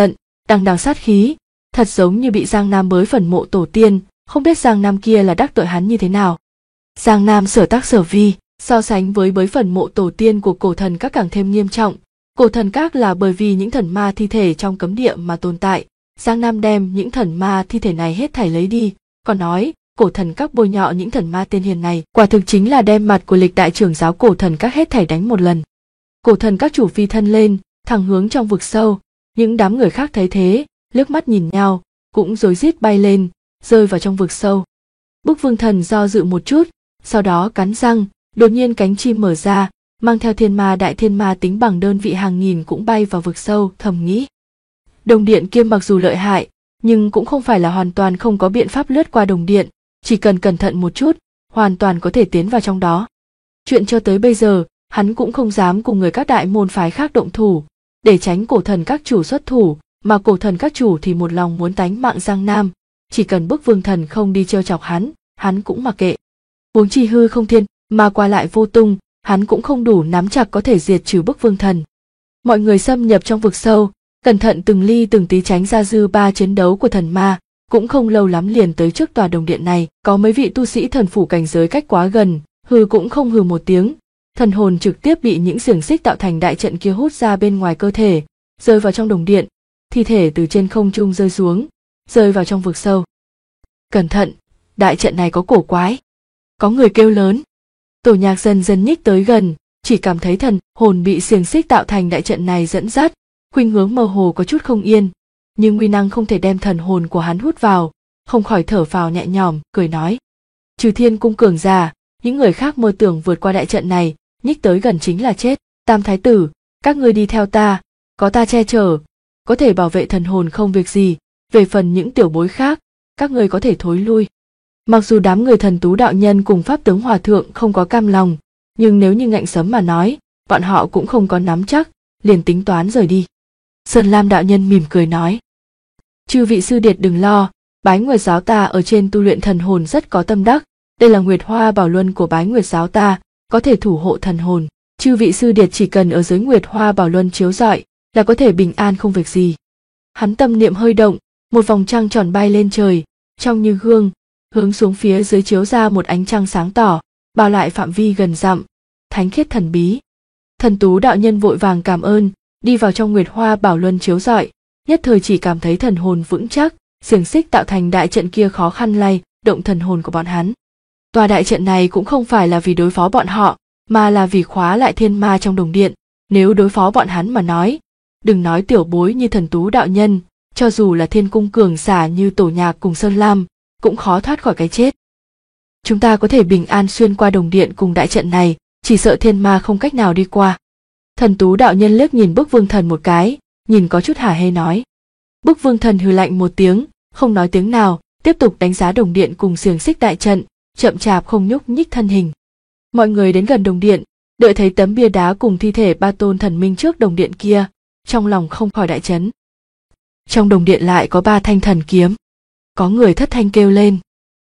đằng đằng sát khí, thật giống như bị Giang Nam bới phần mộ tổ tiên, không biết Giang Nam kia là đắc tội hắn như thế nào. Giang Nam sở tác sở vi, so sánh với bới phần mộ tổ tiên của cổ thần các càng thêm nghiêm trọng. Cổ thần các là bởi vì những thần ma thi thể trong cấm địa mà tồn tại, Giang Nam đem những thần ma thi thể này hết thảy lấy đi, còn nói cổ thần các bôi nhọ những thần ma tiên hiền này, quả thực chính là đem mặt của lịch đại trưởng giáo cổ thần các hết thảy đánh một lần. Cổ thần các chủ phi thân lên, thẳng hướng trong vực sâu, những đám người khác thấy thế, liếc mắt nhìn nhau, cũng rối rít bay lên, rơi vào trong vực sâu. Bức Vương Thần do dự một chút, sau đó cắn răng, đột nhiên cánh chim mở ra, mang theo đại thiên ma tính bằng đơn vị hàng nghìn cũng bay vào vực sâu, thầm nghĩ. Đồng điện kia mặc dù lợi hại, nhưng cũng không phải là hoàn toàn không có biện pháp lướt qua đồng điện, chỉ cần cẩn thận một chút, hoàn toàn có thể tiến vào trong đó. Chuyện cho tới bây giờ, hắn cũng không dám cùng người các đại môn phái khác động thủ, để tránh cổ thần các chủ xuất thủ, mà cổ thần các chủ thì một lòng muốn tánh mạng Giang Nam, chỉ cần Bức Vương Thần không đi trêu chọc hắn cũng mặc kệ. Huống chi hư không thiên, mà qua lại vô tung, hắn cũng không đủ nắm chặt có thể diệt trừ Bức Vương Thần. Mọi người xâm nhập trong vực sâu, cẩn thận từng ly từng tí tránh ra dư ba chiến đấu của thần ma, cũng không lâu lắm liền tới trước tòa đồng điện này, có mấy vị tu sĩ thần phủ cảnh giới cách quá gần, hừ cũng không hừ một tiếng, thần hồn trực tiếp bị những xiềng xích tạo thành đại trận kia hút ra bên ngoài cơ thể, rơi vào trong đồng điện, thi thể từ trên không trung rơi xuống, rơi vào trong vực sâu. Cẩn thận, đại trận này có cổ quái. Có người kêu lớn. Tổ Nhạc dần dần nhích tới gần, chỉ cảm thấy thần hồn bị xiềng xích tạo thành đại trận này dẫn dắt, khuynh hướng mơ hồ có chút không yên, nhưng uy năng không thể đem thần hồn của hắn hút vào, không khỏi thở phào nhẹ nhõm, cười nói: trừ Thiên cung cường giả, những người khác mơ tưởng vượt qua đại trận này, nhích tới gần chính là chết. Tam thái tử, các ngươi đi theo ta, có ta che chở, có thể bảo vệ thần hồn không việc gì. Về phần những tiểu bối khác, các ngươi có thể thối lui. Mặc dù đám người Thần Tú đạo nhân cùng Pháp tướng hòa thượng không có cam lòng, nhưng nếu như ngạnh sấm mà nói, bọn họ cũng không có nắm chắc, liền tính toán rời đi. Sơn Lam đạo nhân mỉm cười nói: chư vị sư điệt đừng lo, Bái Nguyệt giáo ta ở trên tu luyện thần hồn rất có tâm đắc, đây là Nguyệt Hoa Bảo Luân của Bái Nguyệt giáo ta, có thể thủ hộ thần hồn. Chư vị sư điệt chỉ cần ở dưới Nguyệt Hoa Bảo Luân chiếu rọi là có thể bình an không việc gì. Hắn tâm niệm hơi động, một vòng trăng tròn bay lên trời, trong như gương, hướng xuống phía dưới chiếu ra một ánh trăng sáng tỏ, bao lại phạm vi gần dặm, thánh khiết thần bí. Thần Tú đạo nhân vội vàng cảm ơn, đi vào trong Nguyệt Hoa Bảo Luân chiếu rọi, nhất thời chỉ cảm thấy thần hồn vững chắc, xiềng xích tạo thành đại trận kia khó khăn lay động thần hồn của bọn hắn. Tòa đại trận này cũng không phải là vì đối phó bọn họ, mà là vì khóa lại thiên ma trong đồng điện. Nếu đối phó bọn hắn mà nói, đừng nói tiểu bối như Thần Tú đạo nhân, cho dù là thiên cung cường giả như Tổ Nhạc cùng Sơn Lam, cũng khó thoát khỏi cái chết. Chúng ta có thể bình an xuyên qua đồng điện cùng đại trận này, chỉ sợ thiên ma không cách nào đi qua. Thần Tú đạo nhân liếc nhìn Bức Vương Thần một cái, nhìn có chút hả hê nói. Bức Vương Thần hừ lạnh một tiếng, không nói tiếng nào, tiếp tục đánh giá đồng điện cùng xiềng xích đại trận, chậm chạp không nhúc nhích thân hình. Mọi người đến gần đồng điện, đợi thấy tấm bia đá cùng thi thể ba tôn thần minh trước đồng điện kia, trong lòng không khỏi đại chấn. Trong đồng điện lại có 3 thanh thần kiếm. Có người thất thanh kêu lên: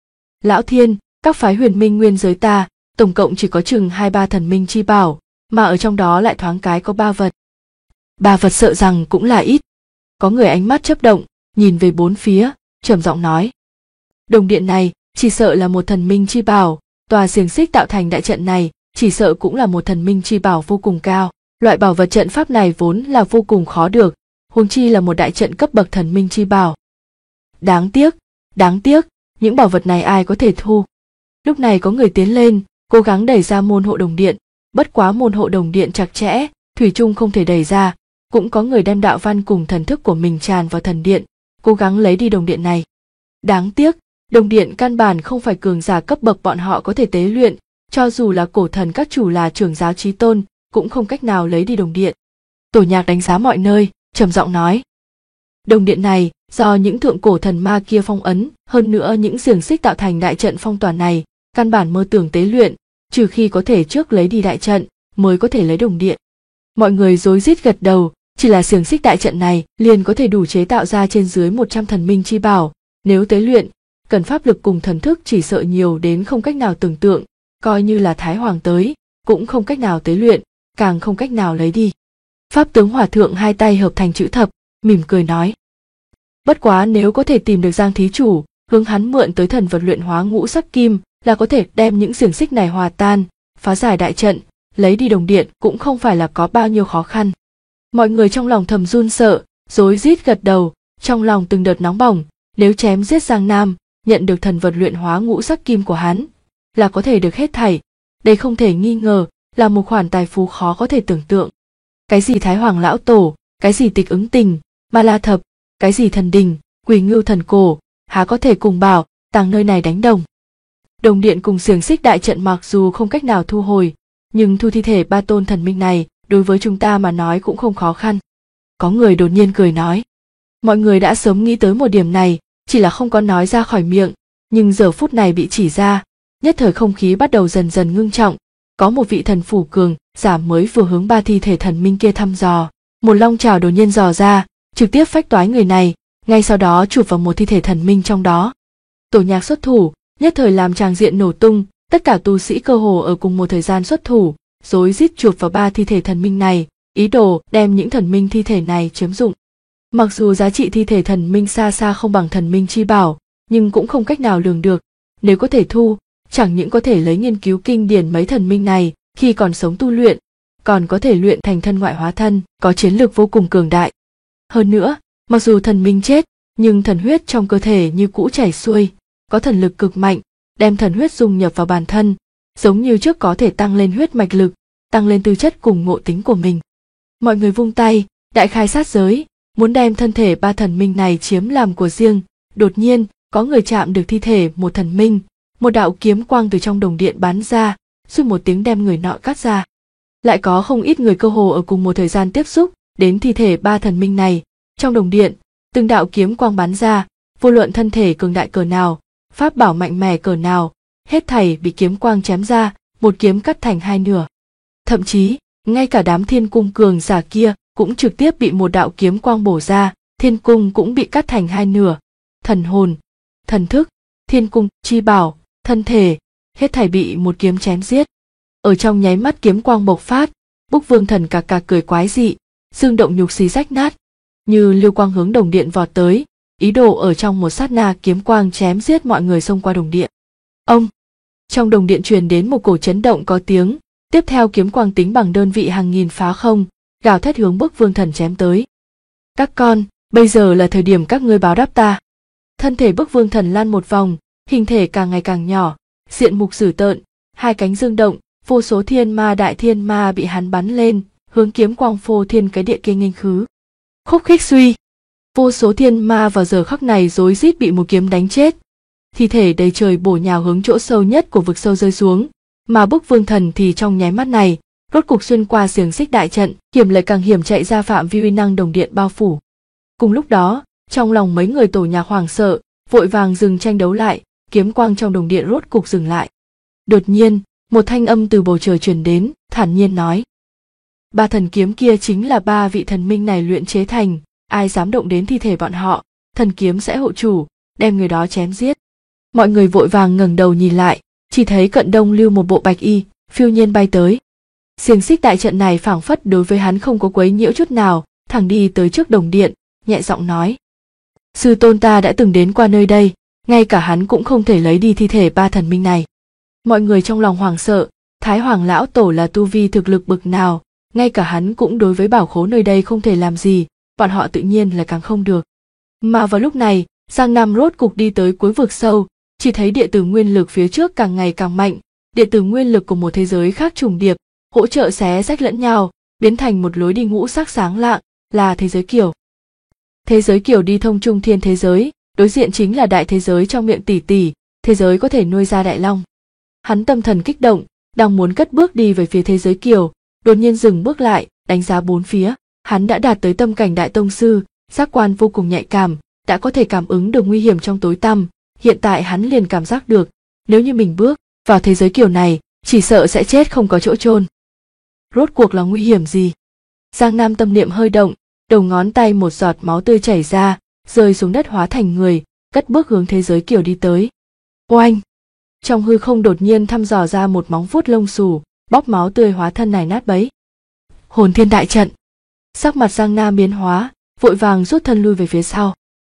Lão Thiên, các phái huyền minh nguyên giới ta, tổng cộng chỉ có chừng 2-3 thần minh chi bảo, mà ở trong đó lại thoáng cái có 3 vật. 3 vật sợ rằng cũng là ít. Có người ánh mắt chớp động, nhìn về bốn phía, trầm giọng nói: đồng điện này chỉ sợ là một thần minh chi bảo, tòa xiềng xích tạo thành đại trận này chỉ sợ cũng là một thần minh chi bảo vô cùng cao. Loại bảo vật trận pháp này vốn là vô cùng khó được, huống chi là một đại trận cấp bậc thần minh chi bảo. Đáng tiếc, những bảo vật này ai có thể thu. Lúc này có người tiến lên, cố gắng đẩy ra môn hộ đồng điện, bất quá môn hộ đồng điện chặt chẽ, thủy chung không thể đẩy ra. Cũng có người đem đạo văn cùng thần thức của mình tràn vào thần điện, cố gắng lấy đi đồng điện này. Đáng tiếc, đồng điện căn bản không phải cường giả cấp bậc bọn họ có thể tế luyện, cho dù là cổ thần các chủ là trưởng giáo chí tôn, cũng không cách nào lấy đi đồng điện. Tổ Nhạc đánh giá mọi nơi, trầm giọng nói: đồng điện này do những thượng cổ thần ma kia phong ấn, hơn nữa những xiềng xích tạo thành đại trận phong tỏa này, căn bản mơ tưởng tế luyện, trừ khi có thể trước lấy đi đại trận, mới có thể lấy đồng điện. Mọi người rối rít gật đầu, chỉ là xiềng xích đại trận này liền có thể đủ chế tạo ra trên dưới 100 thần minh chi bảo, nếu tế luyện, cần pháp lực cùng thần thức chỉ sợ nhiều đến không cách nào tưởng tượng, coi như là Thái Hoàng tới, cũng không cách nào tế luyện, càng không cách nào lấy đi. Pháp tướng hòa thượng hai tay hợp thành chữ thập, mỉm cười nói: Bất quá nếu có thể tìm được Giang thí chủ, hướng hắn mượn tới thần vật luyện hóa ngũ sắc kim, là có thể đem những xiềng xích này hòa tan, phá giải đại trận, lấy đi đồng điện cũng không phải là có bao nhiêu khó khăn. Mọi người trong lòng thầm run sợ, rối rít gật đầu, trong lòng từng đợt nóng bỏng, nếu chém giết Giang Nam, nhận được thần vật luyện hóa ngũ sắc kim của hắn, là có thể được hết thảy. Đây không thể nghi ngờ là một khoản tài phú khó có thể tưởng tượng. Cái gì Thái Hoàng lão tổ, cái gì Tịch Ứng Tình, Ma La Thập, cái gì thần đình, Quỳ Ngưu thần cổ, há có thể cùng bảo tàng nơi này đánh đồng. Đồng điện cùng xiềng xích đại trận mặc dù không cách nào thu hồi, nhưng thu thi thể ba tôn thần minh này đối với chúng ta mà nói cũng không khó khăn. Có người đột nhiên cười nói. Mọi người đã sớm nghĩ tới một điểm này, chỉ là không có nói ra khỏi miệng, nhưng giờ phút này bị chỉ ra, nhất thời không khí bắt đầu dần dần ngưng trọng. Có một vị thần phủ cường giả mới vừa hướng ba thi thể thần minh kia thăm dò, một long trảo đột nhiên dò ra, trực tiếp phách toái người này, ngay sau đó chụp vào một thi thể thần minh trong đó. Tổ nhạc xuất thủ, nhất thời làm tràng diện nổ tung, tất cả tu sĩ cơ hồ ở cùng một thời gian xuất thủ, rối rít chụp vào ba thi thể thần minh này, ý đồ đem những thần minh thi thể này chiếm dụng. Mặc dù giá trị thi thể thần minh xa xa không bằng thần minh chi bảo, nhưng cũng không cách nào lường được. Nếu có thể thu, chẳng những có thể lấy nghiên cứu kinh điển mấy thần minh này khi còn sống tu luyện, còn có thể luyện thành thân ngoại hóa thân, có chiến lược vô cùng cường đại. Hơn nữa, mặc dù thần minh chết, nhưng thần huyết trong cơ thể như cũ chảy xuôi, có thần lực cực mạnh, đem thần huyết dung nhập vào bản thân, giống như trước có thể tăng lên huyết mạch lực, tăng lên tư chất cùng ngộ tính của mình. Mọi người vung tay, đại khai sát giới, muốn đem thân thể ba thần minh này chiếm làm của riêng. Đột nhiên, có người chạm được thi thể một thần minh, một đạo kiếm quang từ trong đồng điện bắn ra, suýt một tiếng đem người nọ cắt ra. Lại có không ít người cơ hồ ở cùng một thời gian tiếp xúc đến thi thể ba thần minh này. Trong đồng điện, từng đạo kiếm quang bắn ra, vô luận thân thể cường đại cỡ nào, pháp bảo mạnh mẽ cỡ nào, hết thảy bị kiếm quang chém ra, một kiếm cắt thành hai nửa. Thậm chí, ngay cả đám thiên cung cường giả kia cũng trực tiếp bị một đạo kiếm quang bổ ra, thiên cung cũng bị cắt thành hai nửa. Thần hồn, thần thức, thiên cung, chi bảo, thân thể, hết thảy bị một kiếm chém giết. Ở trong nháy mắt kiếm quang bộc phát, Búc Vương Thần cạc cạc cười quái dị, xương động nhục xí rách nát, như lưu quang hướng đồng điện vọt tới, ý đồ ở trong một sát na kiếm quang chém giết mọi người xông qua đồng điện. Ông! Trong đồng điện truyền đến một cổ chấn động có tiếng, tiếp theo kiếm quang tính bằng đơn vị hàng nghìn phá không, gào thét hướng Bức Vương Thần chém tới. Các con, bây giờ là thời điểm các ngươi báo đáp ta. Thân thể Bức Vương Thần lan một vòng, hình thể càng ngày càng nhỏ, diện mục dữ tợn, hai cánh dương động, vô số thiên ma đại thiên ma bị hắn bắn lên, hướng kiếm quang phô thiên cái địa kia nghênh khứ. Khúc khích suy, vô số thiên ma vào giờ khắc này rối rít bị một kiếm đánh chết. Thi thể đầy trời bổ nhào hướng chỗ sâu nhất của vực sâu rơi xuống, mà Bức Vương Thần thì trong nháy mắt này, rốt cục xuyên qua xiềng xích đại trận, hiểm lại càng hiểm chạy ra phạm vi uy năng đồng điện bao phủ. Cùng lúc đó, trong lòng mấy người tổ nhạc hoảng sợ, vội vàng dừng tranh đấu lại, kiếm quang trong đồng điện rốt cục dừng lại. Đột nhiên, một thanh âm từ bầu trời truyền đến, thản nhiên nói: ba thần kiếm kia chính là ba vị thần minh này luyện chế thành, ai dám động đến thi thể bọn họ, thần kiếm sẽ hộ chủ, đem người đó chém giết. Mọi người vội vàng ngẩng đầu nhìn lại, chỉ thấy cận đông lưu một bộ bạch y, phiêu nhiên bay tới. Xiềng xích đại trận này phảng phất đối với hắn không có quấy nhiễu chút nào, thẳng đi tới trước đồng điện, nhẹ giọng nói: sư tôn ta đã từng đến qua nơi đây, ngay cả hắn cũng không thể lấy đi thi thể ba thần minh này. Mọi người trong lòng hoảng sợ, Thái Hoàng lão tổ là tu vi thực lực bực nào, ngay cả hắn cũng đối với bảo khố nơi đây không thể làm gì, bọn họ tự nhiên là càng không được. Mà vào lúc này, Giang Nam rốt cục đi tới cuối vực sâu, chỉ thấy địa tử nguyên lực phía trước càng ngày càng mạnh, địa tử nguyên lực của một thế giới khác trùng điệp, hỗ trợ xé rách lẫn nhau, biến thành một lối đi ngũ sắc sáng lạng, là thế giới Kiều. Thế giới Kiều đi thông trung thiên thế giới, đối diện chính là đại thế giới trong miệng tỷ tỷ, thế giới có thể nuôi ra đại long. Hắn tâm thần kích động, đang muốn cất bước đi về phía thế giới Kiều, đột nhiên dừng bước lại, đánh giá bốn phía. Hắn đã đạt tới tâm cảnh đại tông sư, giác quan vô cùng nhạy cảm, đã có thể cảm ứng được nguy hiểm trong tối tăm. Hiện tại hắn liền cảm giác được, nếu như mình bước vào thế giới Kiều này, chỉ sợ sẽ chết không có chỗ chôn. Rốt cuộc là nguy hiểm gì? Giang Nam tâm niệm hơi động, đầu ngón tay một giọt máu tươi chảy ra, rơi xuống đất hóa thành người, cất bước hướng thế giới Kiều đi tới. Oanh! Trong hư không đột nhiên thăm dò ra một móng vuốt lông xù, bóp máu tươi hóa thân này nát bấy. Hồn thiên đại trận. Sắc mặt Giang Nam biến hóa, vội vàng rút thân lui về phía sau.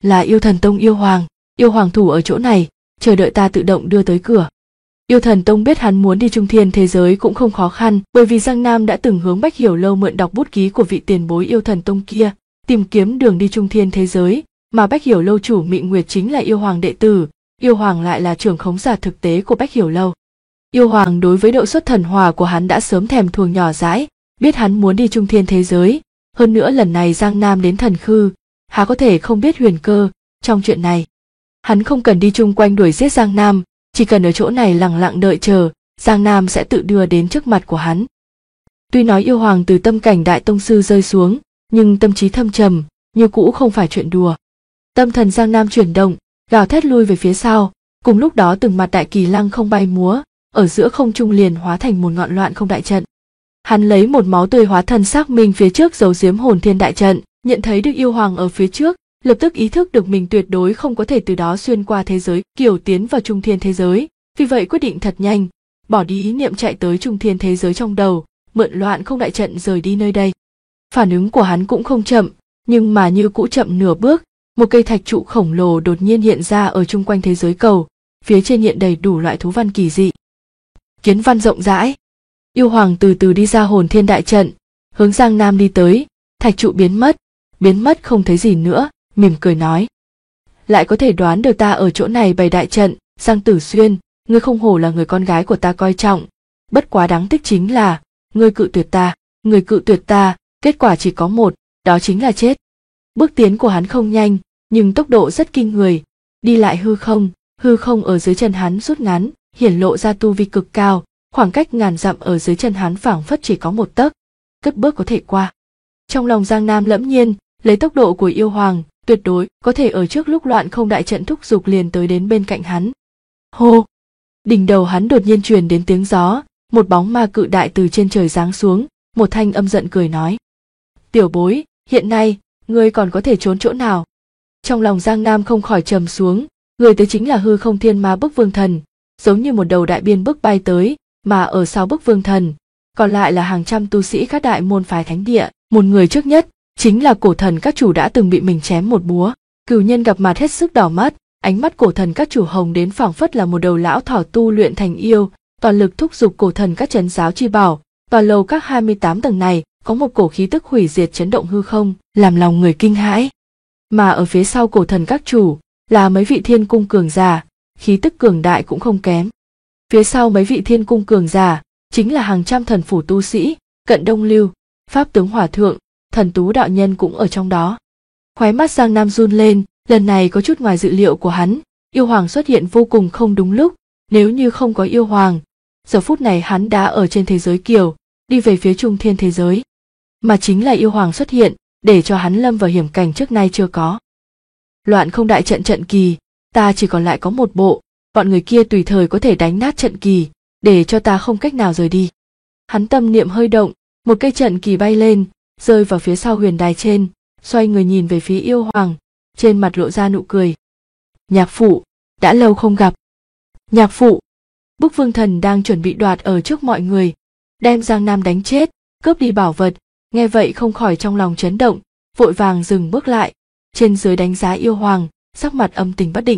Là Yêu Thần Tông yêu hoàng thủ ở chỗ này, chờ đợi ta tự động đưa tới cửa. Yêu Thần Tông biết hắn muốn đi Trung Thiên thế giới cũng không khó khăn, bởi vì Giang Nam đã từng hướng Bách Hiểu Lâu mượn đọc bút ký của vị tiền bối Yêu Thần Tông kia, tìm kiếm đường đi Trung Thiên thế giới, mà Bách Hiểu Lâu chủ Mị Nguyệt chính là yêu hoàng đệ tử, yêu hoàng lại là trưởng khống giả thực tế của Bách Hiểu Lâu. Yêu hoàng đối với độ xuất thần hỏa của hắn đã sớm thèm thuồng nhỏ dãi, biết hắn muốn đi Trung Thiên thế giới, hơn nữa lần này Giang Nam đến Thần Khư, há có thể không biết huyền cơ trong chuyện này. Hắn không cần đi chung quanh đuổi giết Giang Nam, chỉ cần ở chỗ này lặng lặng đợi chờ, Giang Nam sẽ tự đưa đến trước mặt của hắn. Tuy nói yêu hoàng từ tâm cảnh đại tông sư rơi xuống, nhưng tâm trí thâm trầm, như cũ không phải chuyện đùa. Tâm thần Giang Nam chuyển động, gào thét lui về phía sau, cùng lúc đó từng mặt đại kỳ lăng không bay múa, ở giữa không trung liền hóa thành một ngọn loạn không đại trận. Hắn lấy một máu tươi hóa thân xác minh phía trước giấu giếm hồn thiên đại trận, nhận thấy được yêu hoàng ở phía trước, lập tức ý thức được mình tuyệt đối không có thể từ đó xuyên qua thế giới kiểu tiến vào Trung Thiên thế giới, vì vậy quyết định thật nhanh, bỏ đi ý niệm chạy tới Trung Thiên thế giới trong đầu, mượn loạn không đại trận rời đi nơi đây. Phản ứng của hắn cũng không chậm, nhưng mà như cũ chậm nửa bước, một cây thạch trụ khổng lồ đột nhiên hiện ra ở chung quanh thế giới cầu, phía trên hiện đầy đủ loại thú văn kỳ dị. Kiến văn rộng rãi. Yêu hoàng từ từ đi ra hồn thiên đại trận, hướng Giang Nam đi tới, thạch trụ biến mất không thấy gì nữa, mỉm cười nói: lại có thể đoán được ta ở chỗ này bày đại trận, Giang Tử Xuyên, ngươi không hổ là người con gái của ta coi trọng, bất quá đáng tiếc chính là ngươi cự tuyệt ta, kết quả chỉ có một, đó chính là chết. Bước tiến của hắn không nhanh, nhưng tốc độ rất kinh người, đi lại hư không ở dưới chân hắn rút ngắn, hiển lộ ra tu vi cực cao, khoảng cách ngàn dặm ở dưới chân hắn phảng phất chỉ có một tấc, cất bước có thể qua. Trong lòng Giang Nam lẫm nhiên, lấy tốc độ của yêu hoàng, tuyệt đối có thể ở trước lúc loạn không đại trận thúc giục liền tới đến bên cạnh hắn. Hô! Đỉnh đầu hắn đột nhiên truyền đến tiếng gió, một bóng ma cự đại từ trên trời giáng xuống, một thanh âm giận cười nói: tiểu bối, hiện nay, ngươi còn có thể trốn chỗ nào? Trong lòng Giang Nam không khỏi trầm xuống, người tới chính là hư không thiên ma bức vương thần, giống như một đầu đại biên bức bay tới, mà ở sau bức vương thần, còn lại là hàng trăm tu sĩ các đại môn phái thánh địa, một người trước nhất, chính là cổ thần các chủ đã từng bị mình chém một búa. Cửu nhân gặp mặt hết sức đỏ mắt, ánh mắt cổ thần các chủ hồng đến phảng phất là một đầu lão thỏ tu luyện thành yêu, toàn lực thúc giục cổ thần các trấn giáo chi bảo, tòa lầu các 28 tầng này có một cổ khí tức hủy diệt chấn động hư không, làm lòng người kinh hãi. Mà ở phía sau cổ thần các chủ là mấy vị thiên cung cường giả, khí tức cường đại cũng không kém. Phía sau mấy vị thiên cung cường giả chính là hàng trăm thần phủ tu sĩ, Cận Đông Lưu, Pháp tướng Hòa thượng, Thần Tú đạo nhân cũng ở trong đó. Khóe mắt Giang Nam run lên, lần này có chút ngoài dự liệu của hắn, yêu hoàng xuất hiện vô cùng không đúng lúc, nếu như không có yêu hoàng, giờ phút này hắn đã ở trên thế giới kiều, đi về phía Trung Thiên thế giới. Mà chính là yêu hoàng xuất hiện, để cho hắn lâm vào hiểm cảnh trước nay chưa có. Loạn không đại trận trận kỳ, ta chỉ còn lại có một bộ, bọn người kia tùy thời có thể đánh nát trận kỳ, để cho ta không cách nào rời đi. Hắn tâm niệm hơi động, một cây trận kỳ bay lên, rơi vào phía sau huyền đài trên, xoay người nhìn về phía yêu hoàng, trên mặt lộ ra nụ cười. Nhạc phụ, đã lâu không gặp. Nhạc phụ, bức vương thần đang chuẩn bị đoạt ở trước mọi người, đem Giang Nam đánh chết, cướp đi bảo vật, nghe vậy không khỏi trong lòng chấn động, vội vàng dừng bước lại, trên dưới đánh giá yêu hoàng, sắc mặt âm tình bất định.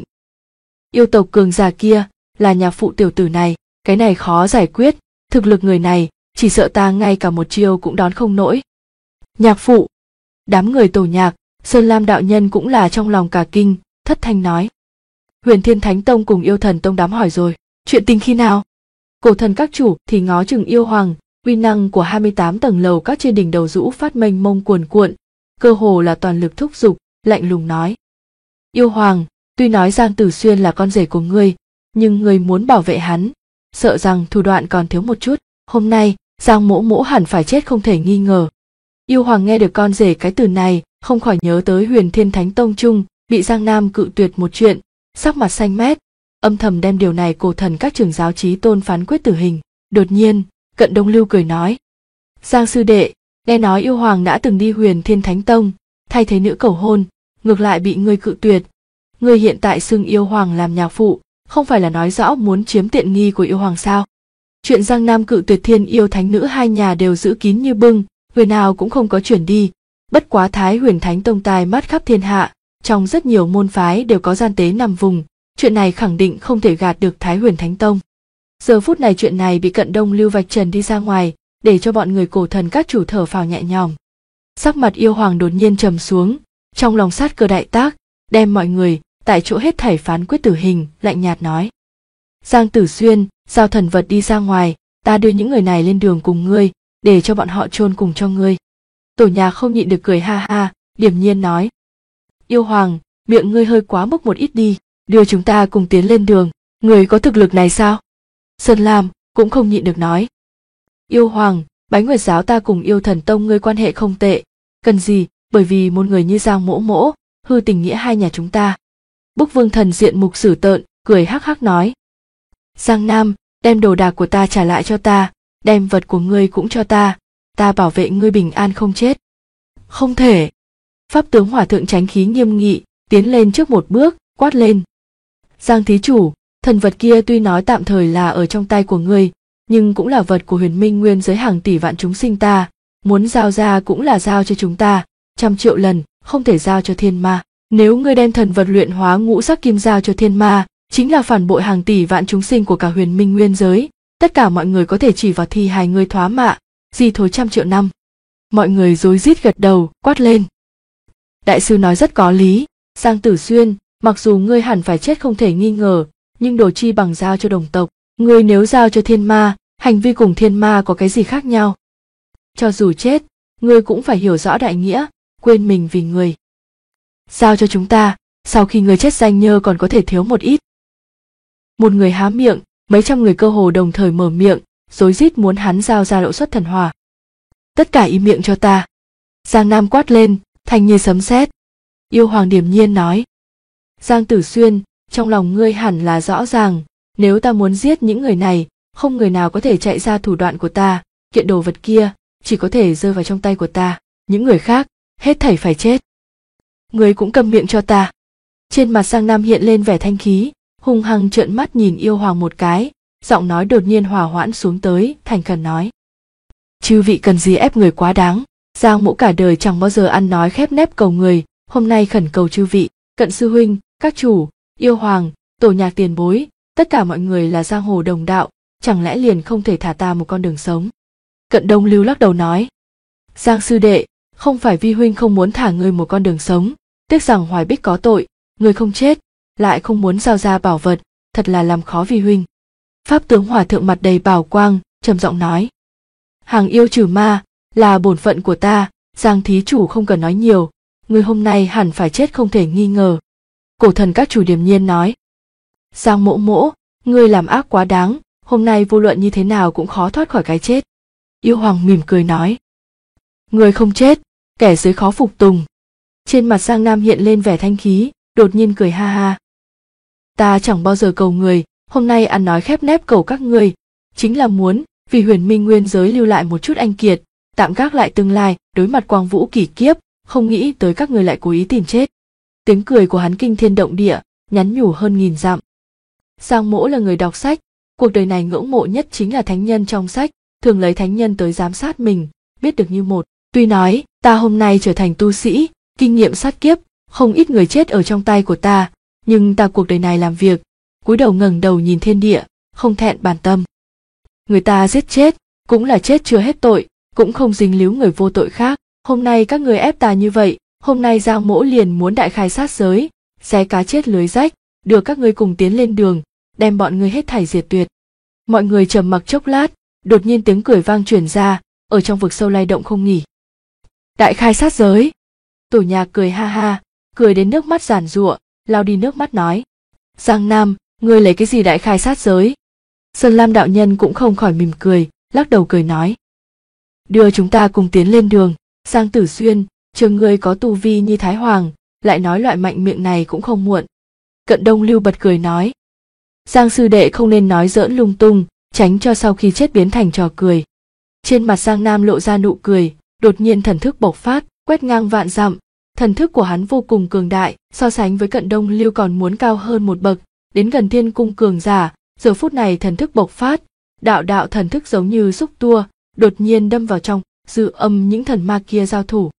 Yêu tộc cường giả kia, là nhạc phụ tiểu tử này, cái này khó giải quyết, thực lực người này, chỉ sợ ta ngay cả một chiêu cũng đón không nổi. Nhạc phụ, đám người tổ nhạc, Sơn Lam đạo nhân cũng là trong lòng cả kinh, thất thanh nói. Huyền Thiên Thánh Tông cùng Yêu Thần Tông đám hỏi rồi, chuyện tình khi nào? Cổ thần các chủ thì ngó chừng yêu hoàng, uy năng của 28 tầng lầu các trên đỉnh đầu rũ phát mênh mông cuồn cuộn, cơ hồ là toàn lực thúc giục, lạnh lùng nói. Yêu hoàng, tuy nói Giang Tử Xuyên là con rể của ngươi, nhưng ngươi muốn bảo vệ hắn, sợ rằng thủ đoạn còn thiếu một chút, hôm nay, Giang mỗ mỗ hẳn phải chết không thể nghi ngờ. Yêu hoàng nghe được con rể cái từ này, không khỏi nhớ tới Huyền Thiên Thánh Tông chung, bị Giang Nam cự tuyệt một chuyện, sắc mặt xanh mét, âm thầm đem điều này cổ thần các trưởng giáo chí tôn phán quyết tử hình. Đột nhiên, Cận Đông Lưu cười nói. Giang sư đệ, nghe nói yêu hoàng đã từng đi Huyền Thiên Thánh Tông, thay thế nữ cầu hôn, ngược lại bị ngươi cự tuyệt. Ngươi hiện tại xưng yêu hoàng làm nhạc phụ, không phải là nói rõ muốn chiếm tiện nghi của yêu hoàng sao? Chuyện Giang Nam cự tuyệt Thiên Yêu Thánh Nữ hai nhà đều giữ kín như bưng, người nào cũng không có chuyển đi. Bất quá Thái Huyền Thánh Tông tài mắt khắp thiên hạ, trong rất nhiều môn phái đều có gian tế nằm vùng, chuyện này khẳng định không thể gạt được Thái Huyền Thánh Tông. Giờ phút này chuyện này bị Cận Đông Lưu vạch trần đi ra ngoài, để cho bọn người cổ thần các chủ thở phào nhẹ nhõm. Sắc mặt yêu hoàng đột nhiên trầm xuống, trong lòng sát cơ đại tác, đem mọi người tại chỗ hết thảy phán quyết tử hình, lạnh nhạt nói: Giang Tử Xuyên, giao thần vật đi ra ngoài, ta đưa những người này lên đường cùng ngươi, để cho bọn họ chôn cùng cho ngươi. Tổ Nhạc không nhịn được cười ha ha, điềm nhiên nói: Yêu hoàng, miệng ngươi hơi quá mức một ít đi, đưa chúng ta cùng tiến lên đường, ngươi có thực lực này sao? Sơn Lam cũng không nhịn được nói: Yêu hoàng, Bái Nguyệt giáo ta cùng Yêu Thần Tông ngươi quan hệ không tệ, cần gì, bởi vì một người như Giang Mỗ Mỗ, hư tình nghĩa hai nhà chúng ta. Bức Vương Thần diện mục dữ tợn, cười hắc hắc nói: Giang Nam, đem đồ đạc của ta trả lại cho ta, đem vật của ngươi cũng cho ta bảo vệ ngươi bình an không chết. Không thể. Pháp tướng Hỏa Thượng Chánh Khí nghiêm nghị, tiến lên trước một bước, quát lên: Giang thí chủ, thần vật kia tuy nói tạm thời là ở trong tay của ngươi, nhưng cũng là vật của Huyền Minh Nguyên giới hàng tỷ vạn chúng sinh ta, muốn giao ra cũng là giao cho chúng ta, 100 triệu lần, không thể giao cho thiên ma. Nếu ngươi đem thần vật luyện hóa ngũ sắc kim giao cho thiên ma, chính là phản bội hàng tỷ vạn chúng sinh của cả Huyền Minh Nguyên giới, tất cả mọi người có thể chỉ vào thi hài ngươi thoá mạ, di thối 100 triệu năm. Mọi người rối rít gật đầu, quát lên: Đại sư nói rất có lý, Giang Tử Xuyên, mặc dù ngươi hẳn phải chết không thể nghi ngờ, nhưng đồ chi bằng giao cho đồng tộc, ngươi nếu giao cho thiên ma, hành vi cùng thiên ma có cái gì khác nhau? Cho dù chết, ngươi cũng phải hiểu rõ đại nghĩa, quên mình vì người. Giao cho chúng ta, sau khi ngươi chết danh nhơ còn có thể thiếu một ít. Một người há miệng, mấy trăm người cơ hồ đồng thời mở miệng, rối rít muốn hắn giao ra Lỗ Xuất Thần Hỏa. Tất cả im miệng cho ta. Giang Nam quát lên, thanh như sấm sét. Yêu hoàng điềm nhiên nói: Giang Tử Xuyên, trong lòng ngươi hẳn là rõ ràng, nếu ta muốn giết những người này, không người nào có thể chạy ra thủ đoạn của ta, kiện đồ vật kia chỉ có thể rơi vào trong tay của ta, những người khác hết thảy phải chết. Ngươi cũng câm miệng cho ta. Trên mặt Giang Nam hiện lên vẻ thanh khí, hung hăng trợn mắt nhìn yêu hoàng một cái, giọng nói đột nhiên hòa hoãn xuống tới, thành khẩn nói: Chư vị cần gì ép người quá đáng, Giang Mỗ cả đời chẳng bao giờ ăn nói khép nép cầu người, hôm nay khẩn cầu chư vị, Cận sư huynh, các chủ, yêu hoàng, Tổ Nhạc tiền bối, tất cả mọi người là giang hồ đồng đạo, chẳng lẽ liền không thể thả ta một con đường sống? Cận Đông Lưu lắc đầu nói: Giang sư đệ, không phải vi huynh không muốn thả ngươi một con đường sống, tiếc rằng Hoài Bích có tội, ngươi không chết, lại không muốn giao ra bảo vật, thật là làm khó vi huynh. Pháp tướng Hỏa Thượng mặt đầy bảo quang, trầm giọng nói: Hàng yêu trừ ma là bổn phận của ta, Giang thí chủ không cần nói nhiều, ngươi hôm nay hẳn phải chết không thể nghi ngờ. Cổ thần các chủ điềm nhiên nói: Giang Mỗ Mỗ, ngươi làm ác quá đáng, hôm nay vô luận như thế nào cũng khó thoát khỏi cái chết. Yêu hoàng mỉm cười nói: Ngươi không chết, kẻ dưới khó phục tùng. Trên mặt Giang Nam hiện lên vẻ thanh khí, đột nhiên cười ha ha: Ta chẳng bao giờ cầu người, hôm nay ăn nói khép nép cầu các ngươi, chính là muốn vì Huyền Minh Nguyên giới lưu lại một chút anh kiệt, tạm gác lại tương lai, đối mặt quang vũ kỷ kiếp, không nghĩ tới các ngươi lại cố ý tìm chết. Tiếng cười của hắn kinh thiên động địa, nhắn nhủ hơn nghìn dặm. Giang Mỗ là người đọc sách, cuộc đời này ngưỡng mộ nhất chính là thánh nhân trong sách, thường lấy thánh nhân tới giám sát mình, biết được như một. Tuy nói, ta hôm nay trở thành tu sĩ, kinh nghiệm sát kiếp, không ít người chết ở trong tay của ta, nhưng ta cuộc đời này làm việc, cúi đầu ngẩng đầu nhìn thiên địa, không thẹn bản tâm. Người ta giết chết, cũng là chết chưa hết tội, cũng không dính líu người vô tội khác. Hôm nay các người ép ta như vậy, hôm nay Giang Mỗ liền muốn đại khai sát giới, xé cá chết lưới rách, đưa các ngươi cùng tiến lên đường, đem bọn ngươi hết thảy diệt tuyệt. Mọi người trầm mặc chốc lát, đột nhiên tiếng cười vang truyền ra, ở trong vực sâu lay động không nghỉ. Đại khai sát giới. Tổ Nhạc cười ha ha, cười đến nước mắt giàn giụa, lau đi nước mắt nói: Giang Nam, ngươi lấy cái gì đại khai sát giới? Sơn Lam đạo nhân cũng không khỏi mỉm cười, lắc đầu cười nói: Đưa chúng ta cùng tiến lên đường. Giang Tử Xuyên, chờ ngươi có tu vi như Thái Hoàng, lại nói loại mạnh miệng này cũng không muộn. Cận Đông Lưu bật cười nói: Giang sư đệ không nên nói giỡn lung tung, tránh cho sau khi chết biến thành trò cười. Trên mặt Giang Nam lộ ra nụ cười, đột nhiên thần thức bộc phát, quét ngang vạn dặm. Thần thức của hắn vô cùng cường đại, so sánh với Cận Đông Lưu còn muốn cao hơn một bậc, đến gần thiên cung cường giả. Giờ phút này thần thức bộc phát, đạo đạo thần thức giống như xúc tua, đột nhiên đâm vào trong dư âm những thần ma kia giao thủ.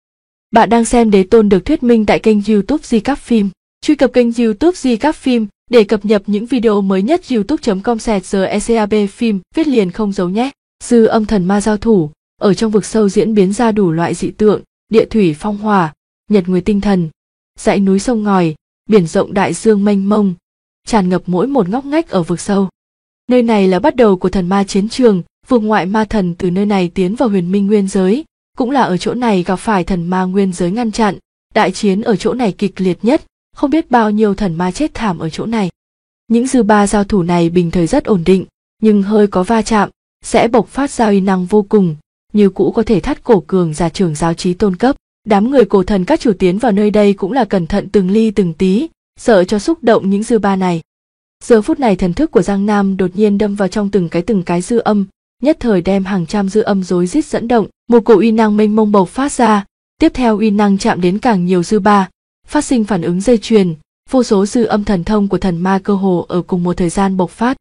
Bạn đang xem Đế Tôn được thuyết minh tại kênh YouTube Recap Phim. Truy cập kênh YouTube Recap Phim để cập nhật những video mới nhất. youtube.com/recap phim viết liền không dấu nhé. Dư âm thần ma giao thủ, ở trong vực sâu diễn biến ra đủ loại dị tượng, địa thủy phong hỏa, nhật nguyệt tinh thần, dãy núi sông ngòi, biển rộng đại dương mênh mông, tràn ngập mỗi một ngóc ngách ở vực sâu. Nơi này là bắt đầu của thần ma chiến trường, vực ngoại ma thần từ nơi này tiến vào huyền minh nguyên giới, cũng là ở chỗ này gặp phải thần ma nguyên giới ngăn chặn, đại chiến ở chỗ này kịch liệt nhất, không biết bao nhiêu thần ma chết thảm ở chỗ này. Những dư ba giao thủ này bình thời rất ổn định, nhưng hơi có va chạm, sẽ bộc phát ra uy năng vô cùng, như cũ có thể thắt cổ cường giả trưởng giáo chí tôn cấp. Đám người cổ thần các chủ tiến vào nơi đây cũng là cẩn thận từng ly từng tí, sợ cho xúc động những dư ba này. Giờ phút này thần thức của Giang Nam đột nhiên đâm vào trong từng cái dư âm, nhất thời đem hàng trăm dư âm rối rít dẫn động, một cổ uy năng mênh mông bộc phát ra, tiếp theo uy năng chạm đến càng nhiều dư ba, phát sinh phản ứng dây chuyền, vô số dư âm thần thông của thần ma cơ hồ ở cùng một thời gian bộc phát.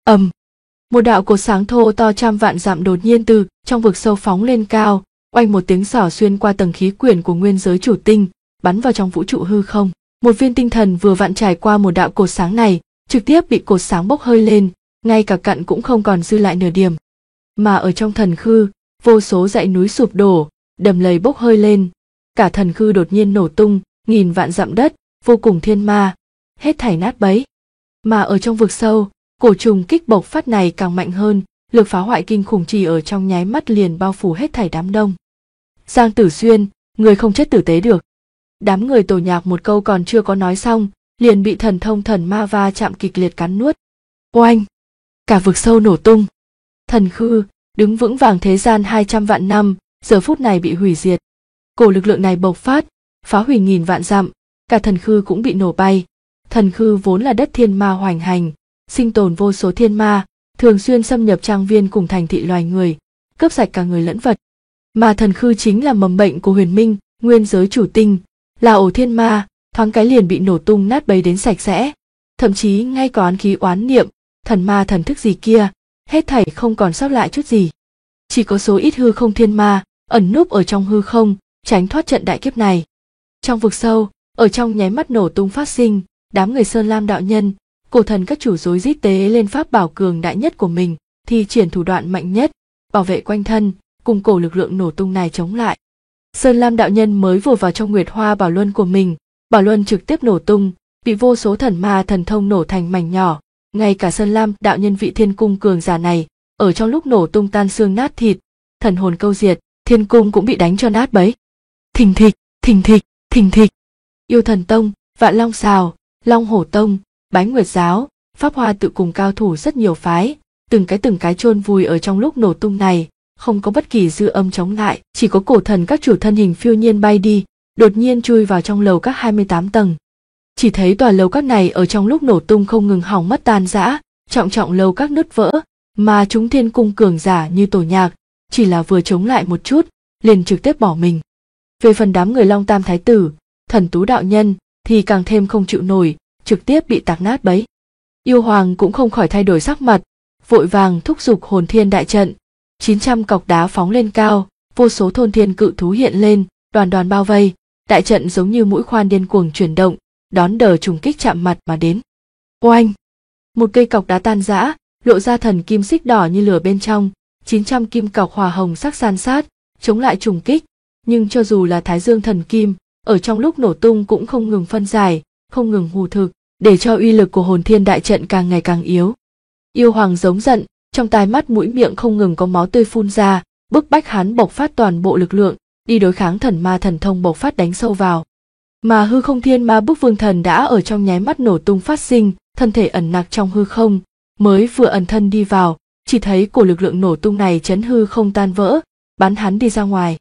Một đạo cột sáng thô to trăm vạn dặm đột nhiên từ trong vực sâu phóng lên cao, oanh một tiếng xỏ xuyên qua tầng khí quyển của nguyên giới chủ tinh, bắn vào trong vũ trụ hư không. Một viên tinh thần vừa vặn trải qua một đạo cột sáng này, trực tiếp bị cột sáng bốc hơi lên, ngay cả cặn cũng không còn dư lại nửa điểm. Mà ở trong thần khư, vô số dãy núi sụp đổ, đầm lầy bốc hơi lên, cả thần khư đột nhiên nổ tung, nghìn vạn dặm đất, vô cùng thiên ma, hết thảy nát bấy. Mà ở trong vực sâu, cổ trùng kích bộc phát này càng mạnh hơn, lực phá hoại kinh khủng chỉ ở trong nháy mắt liền bao phủ hết thảy đám đông. Giang Tử Xuyên, người không chết tử tế được. Đám người Tổ Nhạc một câu còn chưa có nói xong, liền bị thần thông thần ma va chạm kịch liệt cắn nuốt. Oanh! Cả vực sâu nổ tung. Thần khư, đứng vững vàng thế gian 200 vạn năm, giờ phút này bị hủy diệt. Cổ lực lượng này bộc phát, phá hủy nghìn vạn dặm, cả thần khư cũng bị nổ bay. Thần khư vốn là đất thiên ma hoành hành, sinh tồn vô số thiên ma, thường xuyên xâm nhập trang viên cùng thành thị loài người, cướp sạch cả người lẫn vật. Mà thần khư chính là mầm bệnh của huyền minh, nguyên giới chủ tinh, là ổ thiên ma, thoáng cái liền bị nổ tung nát bấy đến sạch sẽ. Thậm chí ngay cả oán khí oán niệm, thần ma thần thức gì kia, hết thảy không còn sót lại chút gì. Chỉ có số ít hư không thiên ma, ẩn núp ở trong hư không, tránh thoát trận đại kiếp này. Trong vực sâu, ở trong nháy mắt nổ tung phát sinh, đám người Sơn Lam đạo nhân, cổ thần các chủ rối rít tế lên pháp bảo cường đại nhất của mình, thi triển thủ đoạn mạnh nhất, bảo vệ quanh thân, cùng cổ lực lượng nổ tung này chống lại. Sơn Lam đạo nhân mới vừa vào trong Nguyệt Hoa Bảo Luân của mình, Bảo Luân trực tiếp nổ tung, bị vô số thần ma thần thông nổ thành mảnh nhỏ, ngay cả Sơn Lam đạo nhân vị thiên cung cường giả này, ở trong lúc nổ tung tan xương nát thịt, thần hồn câu diệt, thiên cung cũng bị đánh cho nát bấy. Thình thịch, thình thịch, thình thịch. Yêu Thần Tông, Vạn Long Sào, Long Hổ Tông, Bái Nguyệt Giáo, Pháp Hoa tự cùng cao thủ rất nhiều phái, từng cái chôn vùi ở trong lúc nổ tung này, không có bất kỳ dư âm chống lại, chỉ có cổ thần các chủ thân hình phiêu nhiên bay đi, đột nhiên chui vào trong lầu các 28 tầng. Chỉ thấy tòa lầu các này ở trong lúc nổ tung không ngừng hỏng mất tan rã, trọng lầu các nứt vỡ, mà chúng thiên cung cường giả như Tổ Nhạc, chỉ là vừa chống lại một chút, liền trực tiếp bỏ mình. Về phần đám người Long Tam Thái Tử, Thần Tú đạo nhân thì càng thêm không chịu nổi, trực tiếp bị tạc nát bấy. Yêu Hoàng cũng không khỏi thay đổi sắc mặt, vội vàng thúc giục Hồn Thiên đại trận, 900 cọc đá phóng lên cao, vô số thôn thiên cự thú hiện lên, đoàn bao vây, đại trận giống như mũi khoan điên cuồng chuyển động, đón đỡ trùng kích chạm mặt mà đến. Oanh! Một cây cọc đá tan rã, lộ ra thần kim xích đỏ như lửa bên trong, 900 kim cọc hỏa hồng sắc san sát, chống lại trùng kích, nhưng cho dù là Thái Dương thần kim, ở trong lúc nổ tung cũng không ngừng phân giải, không ngừng hù thực, để cho uy lực của Hồn Thiên đại trận càng ngày càng yếu. Yêu Hoàng giống giận, trong tai mắt mũi miệng không ngừng có máu tươi phun ra, bức bách hắn bộc phát toàn bộ lực lượng, đi đối kháng thần ma thần thông bộc phát đánh sâu vào. Mà hư không thiên ma bức vương thần đã ở trong nháy mắt nổ tung phát sinh, thân thể ẩn nặc trong hư không, mới vừa ẩn thân đi vào, chỉ thấy cổ lực lượng nổ tung này chấn hư không tan vỡ, bắn hắn đi ra ngoài.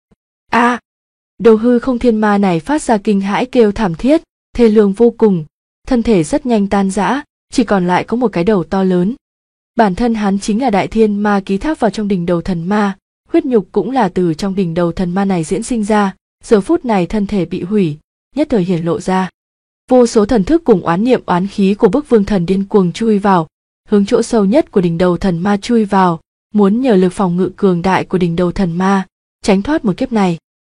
Đầu hư không thiên ma này phát ra kinh hãi kêu thảm thiết, thê lương vô cùng, thân thể rất nhanh tan rã, chỉ còn lại có một cái đầu to lớn. Bản thân hắn chính là đại thiên ma ký thác vào trong đỉnh đầu thần ma, huyết nhục cũng là từ trong đỉnh đầu thần ma này diễn sinh ra, giờ phút này thân thể bị hủy, nhất thời hiển lộ ra. Vô số thần thức cùng oán niệm oán khí của bức vương thần điên cuồng chui vào, hướng chỗ sâu nhất của đỉnh đầu thần ma chui vào, muốn nhờ lực phòng ngự cường đại của đỉnh đầu thần ma, tránh thoát một kiếp này.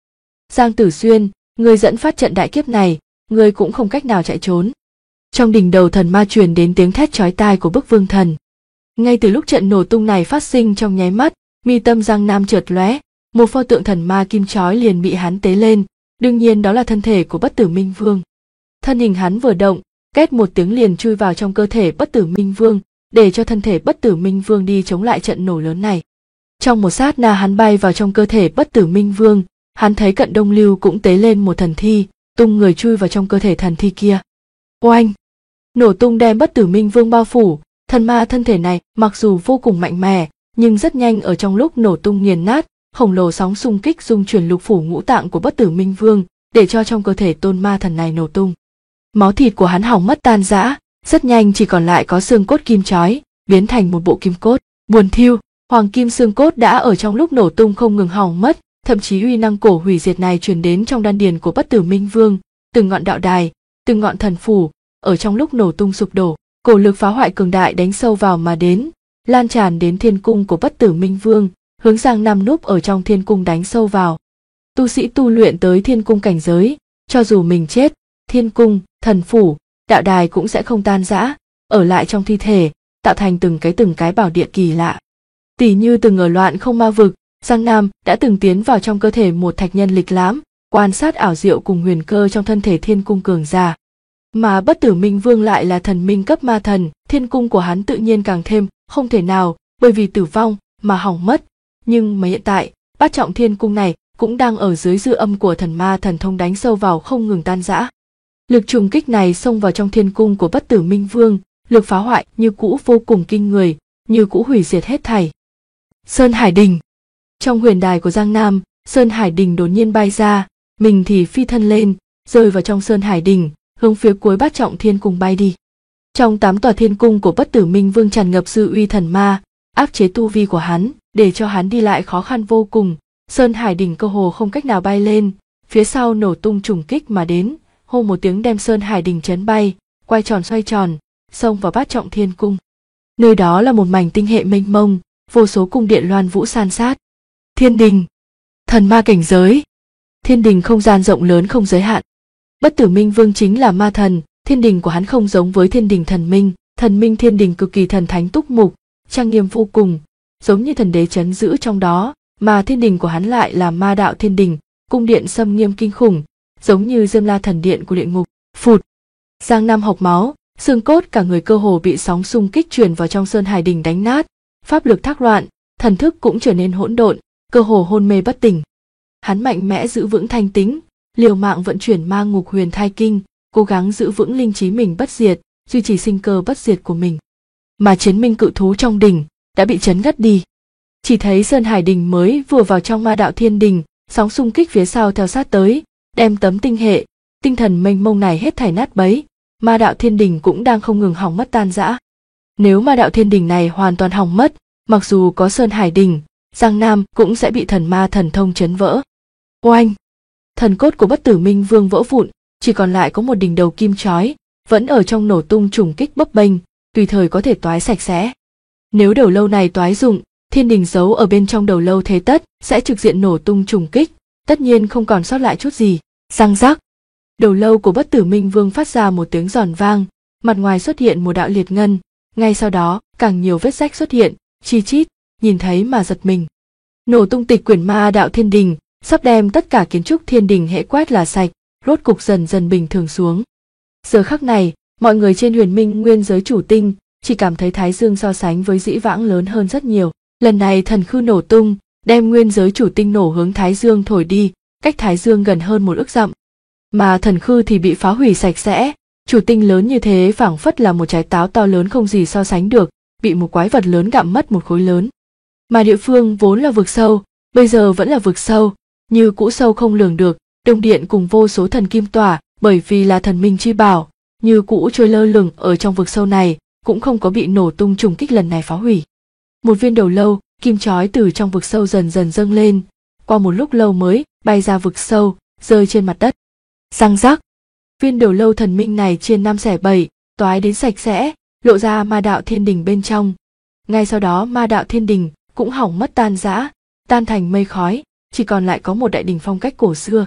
Giang Tử Xuyên, ngươi dẫn phát trận đại kiếp này, ngươi cũng không cách nào chạy trốn. Trong đỉnh đầu thần ma truyền đến tiếng thét chói tai của Bức Vương Thần. Ngay từ lúc trận nổ tung này phát sinh trong nháy mắt, mi tâm Giang Nam chợt lóe, một pho tượng thần ma kim chói liền bị hắn tế lên, đương nhiên đó là thân thể của Bất Tử Minh Vương. Thân hình hắn vừa động, két một tiếng liền chui vào trong cơ thể Bất Tử Minh Vương, để cho thân thể Bất Tử Minh Vương đi chống lại trận nổ lớn này. Trong một sát na hắn bay vào trong cơ thể Bất Tử Minh Vương, hắn thấy Cận Đông Lưu cũng tế lên một thần thi, tung người chui vào trong cơ thể thần thi kia. Oanh! Nổ tung đem Bất Tử Minh Vương bao phủ, thần ma thân thể này mặc dù vô cùng mạnh mẽ, nhưng rất nhanh ở trong lúc nổ tung nghiền nát, khổng lồ sóng xung kích dung chuyển lục phủ ngũ tạng của Bất Tử Minh Vương, để cho trong cơ thể tôn ma thần này nổ tung. Máu thịt của hắn hỏng mất tan rã, rất nhanh chỉ còn lại có xương cốt kim chói, biến thành một bộ kim cốt, buồn thiêu. Hoàng kim xương cốt đã ở trong lúc nổ tung không ngừng hỏng mất, thậm chí uy năng cổ hủy diệt này truyền đến trong đan điền của Bất Tử Minh Vương, từng ngọn đạo đài, từng ngọn thần phủ, ở trong lúc nổ tung sụp đổ, cổ lực phá hoại cường đại đánh sâu vào mà đến, lan tràn đến thiên cung của Bất Tử Minh Vương, hướng Giang Nam núp ở trong thiên cung đánh sâu vào. Tu sĩ tu luyện tới thiên cung cảnh giới, cho dù mình chết, thiên cung, thần phủ, đạo đài cũng sẽ không tan rã, ở lại trong thi thể, tạo thành từng cái bảo địa kỳ lạ. Tỉ như từng ở Loạn Không Ma Vực, Giang Nam đã từng tiến vào trong cơ thể một thạch nhân lịch lãm, quan sát ảo diệu cùng huyền cơ trong thân thể thiên cung cường giả. Mà Bất Tử Minh Vương lại là thần minh cấp ma thần, thiên cung của hắn tự nhiên càng thêm không thể nào bởi vì tử vong mà hỏng mất. Nhưng mà hiện tại, bát trọng thiên cung này cũng đang ở dưới dư âm của thần ma thần thông đánh sâu vào không ngừng tan rã. Lực trùng kích này xông vào trong thiên cung của Bất Tử Minh Vương, lực phá hoại như cũ vô cùng kinh người, như cũ hủy diệt hết thảy. Sơn Hải Đình. Trong huyền đài của Giang Nam, Sơn Hải Đình đột nhiên bay ra, mình thì phi thân lên, rơi vào trong Sơn Hải Đình, hướng phía cuối bát trọng thiên cung bay đi. Trong 8 tòa thiên cung của Bất Tử Minh Vương tràn ngập dư uy thần ma, áp chế tu vi của hắn, để cho hắn đi lại khó khăn vô cùng. Sơn Hải Đình cơ hồ không cách nào bay lên, phía sau nổ tung trùng kích mà đến, hô một tiếng đem Sơn Hải Đình chấn bay, quay tròn xoay tròn, xông vào bát trọng thiên cung. Nơi đó là một mảnh tinh hệ mênh mông, vô số cung điện loan vũ san sát. Thiên đình, thần ma cảnh giới. Thiên đình không gian rộng lớn không giới hạn. Bất Tử Minh Vương chính là ma thần, thiên đình của hắn không giống với thiên đình thần minh thiên đình cực kỳ thần thánh túc mục, trang nghiêm vô cùng, giống như thần đế trấn giữ trong đó, mà thiên đình của hắn lại là ma đạo thiên đình, cung điện xâm nghiêm kinh khủng, giống như Diêm La thần điện của địa ngục. Phụt, Giang Nam hộc máu, xương cốt cả người cơ hồ bị sóng xung kích truyền vào trong Sơn Hải Đình đánh nát, pháp lực thác loạn, thần thức cũng trở nên hỗn độn, cơ hồ hôn mê bất tỉnh. Hắn mạnh mẽ giữ vững thanh tĩnh, liều mạng vận chuyển ma ngục huyền thai kinh, cố gắng giữ vững linh trí mình bất diệt, duy trì sinh cơ bất diệt của mình. Mà chiến minh cự thú trong đỉnh đã bị chấn ngất đi. Chỉ thấy Sơn Hải Đình mới vừa vào trong ma đạo thiên đình, sóng xung kích phía sau theo sát tới, đem tấm tinh hệ, tinh thần mênh mông này hết thảy nát bấy. Ma đạo thiên đình cũng đang không ngừng hỏng mất tan rã. Nếu ma đạo thiên đình này hoàn toàn hỏng mất, mặc dù có Sơn Hải Đình, Giang Nam cũng sẽ bị thần ma thần thông chấn vỡ. Oanh! Thần cốt của Bất Tử Minh Vương vỡ vụn, chỉ còn lại có một đỉnh đầu kim chói, vẫn ở trong nổ tung trùng kích bấp bênh, tùy thời có thể toái sạch sẽ. Nếu đầu lâu này toái dụng, thiên đình giấu ở bên trong đầu lâu thế tất sẽ trực diện nổ tung trùng kích, tất nhiên không còn sót lại chút gì. Răng rắc! Đầu lâu của Bất Tử Minh Vương phát ra một tiếng giòn vang, mặt ngoài xuất hiện một đạo liệt ngân, ngay sau đó càng nhiều vết rách xuất hiện, chi chít, nhìn thấy mà giật mình. Nổ tung tịch quyển ma đạo thiên đình, sắp đem tất cả kiến trúc thiên đình hễ quét là sạch, rốt cục dần dần bình thường xuống. Giờ khắc này, mọi người trên Huyền Minh Nguyên giới chủ tinh chỉ cảm thấy Thái Dương so sánh với dĩ vãng lớn hơn rất nhiều. Lần này thần khư nổ tung, đem nguyên giới chủ tinh nổ hướng Thái Dương thổi đi, cách Thái Dương gần hơn 1 ức dặm. Mà thần khư thì bị phá hủy sạch sẽ, chủ tinh lớn như thế phảng phất là một trái táo to lớn không gì so sánh được, bị một quái vật lớn gặm mất một khối lớn. Mà địa phương vốn là vực sâu, bây giờ vẫn là vực sâu, như cũ sâu không lường được, Đông Điện cùng vô số thần kim tỏa, bởi vì là thần minh chi bảo, như cũ trôi lơ lửng ở trong vực sâu này, cũng không có bị nổ tung trùng kích lần này phá hủy. Một viên đầu lâu, kim chói từ trong vực sâu dần dần dâng lên, qua một lúc lâu mới bay ra vực sâu, rơi trên mặt đất. Răng rắc, viên đầu lâu thần minh này chia 5 xẻ 7, toái đến sạch sẽ, lộ ra ma đạo thiên đình bên trong. Ngay sau đó ma đạo thiên đình cũng hỏng mất tan rã, tan thành mây khói, chỉ còn lại có một đại đình phong cách cổ xưa,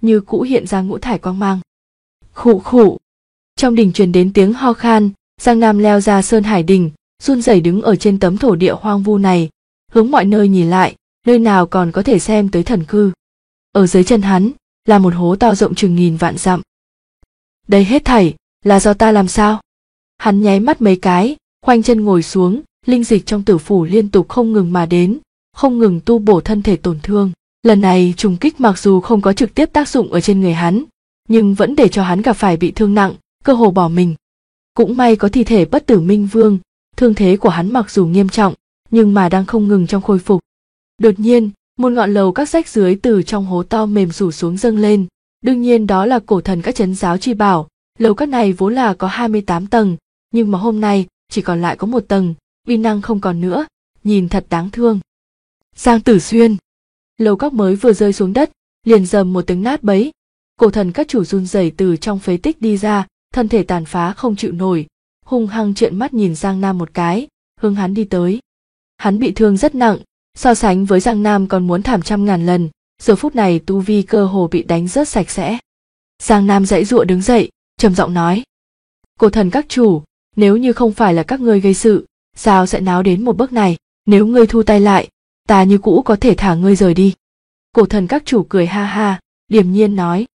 như cũ hiện ra ngũ thải quang mang. Khụ khụ. Trong đình truyền đến tiếng ho khan, Giang Nam leo ra Sơn Hải Đình, run rẩy đứng ở trên tấm thổ địa hoang vu này, hướng mọi nơi nhìn lại, nơi nào còn có thể xem tới thần cư. Ở dưới chân hắn là một hố to rộng chừng nghìn vạn dặm. Đây hết thảy là do ta làm sao? Hắn nháy mắt mấy cái, khoanh chân ngồi xuống, linh dịch trong tử phủ liên tục không ngừng mà đến, không ngừng tu bổ thân thể tổn thương. Lần này trùng kích mặc dù không có trực tiếp tác dụng ở trên người hắn, nhưng vẫn để cho hắn gặp phải bị thương nặng, cơ hồ bỏ mình. Cũng may có thi thể bất tử Minh Vương, thương thế của hắn mặc dù nghiêm trọng, nhưng mà đang không ngừng trong khôi phục. Đột nhiên, một ngọn lầu các rách dưới từ trong hố to mềm rủ xuống dâng lên, đương nhiên đó là cổ thần các trấn giáo chi bảo. Lầu các này vốn là có 28 tầng, nhưng mà hôm nay chỉ còn lại có 1 tầng, uy năng không còn nữa, nhìn thật đáng thương. Giang Tử Xuyên. Lầu các mới vừa rơi xuống đất, liền rầm một tiếng nát bấy. Cổ thần các chủ run rẩy từ trong phế tích đi ra, thân thể tàn phá không chịu nổi, hung hăng trợn mắt nhìn Giang Nam một cái, hướng hắn đi tới. Hắn bị thương rất nặng, so sánh với Giang Nam còn muốn thảm trăm ngàn lần, giờ phút này tu vi cơ hồ bị đánh rớt sạch sẽ. Giang Nam giãy giụa đứng dậy, trầm giọng nói: Cổ thần các chủ, nếu như không phải là các ngươi gây sự, sao sẽ náo đến một bước này? Nếu ngươi thu tay lại, ta như cũ có thể thả ngươi rời đi. Cổ thần các chủ cười ha ha, điềm nhiên nói: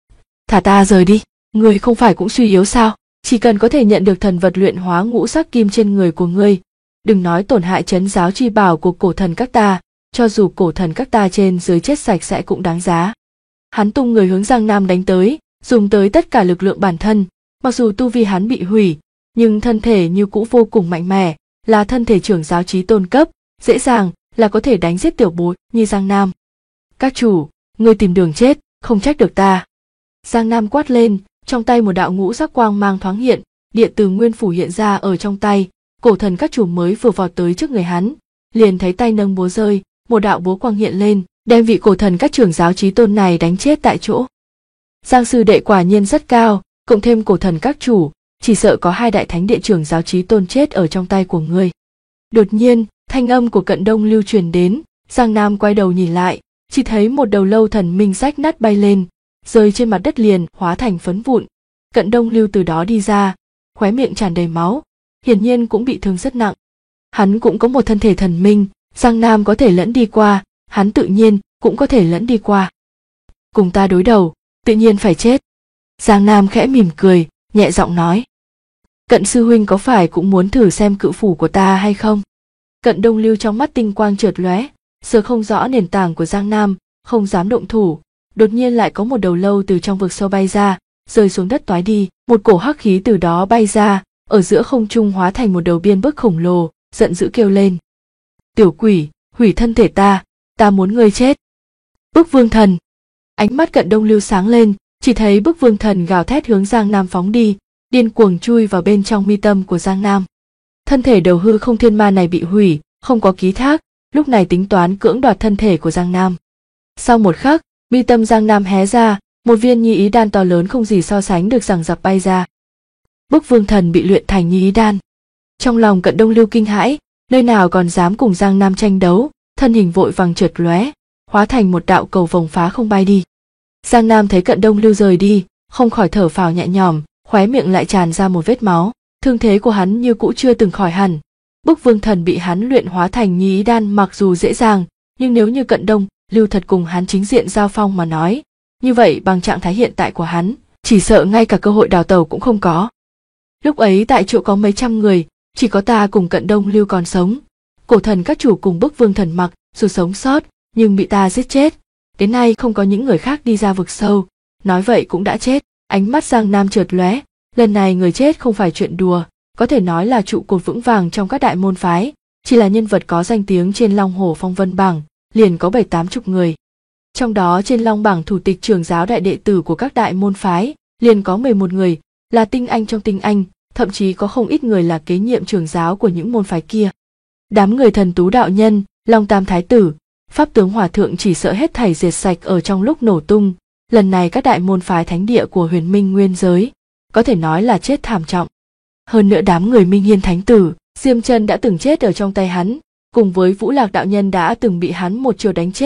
Thả ta rời đi, ngươi không phải cũng suy yếu sao? Chỉ cần có thể nhận được thần vật luyện hóa ngũ sắc kim trên người của ngươi, đừng nói tổn hại trấn giáo chi bảo của cổ thần các ta, cho dù cổ thần các ta trên dưới chết sạch sẽ cũng đáng giá. Hắn tung người hướng Giang Nam đánh tới, dùng tới tất cả lực lượng bản thân, mặc dù tu vi hắn bị hủy, nhưng thân thể như cũ vô cùng mạnh mẽ, là thân thể trưởng giáo chí tôn cấp, dễ dàng là có thể đánh giết tiểu bối như Giang Nam. Các chủ, ngươi tìm đường chết, không trách được ta. Giang Nam quát lên, trong tay một đạo ngũ sắc quang mang thoáng hiện, điện từ nguyên phủ hiện ra ở trong tay. Cổ thần các chủ mới vừa vọt tới trước người hắn, liền thấy tay nâng búa rơi, một đạo búa quang hiện lên, đem vị cổ thần các trưởng giáo chí tôn này đánh chết tại chỗ. Giang sư đệ quả nhiên rất cao, cộng thêm cổ thần các chủ, chỉ sợ có 2 đại thánh địa trưởng giáo chí tôn chết ở trong tay của ngươi. Đột nhiên, thanh âm của Cận Đông Lưu truyền đến, Giang Nam quay đầu nhìn lại, chỉ thấy một đầu lâu thần minh rách nát bay lên, rơi trên mặt đất liền hóa thành phấn vụn. Cận Đông Lưu từ đó đi ra, khóe miệng tràn đầy máu, hiển nhiên cũng bị thương rất nặng. Hắn cũng có một thân thể thần minh, Giang Nam có thể lẫn đi qua, hắn tự nhiên cũng có thể lẫn đi qua. Cùng ta đối đầu, tự nhiên phải chết. Giang Nam khẽ mỉm cười, nhẹ giọng nói: Cận sư huynh có phải cũng muốn thử xem cự phủ của ta hay không? Cận Đông Lưu trong mắt tinh quang chợt lóe, sờ không rõ nền tảng của Giang Nam, không dám động thủ. Đột nhiên lại có một đầu lâu từ trong vực sâu bay ra, rơi xuống đất toái đi, một cổ hắc khí từ đó bay ra, ở giữa không trung hóa thành một đầu biên bức khổng lồ, giận dữ kêu lên: Tiểu quỷ, hủy thân thể ta muốn ngươi chết. Bức Vương Thần. Ánh mắt Cận Đông Lưu sáng lên, chỉ thấy Bức Vương Thần gào thét hướng Giang Nam phóng đi, điên cuồng chui vào bên trong mi tâm của Giang Nam. Thân thể đầu hư không thiên ma này bị hủy, không có ký thác, lúc này tính toán cưỡng đoạt thân thể của Giang Nam. Sau một khắc, mi tâm Giang Nam hé ra, một viên nhi ý đan to lớn không gì so sánh được giằng giặc bay ra. Bức Vương Thần bị luyện thành nhi ý đan. Trong lòng Cận Đông Lưu kinh hãi, nơi nào còn dám cùng Giang Nam tranh đấu, thân hình vội vàng chợt lóe, hóa thành một đạo cầu vồng phá không bay đi. Giang Nam thấy Cận Đông Lưu rời đi, không khỏi thở phào nhẹ nhõm, khóe miệng lại tràn ra một vết máu, thương thế của hắn như cũ chưa từng khỏi hẳn. Bức Vương Thần bị hắn luyện hóa thành nhi ý đan mặc dù dễ dàng, nhưng nếu như Cận Đông Lưu thật cùng hắn chính diện giao phong mà nói, như vậy bằng trạng thái hiện tại của hắn, chỉ sợ ngay cả cơ hội đào tẩu cũng không có. Lúc ấy tại chỗ có mấy trăm người, chỉ có ta cùng Cận Đông Lưu còn sống. Cổ thần các chủ cùng Bức Vương Thần mặc dù sống sót, nhưng bị ta giết chết. Đến nay không có những người khác đi ra vực sâu, nói vậy cũng đã chết. Ánh mắt Giang Nam chợt lóe, lần này người chết không phải chuyện đùa, có thể nói là trụ cột vững vàng trong các đại môn phái, chỉ là nhân vật có danh tiếng trên Long Hổ Phong Vân bảng, liền có 7-80 người. Trong đó trên Long bảng thủ tịch trưởng giáo đại đệ tử của các đại môn phái, liền có 11 người, là tinh anh trong tinh anh, thậm chí có không ít người là kế nhiệm trưởng giáo của những môn phái kia. Đám người Thần Tú đạo nhân, Long Tam thái tử, Pháp tướng hòa thượng chỉ sợ hết thảy diệt sạch ở trong lúc nổ tung. Lần này các đại môn phái thánh địa của Huyền Minh nguyên giới, có thể nói là chết thảm trọng. Hơn nữa đám người Minh Hiên thánh tử, Diêm Chân đã từng chết ở trong tay hắn, cùng với Vũ Lạc đạo nhân đã từng bị hắn một chiều đánh chết,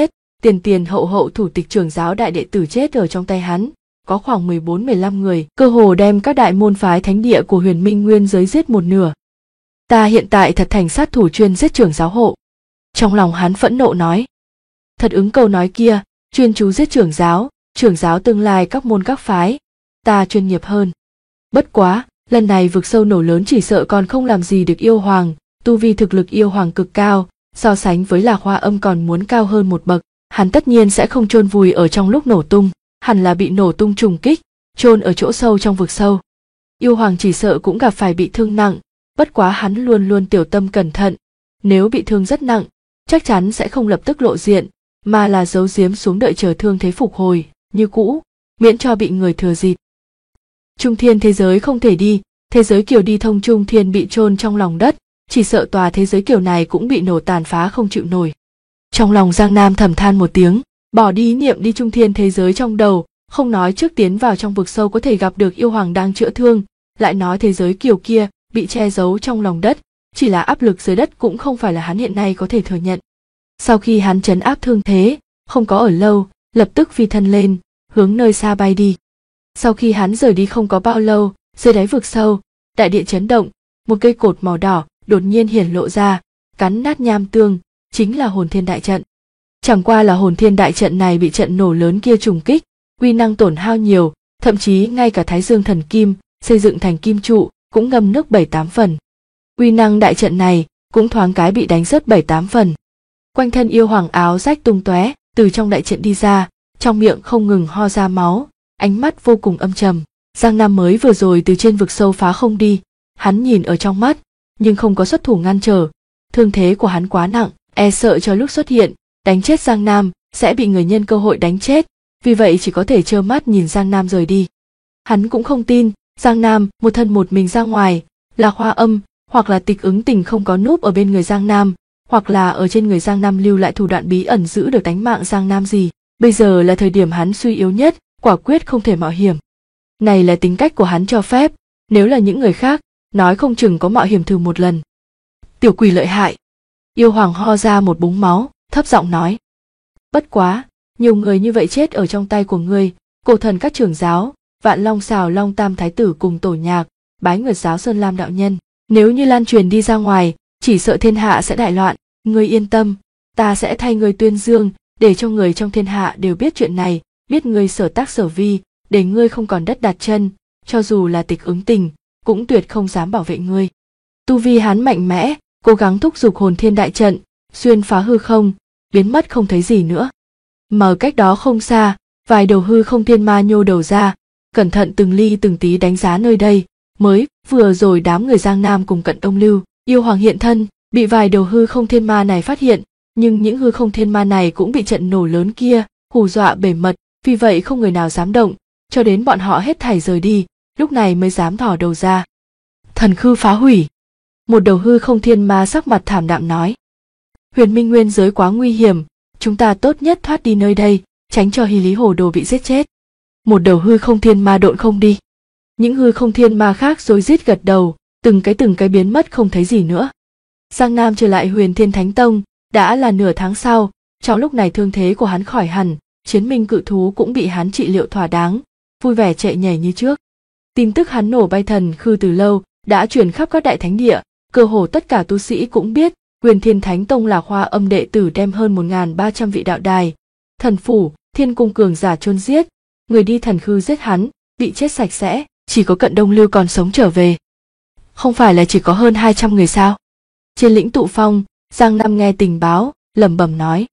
tiền tiền hậu hậu thủ tịch trưởng giáo đại đệ tử chết ở trong tay hắn, có khoảng 14-15 người, cơ hồ đem các đại môn phái thánh địa của Huyền Minh Nguyên giới giết một nửa. Ta hiện tại thật thành sát thủ chuyên giết trưởng giáo hộ. Trong lòng hắn phẫn nộ nói. Thật ứng câu nói kia, chuyên chú giết trưởng giáo tương lai các môn các phái, ta chuyên nghiệp hơn. Bất quá, lần này vực sâu nổ lớn chỉ sợ còn không làm gì được yêu hoàng, tu vi thực lực yêu hoàng cực cao, so sánh với Lạc Hoa Âm còn muốn cao hơn một bậc, hắn tất nhiên sẽ không chôn vùi ở trong lúc nổ tung, hẳn là bị nổ tung trùng kích, chôn ở chỗ sâu trong vực sâu. Yêu hoàng chỉ sợ cũng gặp phải bị thương nặng, bất quá hắn luôn luôn tiểu tâm cẩn thận, nếu bị thương rất nặng, chắc chắn sẽ không lập tức lộ diện, mà là giấu giếm xuống đợi chờ thương thế phục hồi, như cũ, miễn cho bị người thừa dịp. Trung thiên thế giới không thể đi, thế giới kiều đi thông trung thiên bị chôn trong lòng đất, chỉ sợ tòa thế giới kiều này cũng bị nổ tàn phá không chịu nổi. Trong lòng Giang Nam thầm than một tiếng, bỏ đi ý niệm đi trung thiên thế giới trong đầu, không nói trước tiến vào trong vực sâu có thể gặp được yêu hoàng đang chữa thương, lại nói thế giới kiều kia bị che giấu trong lòng đất, chỉ là áp lực dưới đất cũng không phải là hắn hiện nay có thể thừa nhận. Sau khi hắn trấn áp thương thế, không có ở lâu, lập tức phi thân lên, hướng nơi xa bay đi. Sau khi hắn rời đi không có bao lâu, dưới đáy vực sâu, đại địa chấn động, một cây cột màu đỏ đột nhiên hiển lộ ra, cắn nát nham tương, chính là hồn thiên đại trận. Chẳng qua là hồn thiên đại trận này bị trận nổ lớn kia trùng kích, uy năng tổn hao nhiều, thậm chí ngay cả Thái Dương thần kim xây dựng thành kim trụ cũng ngâm nước 7-8 phần. Uy năng đại trận này cũng thoáng cái bị đánh rớt 7-8 phần. Quanh thân yêu hoàng áo rách tung tóe, từ trong đại trận đi ra, trong miệng không ngừng ho ra máu, ánh mắt vô cùng âm trầm. Giang Nam mới vừa rồi từ trên vực sâu phá không đi, hắn nhìn ở trong mắt, nhưng không có xuất thủ ngăn trở. Thương thế của hắn quá nặng, e sợ cho lúc xuất hiện, đánh chết Giang Nam sẽ bị người nhân cơ hội đánh chết, vì vậy chỉ có thể trơ mắt nhìn Giang Nam rời đi. Hắn cũng không tin Giang Nam một thân một mình ra ngoài, Lạc Hoa Âm hoặc là Tịch Ứng Tình không có núp ở bên người Giang Nam, hoặc là ở trên người Giang Nam lưu lại thủ đoạn bí ẩn giữ được tánh mạng Giang Nam gì. Bây giờ là thời điểm hắn suy yếu nhất, quả quyết không thể mạo hiểm. Này là tính cách của hắn cho phép, nếu là những người khác, nói không chừng có mạo hiểm thử một lần. Tiểu quỷ lợi hại. Yêu hoàng ho ra một búng máu, thấp giọng nói. Bất quá, nhiều người như vậy chết ở trong tay của ngươi, cổ thần các trưởng giáo, Vạn Long Xào Long Tam Thái Tử cùng tổ nhạc, Bái Nguyệt giáo Sơn Lam đạo nhân. Nếu như lan truyền đi ra ngoài, chỉ sợ thiên hạ sẽ đại loạn. Ngươi yên tâm, ta sẽ thay ngươi tuyên dương, để cho người trong thiên hạ đều biết chuyện này, biết ngươi sở tác sở vi, để ngươi không còn đất đặt chân, cho dù là Tịch Ứng Tình, cũng tuyệt không dám bảo vệ ngươi. Tu vi hắn mạnh mẽ, cố gắng thúc giục hồn thiên đại trận, xuyên phá hư không, biến mất không thấy gì nữa. Mà ở cách đó không xa, vài đầu hư không thiên ma nhô đầu ra, cẩn thận từng ly từng tí đánh giá nơi đây. Mới vừa rồi đám người Giang Nam cùng Cận Ông Lưu, yêu hoàng hiện thân, bị vài đầu hư không thiên ma này phát hiện, nhưng những hư không thiên ma này cũng bị trận nổ lớn kia hù dọa bề mật, vì vậy không người nào dám động, cho đến bọn họ hết thảy rời đi, lúc này mới dám thò đầu ra. Thần khư phá hủy. Một đầu hư không thiên ma sắc mặt thảm đạm nói. Huyền Minh Nguyên giới quá nguy hiểm, chúng ta tốt nhất thoát đi nơi đây, tránh cho Hy Lý Hồ Đồ bị giết chết. Một đầu hư không thiên ma độn không đi. Những hư không thiên ma khác rối rít gật đầu, từng cái biến mất không thấy gì nữa. Giang Nam trở lại Huyền Thiên Thánh Tông, đã là nửa tháng sau, trong lúc này thương thế của hắn khỏi hẳn, chiến minh cự thú cũng bị hắn trị liệu thỏa đáng, vui vẻ chạy nhảy như trước. Tin tức hắn nổ bay thần khư từ lâu đã truyền khắp các đại thánh địa, cơ hồ tất cả tu sĩ cũng biết, Huyền Thiên Thánh Tông Lạc Hoa Âm đệ tử đem hơn 1.300 vị đạo đài, thần phủ, thiên cung cường giả chôn giết, người đi thần khư giết hắn, bị chết sạch sẽ, chỉ có Cận Đông Lưu còn sống trở về. Không phải là chỉ có hơn 200 người sao? Trên lĩnh Tụ Phong, Giang Nam nghe tình báo, lẩm bẩm nói.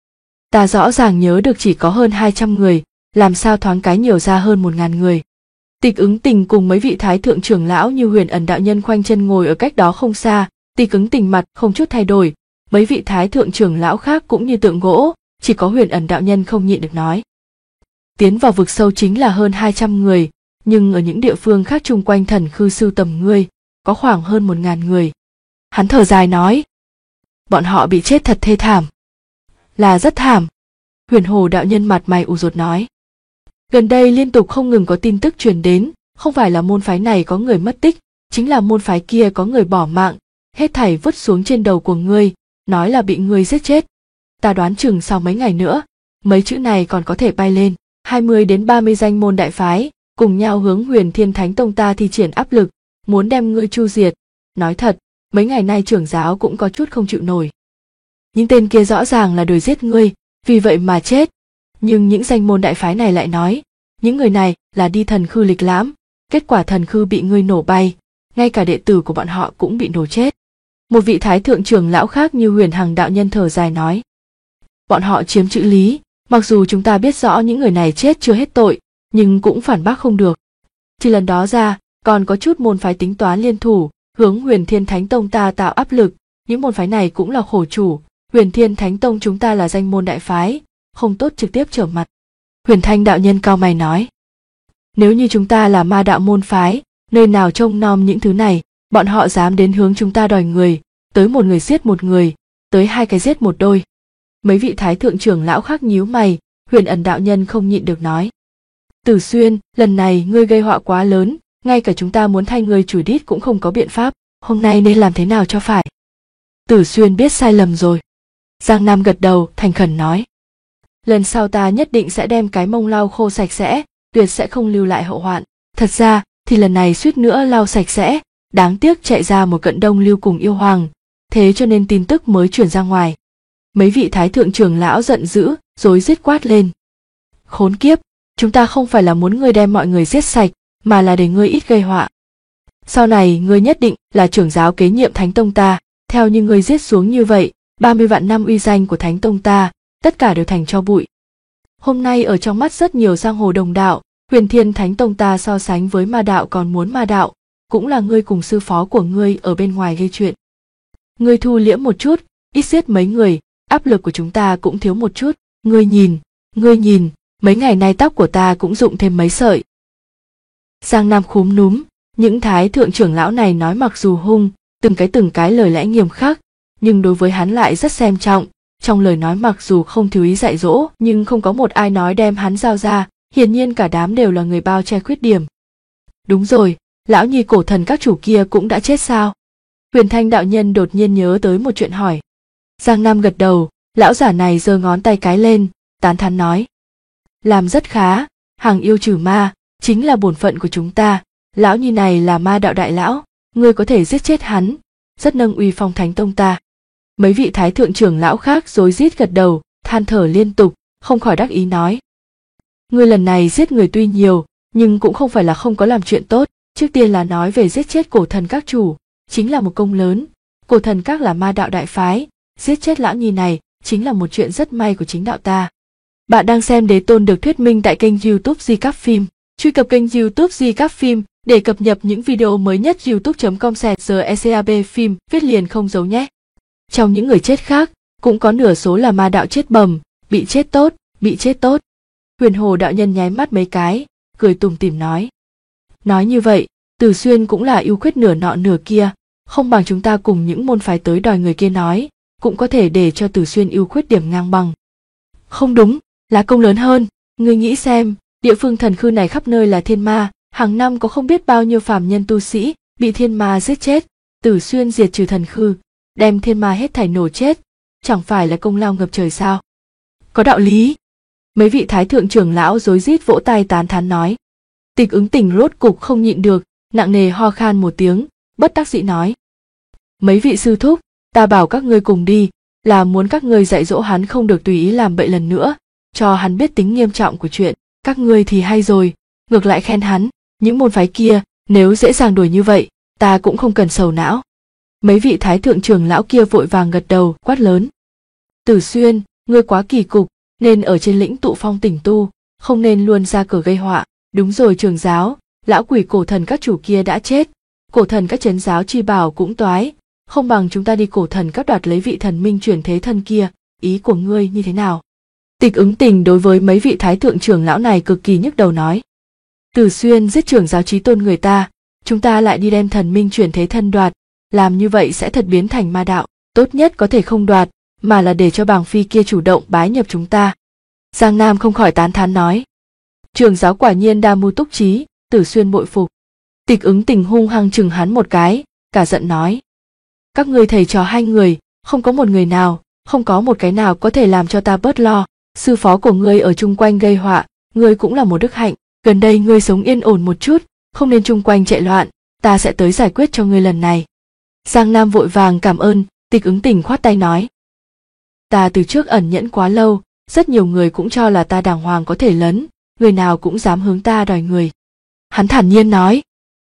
Ta rõ ràng nhớ được chỉ có hơn 200 người, làm sao thoáng cái nhiều ra hơn 1.000 người. Tịch Ứng Tình cùng mấy vị thái thượng trưởng lão như Huyền Ẩn đạo nhân khoanh chân ngồi ở cách đó không xa, Tịch Ứng Tình mặt không chút thay đổi, mấy vị thái thượng trưởng lão khác cũng như tượng gỗ, chỉ có Huyền Ẩn đạo nhân không nhịn được nói. Tiến vào vực sâu chính là hơn 200 người, nhưng ở những địa phương khác chung quanh thần khư sưu tầm ngươi, có khoảng hơn 1.000 người. Hắn thở dài nói. Bọn họ bị chết thật thê thảm. Là rất thảm. Huyền Hồ đạo nhân mặt mày ủ rột nói. Gần đây liên tục không ngừng có tin tức truyền đến, không phải là môn phái này có người mất tích, chính là môn phái kia có người bỏ mạng, hết thảy vứt xuống trên đầu của ngươi, nói là bị ngươi giết chết. Ta đoán chừng sau mấy ngày nữa, mấy chữ này còn có thể bay lên. 20 đến 30 danh môn đại phái cùng nhau hướng Huyền Thiên Thánh Tông ta thi triển áp lực, muốn đem ngươi chu diệt. Nói thật, mấy ngày nay trưởng giáo cũng có chút không chịu nổi. Những tên kia rõ ràng là đuổi giết ngươi, vì vậy mà chết. Nhưng những danh môn đại phái này lại nói, những người này là đi thần khư lịch lãm, kết quả thần khư bị ngươi nổ bay, ngay cả đệ tử của bọn họ cũng bị nổ chết. Một vị thái thượng trưởng lão khác như Huyền Hằng đạo nhân thở dài nói, bọn họ chiếm chữ lý, mặc dù chúng ta biết rõ những người này chết chưa hết tội, nhưng cũng phản bác không được. Chỉ lần đó ra, còn có chút môn phái tính toán liên thủ, hướng Huyền Thiên Thánh Tông ta tạo áp lực, những môn phái này cũng là khổ chủ, Huyền Thiên Thánh Tông chúng ta là danh môn đại phái, không tốt trực tiếp trở mặt. Huyền Thanh đạo nhân cau mày nói, nếu như chúng ta là ma đạo môn phái, nơi nào trông nom những thứ này, bọn họ dám đến hướng chúng ta đòi người, tới một người giết một người, tới hai cái giết một đôi. Mấy vị thái thượng trưởng lão khác nhíu mày, Huyền Ẩn đạo nhân không nhịn được nói, Tử Xuyên, lần này ngươi gây họa quá lớn, ngay cả chúng ta muốn thay ngươi chùi đít cũng không có biện pháp, hôm nay nên làm thế nào cho phải. Tử Xuyên biết sai lầm rồi. Giang Nam gật đầu, thành khẩn nói, lần sau ta nhất định sẽ đem cái mông lau khô sạch sẽ, tuyệt sẽ không lưu lại hậu hoạn. Thật ra thì lần này suýt nữa lau sạch sẽ, đáng tiếc chạy ra một cận đông lưu cùng yêu hoàng, thế cho nên tin tức mới truyền ra ngoài. Mấy vị thái thượng trưởng lão giận dữ, rối rít quát lên, khốn kiếp, chúng ta không phải là muốn ngươi đem mọi người giết sạch, mà là để ngươi ít gây họa. Sau này ngươi nhất định là trưởng giáo kế nhiệm Thánh Tông ta, theo như ngươi giết xuống như vậy, 30 vạn năm uy danh của Thánh Tông ta, tất cả đều thành tro bụi. Hôm nay ở trong mắt rất nhiều giang hồ đồng đạo, Huyền Thiên Thánh Tông ta so sánh với ma đạo còn muốn ma đạo, cũng là ngươi cùng sư phó của ngươi ở bên ngoài gây chuyện. Ngươi thu liễm một chút, ít giết mấy người, áp lực của chúng ta cũng thiếu một chút. Ngươi nhìn, mấy ngày nay tóc của ta cũng rụng thêm mấy sợi. Giang Nam khúm núm, những thái thượng trưởng lão này nói mặc dù hung, từng cái lời lẽ nghiêm khắc, nhưng đối với hắn lại rất xem trọng. Trong lời nói mặc dù không thiếu ý dạy dỗ, nhưng không có một ai nói đem hắn giao ra, hiển nhiên cả đám đều là người bao che khuyết điểm. Đúng rồi, lão nhi cổ thần các chủ kia cũng đã chết sao? Huyền Thanh đạo nhân đột nhiên nhớ tới một chuyện hỏi. Giang Nam gật đầu, lão giả này giơ ngón tay cái lên, tán thán nói, làm rất khá, hàng yêu trừ ma, chính là bổn phận của chúng ta, lão nhi này là ma đạo đại lão, ngươi có thể giết chết hắn, rất nâng uy phong Thánh Tông ta. Mấy vị thái thượng trưởng lão khác rối rít gật đầu, than thở liên tục, không khỏi đắc ý nói, ngươi lần này giết người tuy nhiều, nhưng cũng không phải là không có làm chuyện tốt. Trước tiên là nói về giết chết cổ thần các chủ, chính là một công lớn. Cổ thần các là ma đạo đại phái, giết chết lão nhi này chính là một chuyện rất may của chính đạo ta. Bạn đang xem Đế Tôn được thuyết minh tại kênh YouTube Di Cáp Phim. Truy cập kênh YouTube Di Cáp Phim để cập nhật những video mới nhất. youtube.com/GECAB phim viết liền không giấu nhé. Trong những người chết khác, cũng có nửa số là ma đạo chết bầm, bị chết tốt. Huyền Hồ đạo nhân nháy mắt mấy cái, cười tủm tỉm nói. Nói như vậy, Tử Xuyên cũng là ưu khuyết nửa nọ nửa kia, không bằng chúng ta cùng những môn phái tới đòi người kia nói, cũng có thể để cho Tử Xuyên ưu khuyết điểm ngang bằng. Không đúng, lá công lớn hơn, ngươi nghĩ xem, địa phương thần khư này khắp nơi là thiên ma, hàng năm có không biết bao nhiêu phàm nhân tu sĩ bị thiên ma giết chết, Tử Xuyên diệt trừ thần khư, đem thiên ma hết thảy nổ chết, chẳng phải là công lao ngập trời sao? Có đạo lý. Mấy vị thái thượng trưởng lão rối rít vỗ tay tán thán nói. Tịch Ứng Tình rốt cục không nhịn được, nặng nề ho khan một tiếng, bất đắc dĩ nói. Mấy vị sư thúc, ta bảo các ngươi cùng đi, là muốn các ngươi dạy dỗ hắn không được tùy ý làm bậy lần nữa, cho hắn biết tính nghiêm trọng của chuyện. Các ngươi thì hay rồi, ngược lại khen hắn, những môn phái kia, nếu dễ dàng đuổi như vậy, ta cũng không cần sầu não. Mấy vị thái thượng trưởng lão kia vội vàng gật đầu, quát lớn. Tử Xuyên, ngươi quá kỳ cục, nên ở trên lĩnh tụ phong tỉnh tu, không nên luôn ra cửa gây họa. Đúng rồi trưởng giáo, lão quỷ cổ thần các chủ kia đã chết, cổ thần các trấn giáo chi bảo cũng toái, không bằng chúng ta đi cổ thần các đoạt lấy vị thần minh chuyển thế thân kia, ý của ngươi như thế nào? Tịch Ứng Tình đối với mấy vị thái thượng trưởng lão này cực kỳ nhức đầu nói. Tử Xuyên giết trưởng giáo chí tôn người ta, chúng ta lại đi đem thần minh chuyển thế thân đoạt, làm như vậy sẽ thật biến thành ma đạo, tốt nhất có thể không đoạt, mà là để cho bàng phi kia chủ động bái nhập chúng ta. Giang Nam không khỏi tán thán nói. Trưởng giáo quả nhiên đa mưu túc trí, Tử Xuyên bội phục. Tịch Ứng Tình hung hăng chừng hắn một cái, cả giận nói. Các ngươi thầy trò hai người, không có một người nào, không có một cái nào có thể làm cho ta bớt lo, sư phó của ngươi ở chung quanh gây họa, ngươi cũng là một đức hạnh, gần đây ngươi sống yên ổn một chút, không nên chung quanh chạy loạn, ta sẽ tới giải quyết cho ngươi lần này. Giang Nam vội vàng cảm ơn, Tịch Ứng Tình khoát tay nói. Ta từ trước ẩn nhẫn quá lâu, rất nhiều người cũng cho là ta đàng hoàng có thể lấn, người nào cũng dám hướng ta đòi người. Hắn thản nhiên nói.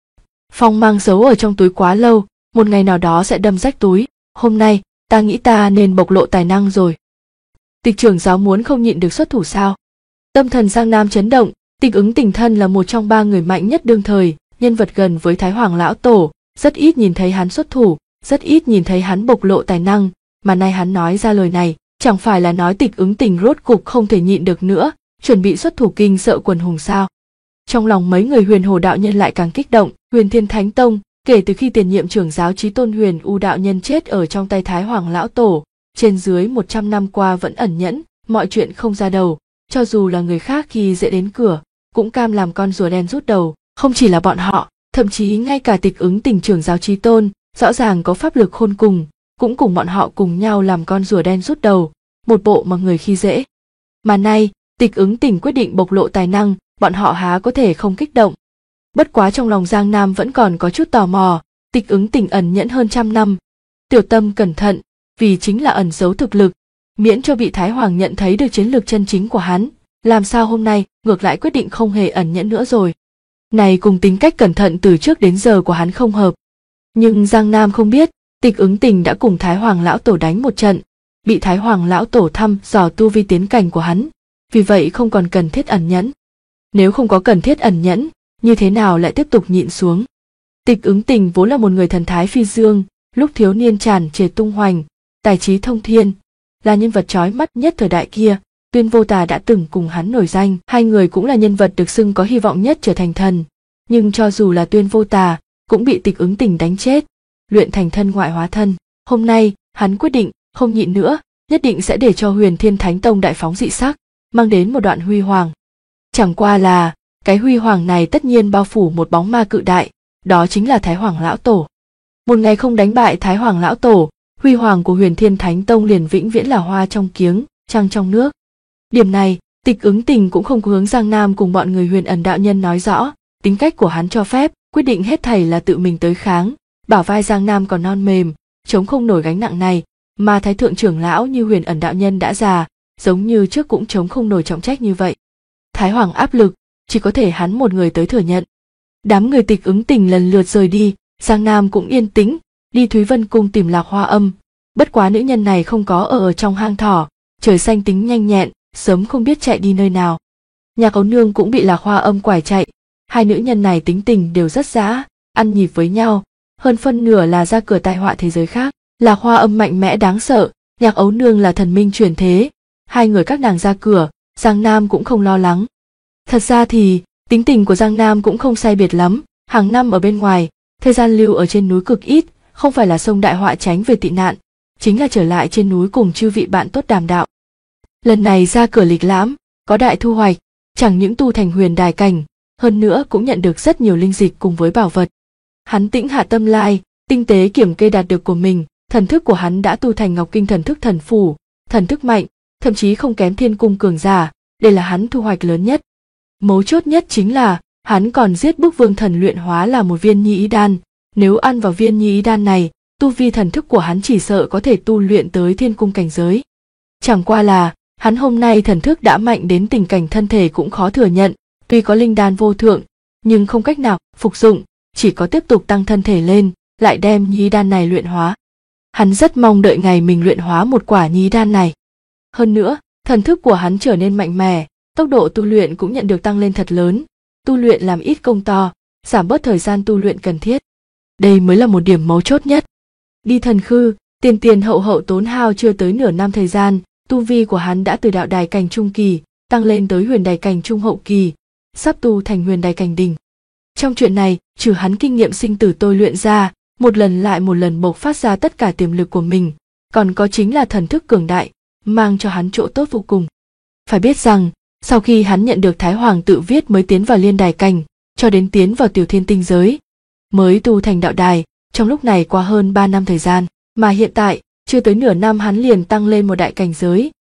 Phong mang giấu ở trong túi quá lâu, một ngày nào đó sẽ đâm rách túi, hôm nay, ta nghĩ ta nên bộc lộ tài năng rồi. Tịch trưởng giáo muốn không nhịn được xuất thủ sao? Tâm thần Giang Nam chấn động, Tịch Ứng Tình thân là một trong 3 người mạnh nhất đương thời, nhân vật gần với Thái Hoàng lão tổ, rất ít nhìn thấy hắn xuất thủ, rất ít nhìn thấy hắn bộc lộ tài năng, mà nay hắn nói ra lời này, chẳng phải là nói Tịch Ứng Tình rốt cục không thể nhịn được nữa, chuẩn bị xuất thủ kinh sợ quần hùng sao? Trong lòng mấy người Huyền Hồ đạo nhân lại càng kích động, Huyền Thiên Thánh Tông, kể từ khi tiền nhiệm trưởng giáo Chí Tôn Huyền U đạo nhân chết ở trong tay Thái Hoàng lão tổ, trên dưới 100 năm qua vẫn ẩn nhẫn, mọi chuyện không ra đầu, cho dù là người khác khi dễ đến cửa, cũng cam làm con rùa đen rút đầu, không chỉ là bọn họ, thậm chí ngay cả Tịch Ứng Tình trưởng giáo Chí Tôn, rõ ràng có pháp lực khôn cùng, cũng cùng bọn họ cùng nhau làm con rùa đen rút đầu, một bộ mà người khi dễ. Mà nay, Tịch Ứng Tình quyết định bộc lộ tài năng, bọn họ há có thể không kích động. Bất quá trong lòng Giang Nam vẫn còn có chút tò mò, Tịch Ứng Tình ẩn nhẫn hơn trăm năm. Tiểu Tâm cẩn thận, vì chính là ẩn giấu thực lực, miễn cho bị Thái Hoàng nhận thấy được chiến lược chân chính của hắn, làm sao hôm nay ngược lại quyết định không hề ẩn nhẫn nữa rồi. Này cùng tính cách cẩn thận từ trước đến giờ của hắn không hợp. Nhưng Giang Nam không biết, Tịch Ứng Tình đã cùng Thái Hoàng lão tổ đánh một trận, bị Thái Hoàng lão tổ thăm dò tu vi tiến cảnh của hắn, vì vậy không còn cần thiết ẩn nhẫn. Nếu không có cần thiết ẩn nhẫn, như thế nào lại tiếp tục nhịn xuống? Tịch Ứng Tình vốn là một người thần thái phi dương, lúc thiếu niên tràn trề tung hoành, tài trí thông thiên, là nhân vật chói mắt nhất thời đại kia. Tuyên Vô Tà đã từng cùng hắn nổi danh, hai người cũng là nhân vật được xưng có hy vọng nhất trở thành thần. Nhưng cho dù là Tuyên Vô Tà, cũng bị Tịch Ứng Tình đánh chết, luyện thành thân ngoại hóa thân. Hôm nay, hắn quyết định, không nhịn nữa, nhất định sẽ để cho Huyền Thiên Thánh Tông đại phóng dị sắc, mang đến một đoạn huy hoàng. Chẳng qua là, cái huy hoàng này tất nhiên bao phủ một bóng ma cự đại, đó chính là Thái Hoàng lão tổ. Một ngày không đánh bại Thái Hoàng lão tổ, huy hoàng của Huyền Thiên Thánh Tông liền vĩnh viễn là hoa trong kiếng, trăng trong nước. Điểm này, Tịch Ứng Tình cũng không có hướng Giang Nam cùng bọn người Huyền Ẩn đạo nhân nói rõ, tính cách của hắn cho phép, quyết định hết thảy là tự mình tới kháng, bảo vai Giang Nam còn non mềm, chống không nổi gánh nặng này, mà Thái thượng trưởng lão như Huyền Ẩn đạo nhân đã già, giống như trước cũng chống không nổi trọng trách như vậy. Thái Hoàng áp lực, chỉ có thể hắn một người tới thừa nhận. Đám người Tịch Ứng Tình lần lượt rời đi, Giang Nam cũng yên tĩnh, đi Thúy Vân cung tìm Lạc Hoa Âm. Bất quá nữ nhân này không có ở trong hang thỏ, trời xanh tính nhanh nhẹn, sớm không biết chạy đi nơi nào. Nhạc Ấu Nương cũng bị Lạc Hoa Âm quải chạy, hai nữ nhân này tính tình đều rất dã, ăn nhịp với nhau, hơn phân nửa là ra cửa tai họa thế giới khác. Lạc Hoa Âm mạnh mẽ đáng sợ, Nhạc Ấu Nương là thần minh chuyển thế, hai người các nàng ra cửa, Giang Nam cũng không lo lắng. Thật ra thì, tính tình của Giang Nam cũng không sai biệt lắm, hàng năm ở bên ngoài, thời gian lưu ở trên núi cực ít, không phải là xông đại họa tránh về tị nạn, chính là trở lại trên núi cùng chư vị bạn tốt đàm đạo. Lần này ra cửa lịch lãm, có đại thu hoạch, chẳng những tu thành huyền đài cảnh, hơn nữa cũng nhận được rất nhiều linh dịch cùng với bảo vật. Hắn tĩnh hạ tâm lai, tinh tế kiểm kê đạt được của mình, thần thức của hắn đã tu thành Ngọc Kinh thần thức thần phủ, thần thức mạnh, thậm chí không kém Thiên cung cường giả, đây là hắn thu hoạch lớn nhất. Mấu chốt nhất chính là, hắn còn giết bức vương thần luyện hóa là một viên nhi ý đan, nếu ăn vào viên nhi ý đan này, tu vi thần thức của hắn chỉ sợ có thể tu luyện tới Thiên cung cảnh giới. Chẳng qua là, hắn hôm nay thần thức đã mạnh đến tình cảnh thân thể cũng khó thừa nhận, tuy có linh đan vô thượng, nhưng không cách nào phục dụng, chỉ có tiếp tục tăng thân thể lên, lại đem nhi đan này luyện hóa. Hắn rất mong đợi ngày mình luyện hóa một quả nhi đan này. Hơn nữa, thần thức của hắn trở nên mạnh mẽ, tốc độ tu luyện cũng nhận được tăng lên thật lớn, tu luyện làm ít công to, giảm bớt thời gian tu luyện cần thiết. Đây mới là một điểm mấu chốt nhất. Đi thần khư, tiền tiền hậu hậu tốn hao chưa tới nửa năm thời gian, tu vi của hắn đã từ đạo đài cảnh trung kỳ, tăng lên tới huyền đài cảnh trung hậu kỳ, sắp tu thành huyền đài cảnh đỉnh. Trong chuyện này, trừ hắn kinh nghiệm sinh tử tôi luyện ra, một lần lại một lần bộc phát ra tất cả tiềm lực của mình, còn có chính là thần thức cường đại, mang cho hắn chỗ tốt vô cùng. Phải biết rằng, sau khi hắn nhận được Thái Hoàng tự viết mới tiến vào liên đài cảnh, cho đến tiến vào tiểu thiên tinh giới, mới tu thành đạo đài, trong lúc này qua hơn 3 năm thời gian, mà hiện tại, chưa tới nửa năm hắn liền tăng lên một đại cảnh giới,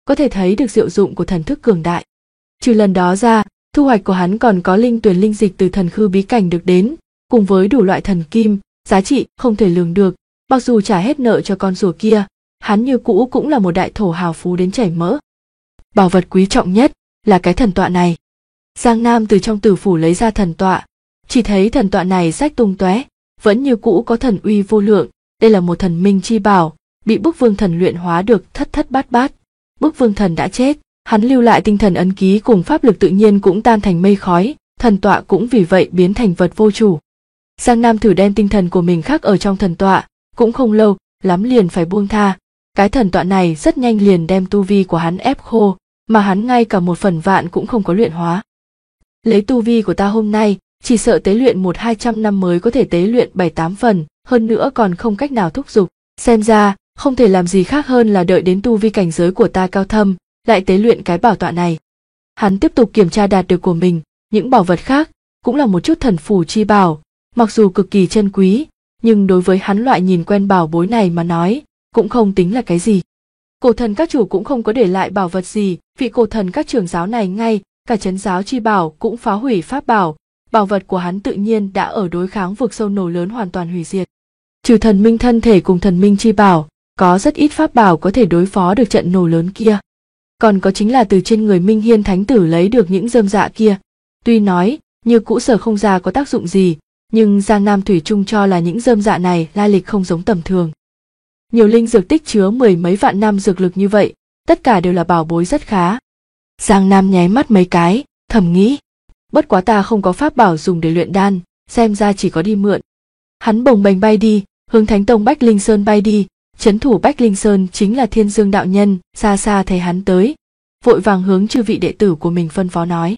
có thể thấy được diệu dụng của thần thức cường đại. Trừ lần đó ra, thu hoạch của hắn còn có linh tuyển linh dịch từ thần khư bí cảnh được đến, cùng với đủ loại thần kim, giá trị không thể lường được. Mặc dù trả hết nợ cho con rùa kia, hắn như cũ cũng là một đại thổ hào phú đến chảy mỡ. Bảo vật quý trọng nhất là cái thần tọa này. Giang Nam từ trong tử phủ lấy ra thần tọa, chỉ thấy thần tọa này rách tung tóe, vẫn như cũ có thần uy vô lượng. Đây là một thần minh chi bảo, bị Bức Vương Thần luyện hóa được thất thất bát bát. Bức Vương Thần đã chết, hắn lưu lại tinh thần ấn ký cùng pháp lực tự nhiên cũng tan thành mây khói, thần tọa cũng vì vậy biến thành vật vô chủ. Giang Nam thử đem tinh thần của mình khắc ở trong thần tọa, cũng không lâu lắm liền phải buông tha. Cái thần tọa này rất nhanh liền đem tu vi của hắn ép khô, mà hắn ngay cả 1/1000 cũng không có luyện hóa. Lấy tu vi của ta hôm nay, chỉ sợ tế luyện 100-200 năm mới có thể tế luyện 7-8 phần, hơn nữa còn không cách nào thúc giục. Xem ra, không thể làm gì khác hơn là đợi đến tu vi cảnh giới của ta cao thâm, lại tế luyện cái bảo tọa này. Hắn tiếp tục kiểm tra đạt được của mình, những bảo vật khác cũng là một chút thần phù chi bảo, mặc dù cực kỳ chân quý, nhưng đối với hắn loại nhìn quen bảo bối này mà nói, cũng không tính là cái gì. Cổ thần các chủ cũng không có để lại bảo vật gì, vị cổ thần các trưởng giáo này ngay cả trấn giáo chi bảo cũng phá hủy pháp bảo, bảo vật của hắn tự nhiên đã ở đối kháng vực sâu nổ lớn hoàn toàn hủy diệt. Trừ thần minh thân thể cùng thần minh chi bảo, có rất ít pháp bảo có thể đối phó được trận nổ lớn kia. Còn có chính là từ trên người Minh Hiên Thánh Tử lấy được những rơm dạ kia. Tuy nói, như cũ sở không ra có tác dụng gì, nhưng Giang Nam thủy chung cho là những rơm dạ này lai lịch không giống tầm thường. Nhiều linh dược tích chứa 10 mấy vạn năm dược lực như vậy, tất cả đều là bảo bối rất khá. Giang Nam nháy mắt mấy cái, thầm nghĩ, bất quá ta không có pháp bảo dùng để luyện đan, xem ra chỉ có đi mượn. Hắn bồng bềnh bay đi, hướng Thánh Tông Bách Linh Sơn bay đi. Trấn thủ Bách Linh Sơn chính là Thiên Dương đạo nhân, xa xa thấy hắn tới, vội vàng hướng chư vị đệ tử của mình phân phó nói: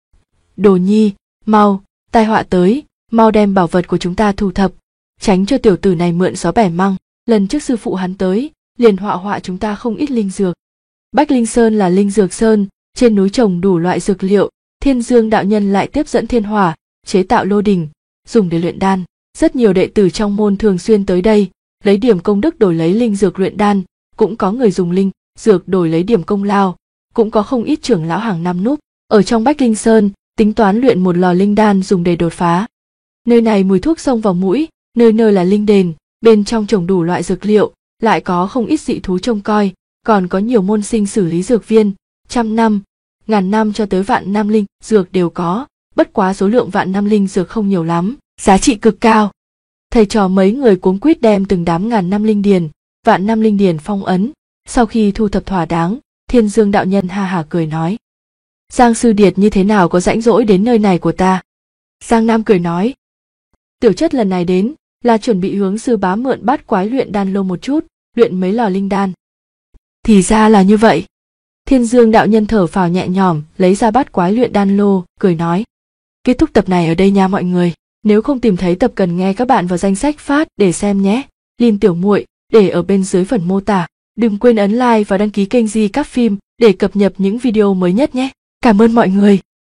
Đồ Nhi, mau, tai họa tới, mau đem bảo vật của chúng ta thu thập, tránh cho tiểu tử này mượn gió bẻ măng. Lần trước sư phụ hắn tới, liền họa chúng ta không ít linh dược. Bách Linh Sơn là linh dược sơn, trên núi trồng đủ loại dược liệu. Thiên Dương đạo nhân lại tiếp dẫn thiên hỏa, chế tạo lô đình, dùng để luyện đan. Rất nhiều đệ tử trong môn thường xuyên tới đây, lấy điểm công đức đổi lấy linh dược luyện đan, cũng có người dùng linh dược đổi lấy điểm công lao, cũng có không ít trưởng lão hàng năm núp ở trong Bách Linh Sơn, tính toán luyện một lò linh đan dùng để đột phá. Nơi này mùi thuốc xông vào mũi, nơi nơi là linh đền, bên trong trồng đủ loại dược liệu, lại có không ít dị thú trông coi, còn có nhiều môn sinh xử lý dược viên, 100 năm, 1000 năm cho tới vạn năm linh dược đều có, bất quá số lượng vạn năm linh dược không nhiều lắm, giá trị cực cao. Thầy trò mấy người cuống quýt đem từng đám 1000 năm linh điền, vạn năm linh điền phong ấn. Sau khi thu thập thỏa đáng, Thiên Dương đạo nhân ha hả cười nói: Giang sư điệt như thế nào có rãnh rỗi đến nơi này của ta? Giang Nam cười nói: Tiểu chất lần này đến là chuẩn bị hướng sư bá mượn bát quái luyện đan lô một chút, luyện mấy lò linh đan. Thì ra là như vậy. Thiên Dương đạo nhân thở phào nhẹ nhõm, lấy ra bát quái luyện đan lô, cười nói: Kết thúc tập này ở đây nha mọi người. Nếu không tìm thấy tập cần nghe các bạn vào danh sách phát để xem nhé. Lin tiểu muội để ở bên dưới phần mô tả. Đừng quên ấn like và đăng ký kênh Di Các Phim để cập nhật những video mới nhất nhé. Cảm ơn mọi người.